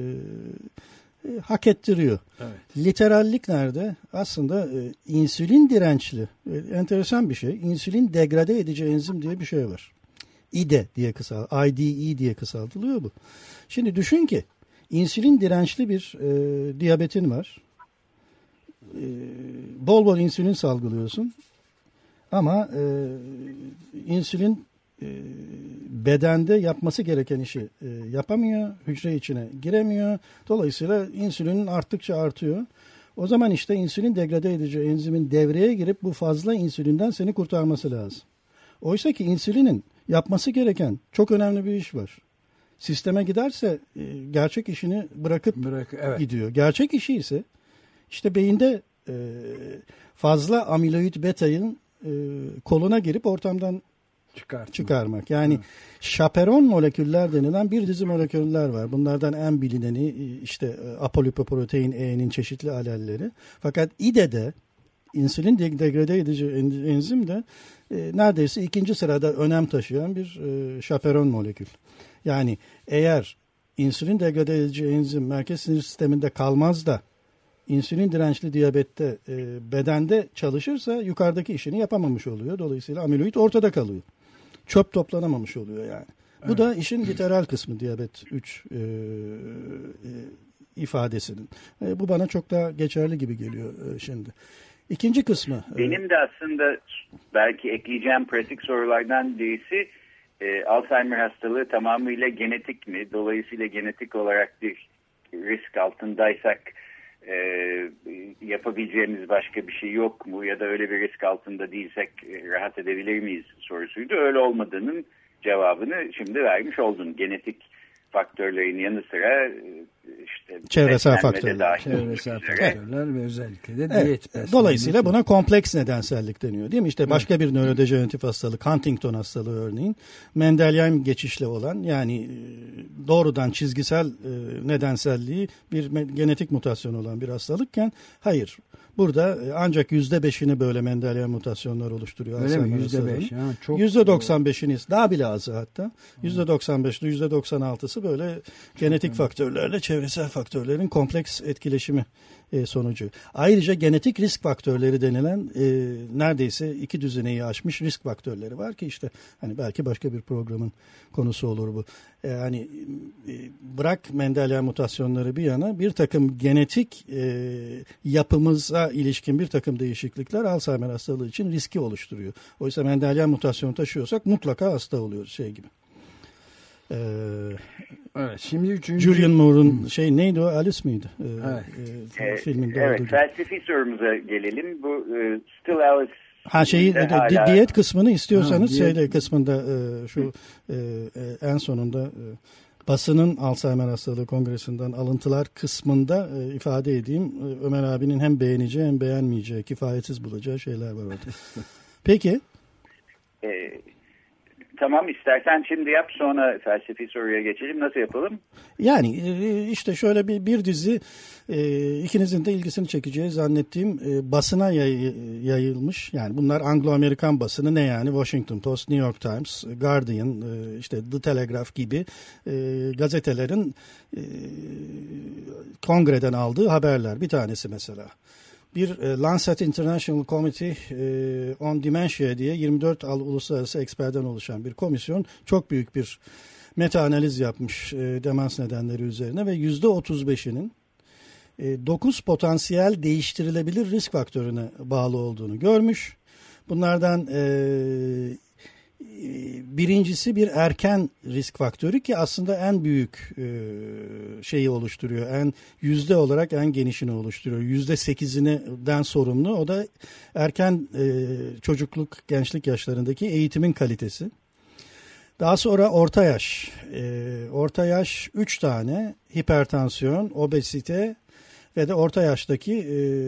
E, hak ettiriyor. Evet. Literallik nerede? Aslında e, insülin dirençli. E, enteresan bir şey. İnsülin degrade edici enzim diye bir şey var. I D E diye kısal, I D E diye kısaltılıyor bu. Şimdi düşün ki insülin dirençli bir e, diyabetin var. E, bol bol insülin salgılıyorsun. Ama e, insülin bedende yapması gereken işi yapamıyor, hücre içine giremiyor. Dolayısıyla insülinin arttıkça artıyor. O zaman işte insülin degrade edici enzimin devreye girip bu fazla insülinden seni kurtarması lazım. Oysa ki insülinin yapması gereken çok önemli bir iş var. Sisteme giderse gerçek işini bırakıp Bırak, evet. gidiyor. Gerçek işi ise işte beyinde fazla amiloid beta'nın koluna girip ortamdan Çıkartmak. çıkarmak. Yani evet. şaperon moleküller denilen bir dizi moleküller var. Bunlardan en bilineni işte apolipoprotein E'nin çeşitli alelleri. Fakat I D E'de insülin degrade edici enzim de e, neredeyse ikinci sırada önem taşıyan bir e, şaperon molekül. Yani eğer insülin degrade edici enzim merkez sinir sisteminde kalmaz da insülin dirençli diyabette e, bedende çalışırsa yukarıdaki işini yapamamış oluyor. Dolayısıyla amiloid ortada kalıyor. Çöp toplanamamış oluyor yani. Evet. Bu da işin literal kısmı diyabet üç e, e, ifadesinin. E, bu bana çok daha geçerli gibi geliyor e, şimdi. İkinci kısmı. Benim de aslında belki ekleyeceğim pratik sorulardan birisi e, Alzheimer hastalığı tamamıyla genetik mi? Dolayısıyla genetik olarak bir risk altındaysak e, yapabileceğimiz başka bir şey yok mu? Ya da öyle bir risk altında değilsek e, rahat edebilir miyiz sorusuydu. Öyle olmadığının cevabını şimdi vermiş oldun. Genetik faktörlerin yanı sıra işte çevresel faktörler, çevresel faktörler ve özellikle de evet. diyet beslenme. Dolayısıyla buna kompleks nedensellik deniyor değil mi? İşte başka bir nörodejeneratif hastalık, Huntington hastalığı örneğin, Mendelian geçişli olan, yani doğrudan çizgisel nedenselliği bir genetik mutasyon olan bir hastalıkken, hayır. Burada ancak yüzde beşini böyle Mendelian mutasyonlar oluşturuyor. Öyle mi? Yüzde beş. Yüzde doksan beşini, daha bile azı hatta. Yüzde doksan beşli, yüzde doksan altısı böyle genetik faktörlerle çevresel faktörlerin kompleks etkileşimi sonucu. Ayrıca genetik risk faktörleri denilen e, neredeyse iki düzineyi aşmış risk faktörleri var ki işte hani belki başka bir programın konusu olur bu. E, hani e, bırak Mendelian mutasyonları bir yana, bir takım genetik e, yapımıza ilişkin bir takım değişiklikler Alzheimer hastalığı için riski oluşturuyor. Oysa Mendelian mutasyonu taşıyorsak mutlaka hasta oluyoruz şey gibi. Ee, evet, şimdi üçüncü... Julian Moore'un şey neydi o? Alice miydi? Ee, evet. E, filminde evet, olduğu gibi. Felsefi sorumuza gelelim. Bu e, Still Alice. Ha şeyi de, hala... diyet kısmını istiyorsanız ha, diyet... şeyde kısmında e, şu e, e, en sonunda e, basının Alzheimer hastalığı kongresinden alıntılar kısmında e, ifade edeyim. E, Ömer abinin hem beğeneceği hem beğenmeyeceği, kifayetsiz bulacağı şeyler var orada. Peki. Evet. Tamam, istersen şimdi yap, sonra felsefi soruya geçelim. Nasıl yapalım? Yani işte şöyle bir, bir dizi ikinizin de ilgisini çekeceği zannettiğim basına yay, yayılmış. Yani bunlar Anglo-Amerikan basını, ne yani? Washington Post, New York Times, Guardian, işte The Telegraph gibi gazetelerin kongreden aldığı haberler. Bir tanesi mesela. Bir Lancet International Committee on Dementia diye yirmi dört uluslararası eksperden oluşan bir komisyon çok büyük bir meta analiz yapmış demans nedenleri üzerine ve yüzde otuz beşinin dokuz potansiyel değiştirilebilir risk faktörüne bağlı olduğunu görmüş. Bunlardan birincisi bir erken risk faktörü ki aslında en büyük şeyi oluşturuyor. En yüzde olarak en genişini oluşturuyor. Yüzde sekizinden sorumlu. O da erken çocukluk, gençlik yaşlarındaki eğitimin kalitesi. Daha sonra orta yaş. Orta yaş üç tane: hipertansiyon, obezite ve de orta yaştaki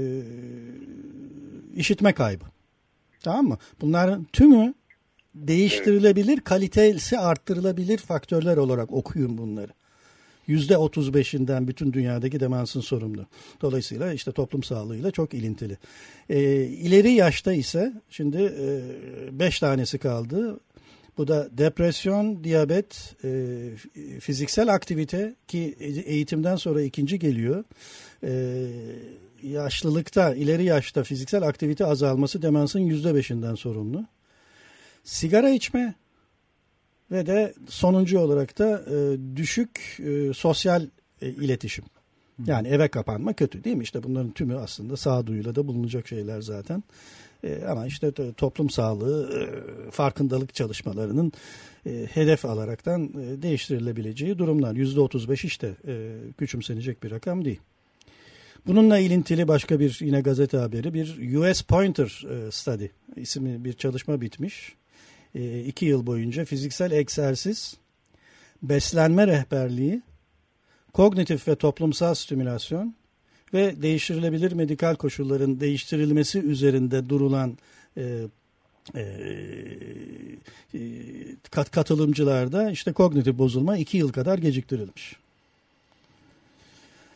işitme kaybı. Tamam mı? Bunların tümü değiştirilebilir, kalitesi arttırılabilir faktörler olarak okuyun bunları. yüzde otuz beşinden bütün dünyadaki demansın sorumlu. Dolayısıyla işte toplum sağlığıyla çok ilintili. E, ileri yaşta ise şimdi e, beş tanesi kaldı. Bu da depresyon, diyabet, e, fiziksel aktivite ki eğitimden sonra ikinci geliyor. E, yaşlılıkta, ileri yaşta fiziksel aktivite azalması demansın yüzde beşinden sorumlu. Sigara içme ve de sonuncu olarak da e, düşük e, sosyal e, iletişim. Yani eve kapanma kötü değil mi? İşte bunların tümü aslında sağduyuyla da bulunacak şeyler zaten. E, ama işte toplum sağlığı e, farkındalık çalışmalarının e, hedef alaraktan e, değiştirilebileceği durumlar. yüzde otuz beş işte e, küçümsenecek bir rakam değil. Bununla ilintili başka bir yine gazete haberi, bir U S Pointer e, Study isimli bir çalışma bitmiş. E, iki yıl boyunca fiziksel egzersiz, beslenme rehberliği, kognitif ve toplumsal stimülasyon ve değiştirilebilir medikal koşulların değiştirilmesi üzerinde durulan e, e, e, kat, katılımcılarda işte kognitif bozulma iki yıl kadar geciktirilmiş.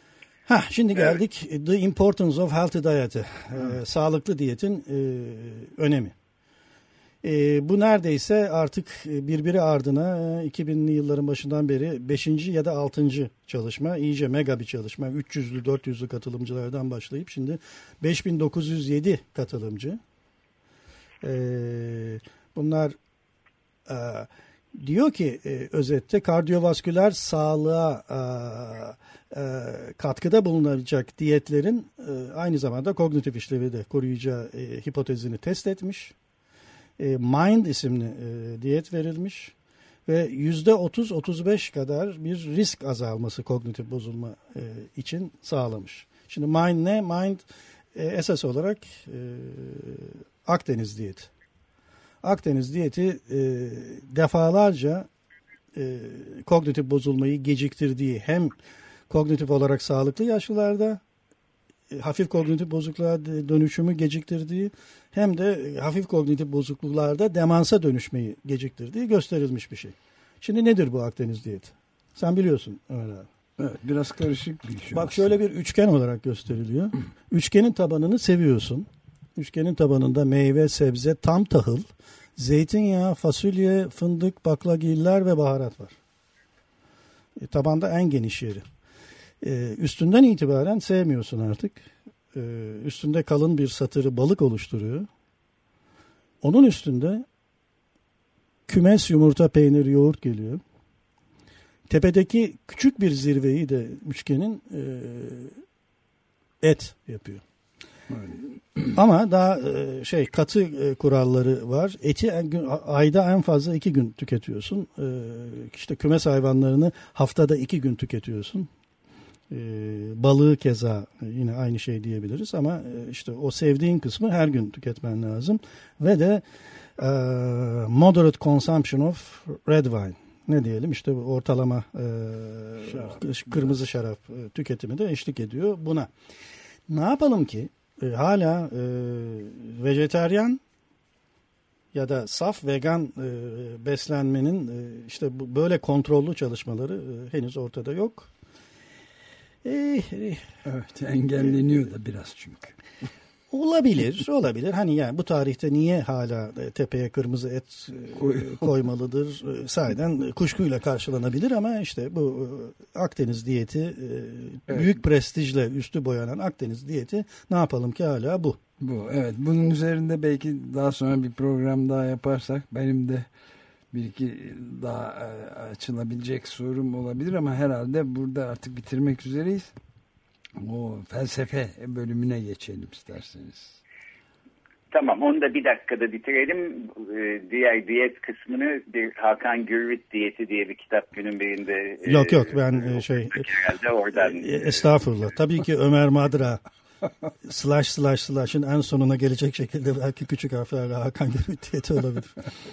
Ha, şimdi geldik evet. The Importance of Healthy Diet'e. Ee, sağlıklı diyetin e, önemi. E, bu neredeyse artık birbiri ardına iki binli yılların başından beri beşinci ya da altıncı çalışma. İyice mega bir çalışma. üç yüzlü dört yüzlü katılımcılardan başlayıp şimdi beş bin dokuz yüz yedi katılımcı. E, bunlar e, diyor ki e, özette kardiyovasküler sağlığa e, e, katkıda bulunacak diyetlerin e, aynı zamanda kognitif işlevi de koruyacağı e, hipotezini test etmiş. Mind isimli e, diyet verilmiş ve yüzde otuz otuz beş kadar bir risk azalması kognitif bozulma e, için sağlamış. Şimdi Mind ne? Mind e, esas olarak e, Akdeniz diyeti. Akdeniz diyeti e, defalarca e, kognitif bozulmayı geciktirdiği hem kognitif olarak sağlıklı yaşlılarda hafif kognitif bozukluğa dönüşümü geciktirdiği hem de hafif kognitif bozukluklarda demansa dönüşmeyi geciktirdiği gösterilmiş bir şey. Şimdi nedir bu Akdeniz diyeti? Sen biliyorsun Ömer abi. Evet, biraz karışık bir şey. Bak şöyle bir üçgen olarak gösteriliyor. Üçgenin tabanını seviyorsun. Üçgenin tabanında meyve, sebze, tam tahıl, zeytinyağı, fasulye, fındık, baklagiller ve baharat var. E, tabanda en geniş yeri. Ee, üstünden itibaren sevmiyorsun artık. Ee, üstünde kalın bir satırı balık oluşturuyor. Onun üstünde kümes, yumurta, peynir, yoğurt geliyor. Tepedeki küçük bir zirveyi de üçgenin e, et yapıyor. Ama daha e, şey katı e, kuralları var. Eti en gün, ayda en fazla iki gün tüketiyorsun. E, işte kümes hayvanlarını haftada iki gün tüketiyorsun. E, balığı keza yine aynı şey diyebiliriz ama e, işte o sevdiğin kısmı her gün tüketmen lazım ve de e, moderate consumption of red wine ne diyelim işte ortalama e, şarap. kırmızı şarap e, tüketimi de eşlik ediyor buna. Ne yapalım ki e, hala e, vejetaryen ya da saf vegan e, beslenmenin e, işte bu, böyle kontrollü çalışmaları e, henüz ortada yok. Eh, eh. Evet, engelleniyor da biraz çünkü. Olabilir, olabilir. Hani yani bu tarihte niye hala tepeye kırmızı et koymalıdır? Sahiden kuşkuyla karşılanabilir ama işte bu Akdeniz diyeti, evet. Büyük prestijle üstü boyanan Akdeniz diyeti ne yapalım ki hala bu. Bu, evet. Bunun üzerinde belki daha sonra bir program daha yaparsak benim de bir iki daha açılabilecek sorum olabilir ama herhalde burada artık bitirmek üzereyiz. O felsefe bölümüne geçelim isterseniz. Tamam, onu da bir dakikada bitirelim. Diğer diyet kısmını bir Hakan Gürvit diyeti diye bir kitap günün birinde. Yok yok ben şey. Herhalde oradan. Estağfurullah. Tabii ki Ömer Madra slash slash slash'ın en sonuna gelecek şekilde belki küçük harflerle Hakan Gürvit diyeti olabilir.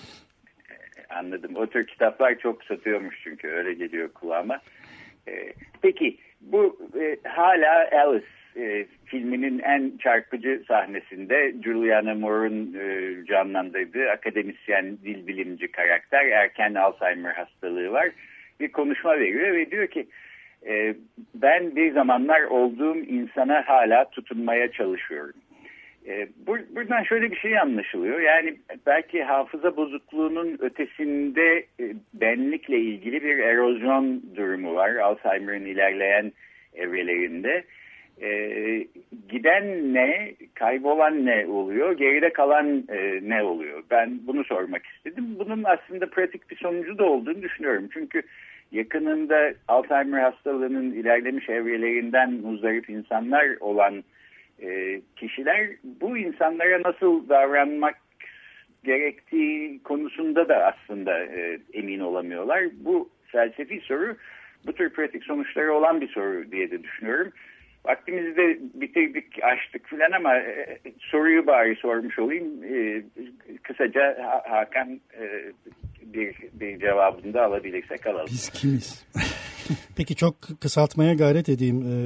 Anladım. O tür kitaplar çok satıyormuş çünkü öyle geliyor kulağıma. Ee, peki bu e, hala Alice e, filminin en çarpıcı sahnesinde Julianne Moore'un e, canlandırdığı akademisyen dil bilimci karakter erken Alzheimer hastalığı var. Bir konuşma veriyor ve diyor ki e, ben bir zamanlar olduğum insana hala tutunmaya çalışıyorum. Buradan şöyle bir şey anlaşılıyor. Yani belki hafıza bozukluğunun ötesinde benlikle ilgili bir erozyon durumu var. Alzheimer'ın ilerleyen evrelerinde. Ee, giden ne, kaybolan ne oluyor, geride kalan e, ne oluyor? Ben bunu sormak istedim. Bunun aslında pratik bir sonucu da olduğunu düşünüyorum. Çünkü yakınında Alzheimer hastalığının ilerlemiş evrelerinden muzdarip insanlar olan E, kişiler bu insanlara nasıl davranmak gerektiği konusunda da aslında e, emin olamıyorlar. Bu felsefi soru bu tür pratik sonuçları olan bir soru diye de düşünüyorum. Vaktimizi de bitirdik, açtık filan ama e, soruyu bari sormuş olayım. E, kısaca ha, Hakan e, bir, bir cevabını da alabilirsek alalım. Biz kimiz? Peki çok kısaltmaya gayret edeyim e,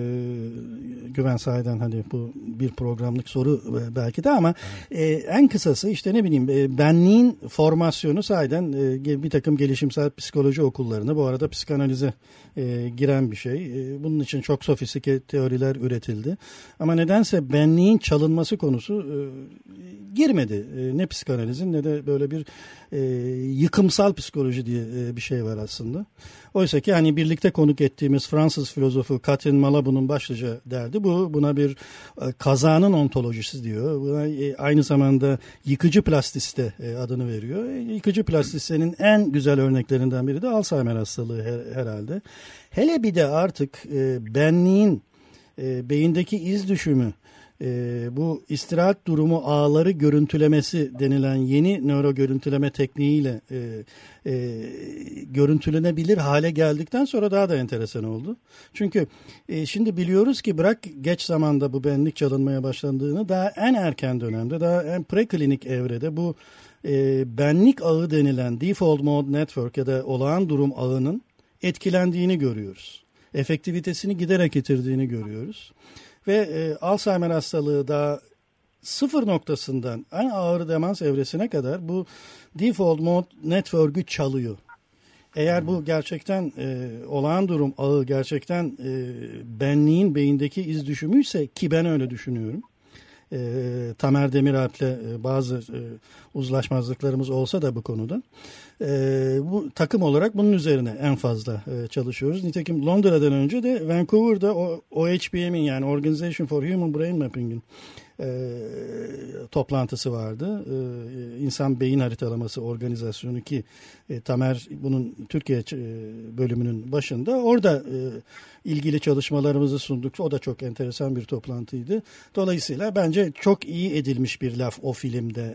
Güven sahiden hani bu bir programlık soru belki de ama e, en kısası işte ne bileyim e, benliğin formasyonu sahiden e, bir takım gelişimsel psikoloji okullarına bu arada psikanalize e, giren bir şey. E, bunun için çok sofistike teoriler üretildi ama nedense benliğin çalınması konusu e, girmedi. E, ne psikanalizin ne de böyle bir e, yıkımsal psikoloji diye e, bir şey var aslında. Oysa ki hani birlikte konuk ettiğimiz Fransız filozofu Catherine Malabou'nun başlıca derdi bu. Buna bir e, kazanın ontolojisi diyor. Buna e, aynı zamanda yıkıcı plastiste e, adını veriyor. E, yıkıcı plastistenin en güzel örneklerinden biri de Alzheimer hastalığı her, herhalde. Hele bir de artık e, benliğin e, beyindeki iz düşümü, Ee, bu istirahat durumu ağları görüntülemesi denilen yeni nöro görüntüleme tekniğiyle e, e, görüntülenebilir hale geldikten sonra daha da enteresan oldu. Çünkü e, şimdi biliyoruz ki bırak geç zamanda bu benlik çalınmaya başlandığını daha en erken dönemde, daha en preklinik evrede bu e, benlik ağı denilen default mode network ya da olağan durum ağının etkilendiğini görüyoruz. Efektivitesini giderek yitirdiğini görüyoruz. Ve e, Alzheimer hastalığı daha sıfır noktasından en ağır demans evresine kadar bu default mode network'ü çalıyor. Eğer bu gerçekten e, olağan durum ağı gerçekten e, benliğin beyindeki iz düşümüyse ki ben öyle düşünüyorum. E, Tamer Demiralp'le e, bazı e, uzlaşmazlıklarımız olsa da bu konuda. E, bu takım olarak bunun üzerine en fazla e, çalışıyoruz. Nitekim Londra'dan önce de Vancouver'da o, O H B M'in yani Organization for Human Brain Mapping'in e, toplantısı vardı. E, İnsan Beyin Haritalaması Organizasyonu ki e, Tamer bunun Türkiye e, bölümünün başında. Orada e, ilgili çalışmalarımızı sunduk. O da çok enteresan bir toplantıydı. Dolayısıyla bence çok iyi edilmiş bir laf o filmde.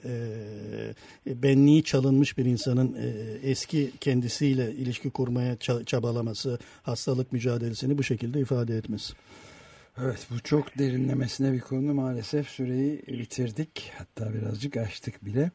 E, benliği çalınmış bir insanın e, eski kendisiyle ilişki kurmaya çabalaması, hastalık mücadelesini bu şekilde ifade etmesi. Evet, bu çok derinlemesine bir konu, maalesef süreyi bitirdik, hatta birazcık açtık bile.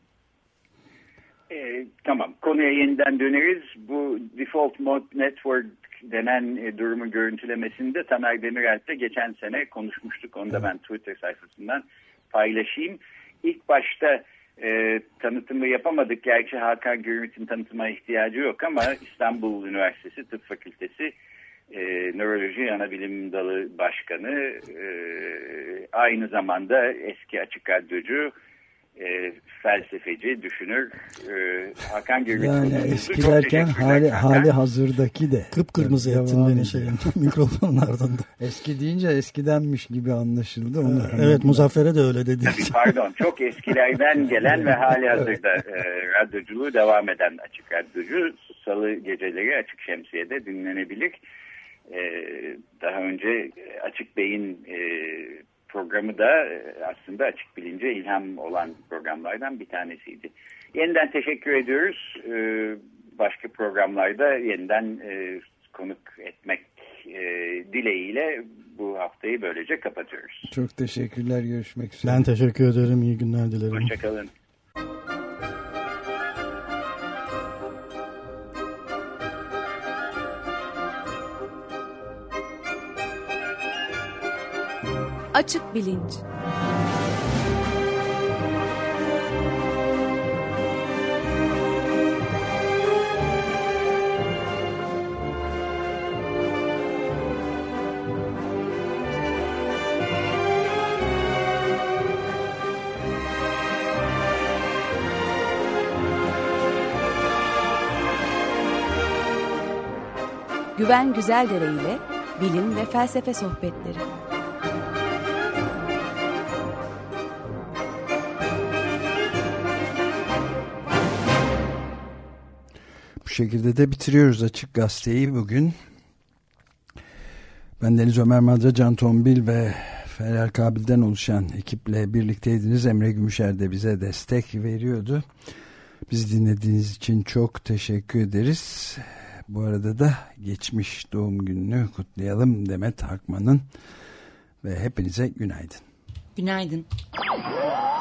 E, tamam, konuya yeniden döneriz. Bu default mode network denen e, durumu görüntülemesinde Tamer Demiralp'le geçen sene konuşmuştuk. Onu da evet. Ben Twitter sayfasından paylaşayım. İlk başta e, tanıtımı yapamadık. Gerçi Hakan Gürvit'in tanıtıma ihtiyacı yok ama İstanbul Üniversitesi Tıp Fakültesi E, Nöroloji Anabilim Dalı Başkanı, e, aynı zamanda eski açık radyocu, e, felsefeci, düşünür e, Hakan Gürvit. Yani eski derken hali, hali hazırdaki de. Kıpkırmızı ettin beni şeyin mikrofonun ardında. Eski deyince eskidenmiş gibi anlaşıldı. Onu evet, evet Muzaffer'e de öyle dedi. Pardon, çok eskilerden gelen ve hali hazırda e, radyoculuğu devam eden açık radyocu. Salı geceleri Açık Şemsiye'de dinlenebilir. Ee, daha önce Açık Beyin e, programı da aslında açık bilince ilham olan programlardan bir tanesiydi. Yeniden teşekkür ediyoruz. Ee, başka programlarda yeniden e, konuk etmek e, dileğiyle bu haftayı böylece kapatıyoruz. Çok teşekkürler. Görüşmek üzere. Ben teşekkür ederim. İyi günler dilerim. Hoşçakalın. Açık Bilinç. Güven Güzeldere ile bilim ve felsefe sohbetleri. Bu şekilde de bitiriyoruz Açık Gazete'yi bugün. Ben Deniz Ömer Madra, Can Tombil ve Feryal Kabil'den oluşan ekiple birlikteydiniz. Emre Gümüşer de bize destek veriyordu. Bizi dinlediğiniz için çok teşekkür ederiz. Bu arada da geçmiş doğum gününü kutlayalım Demet Akman'ın ve hepinize günaydın. Günaydın.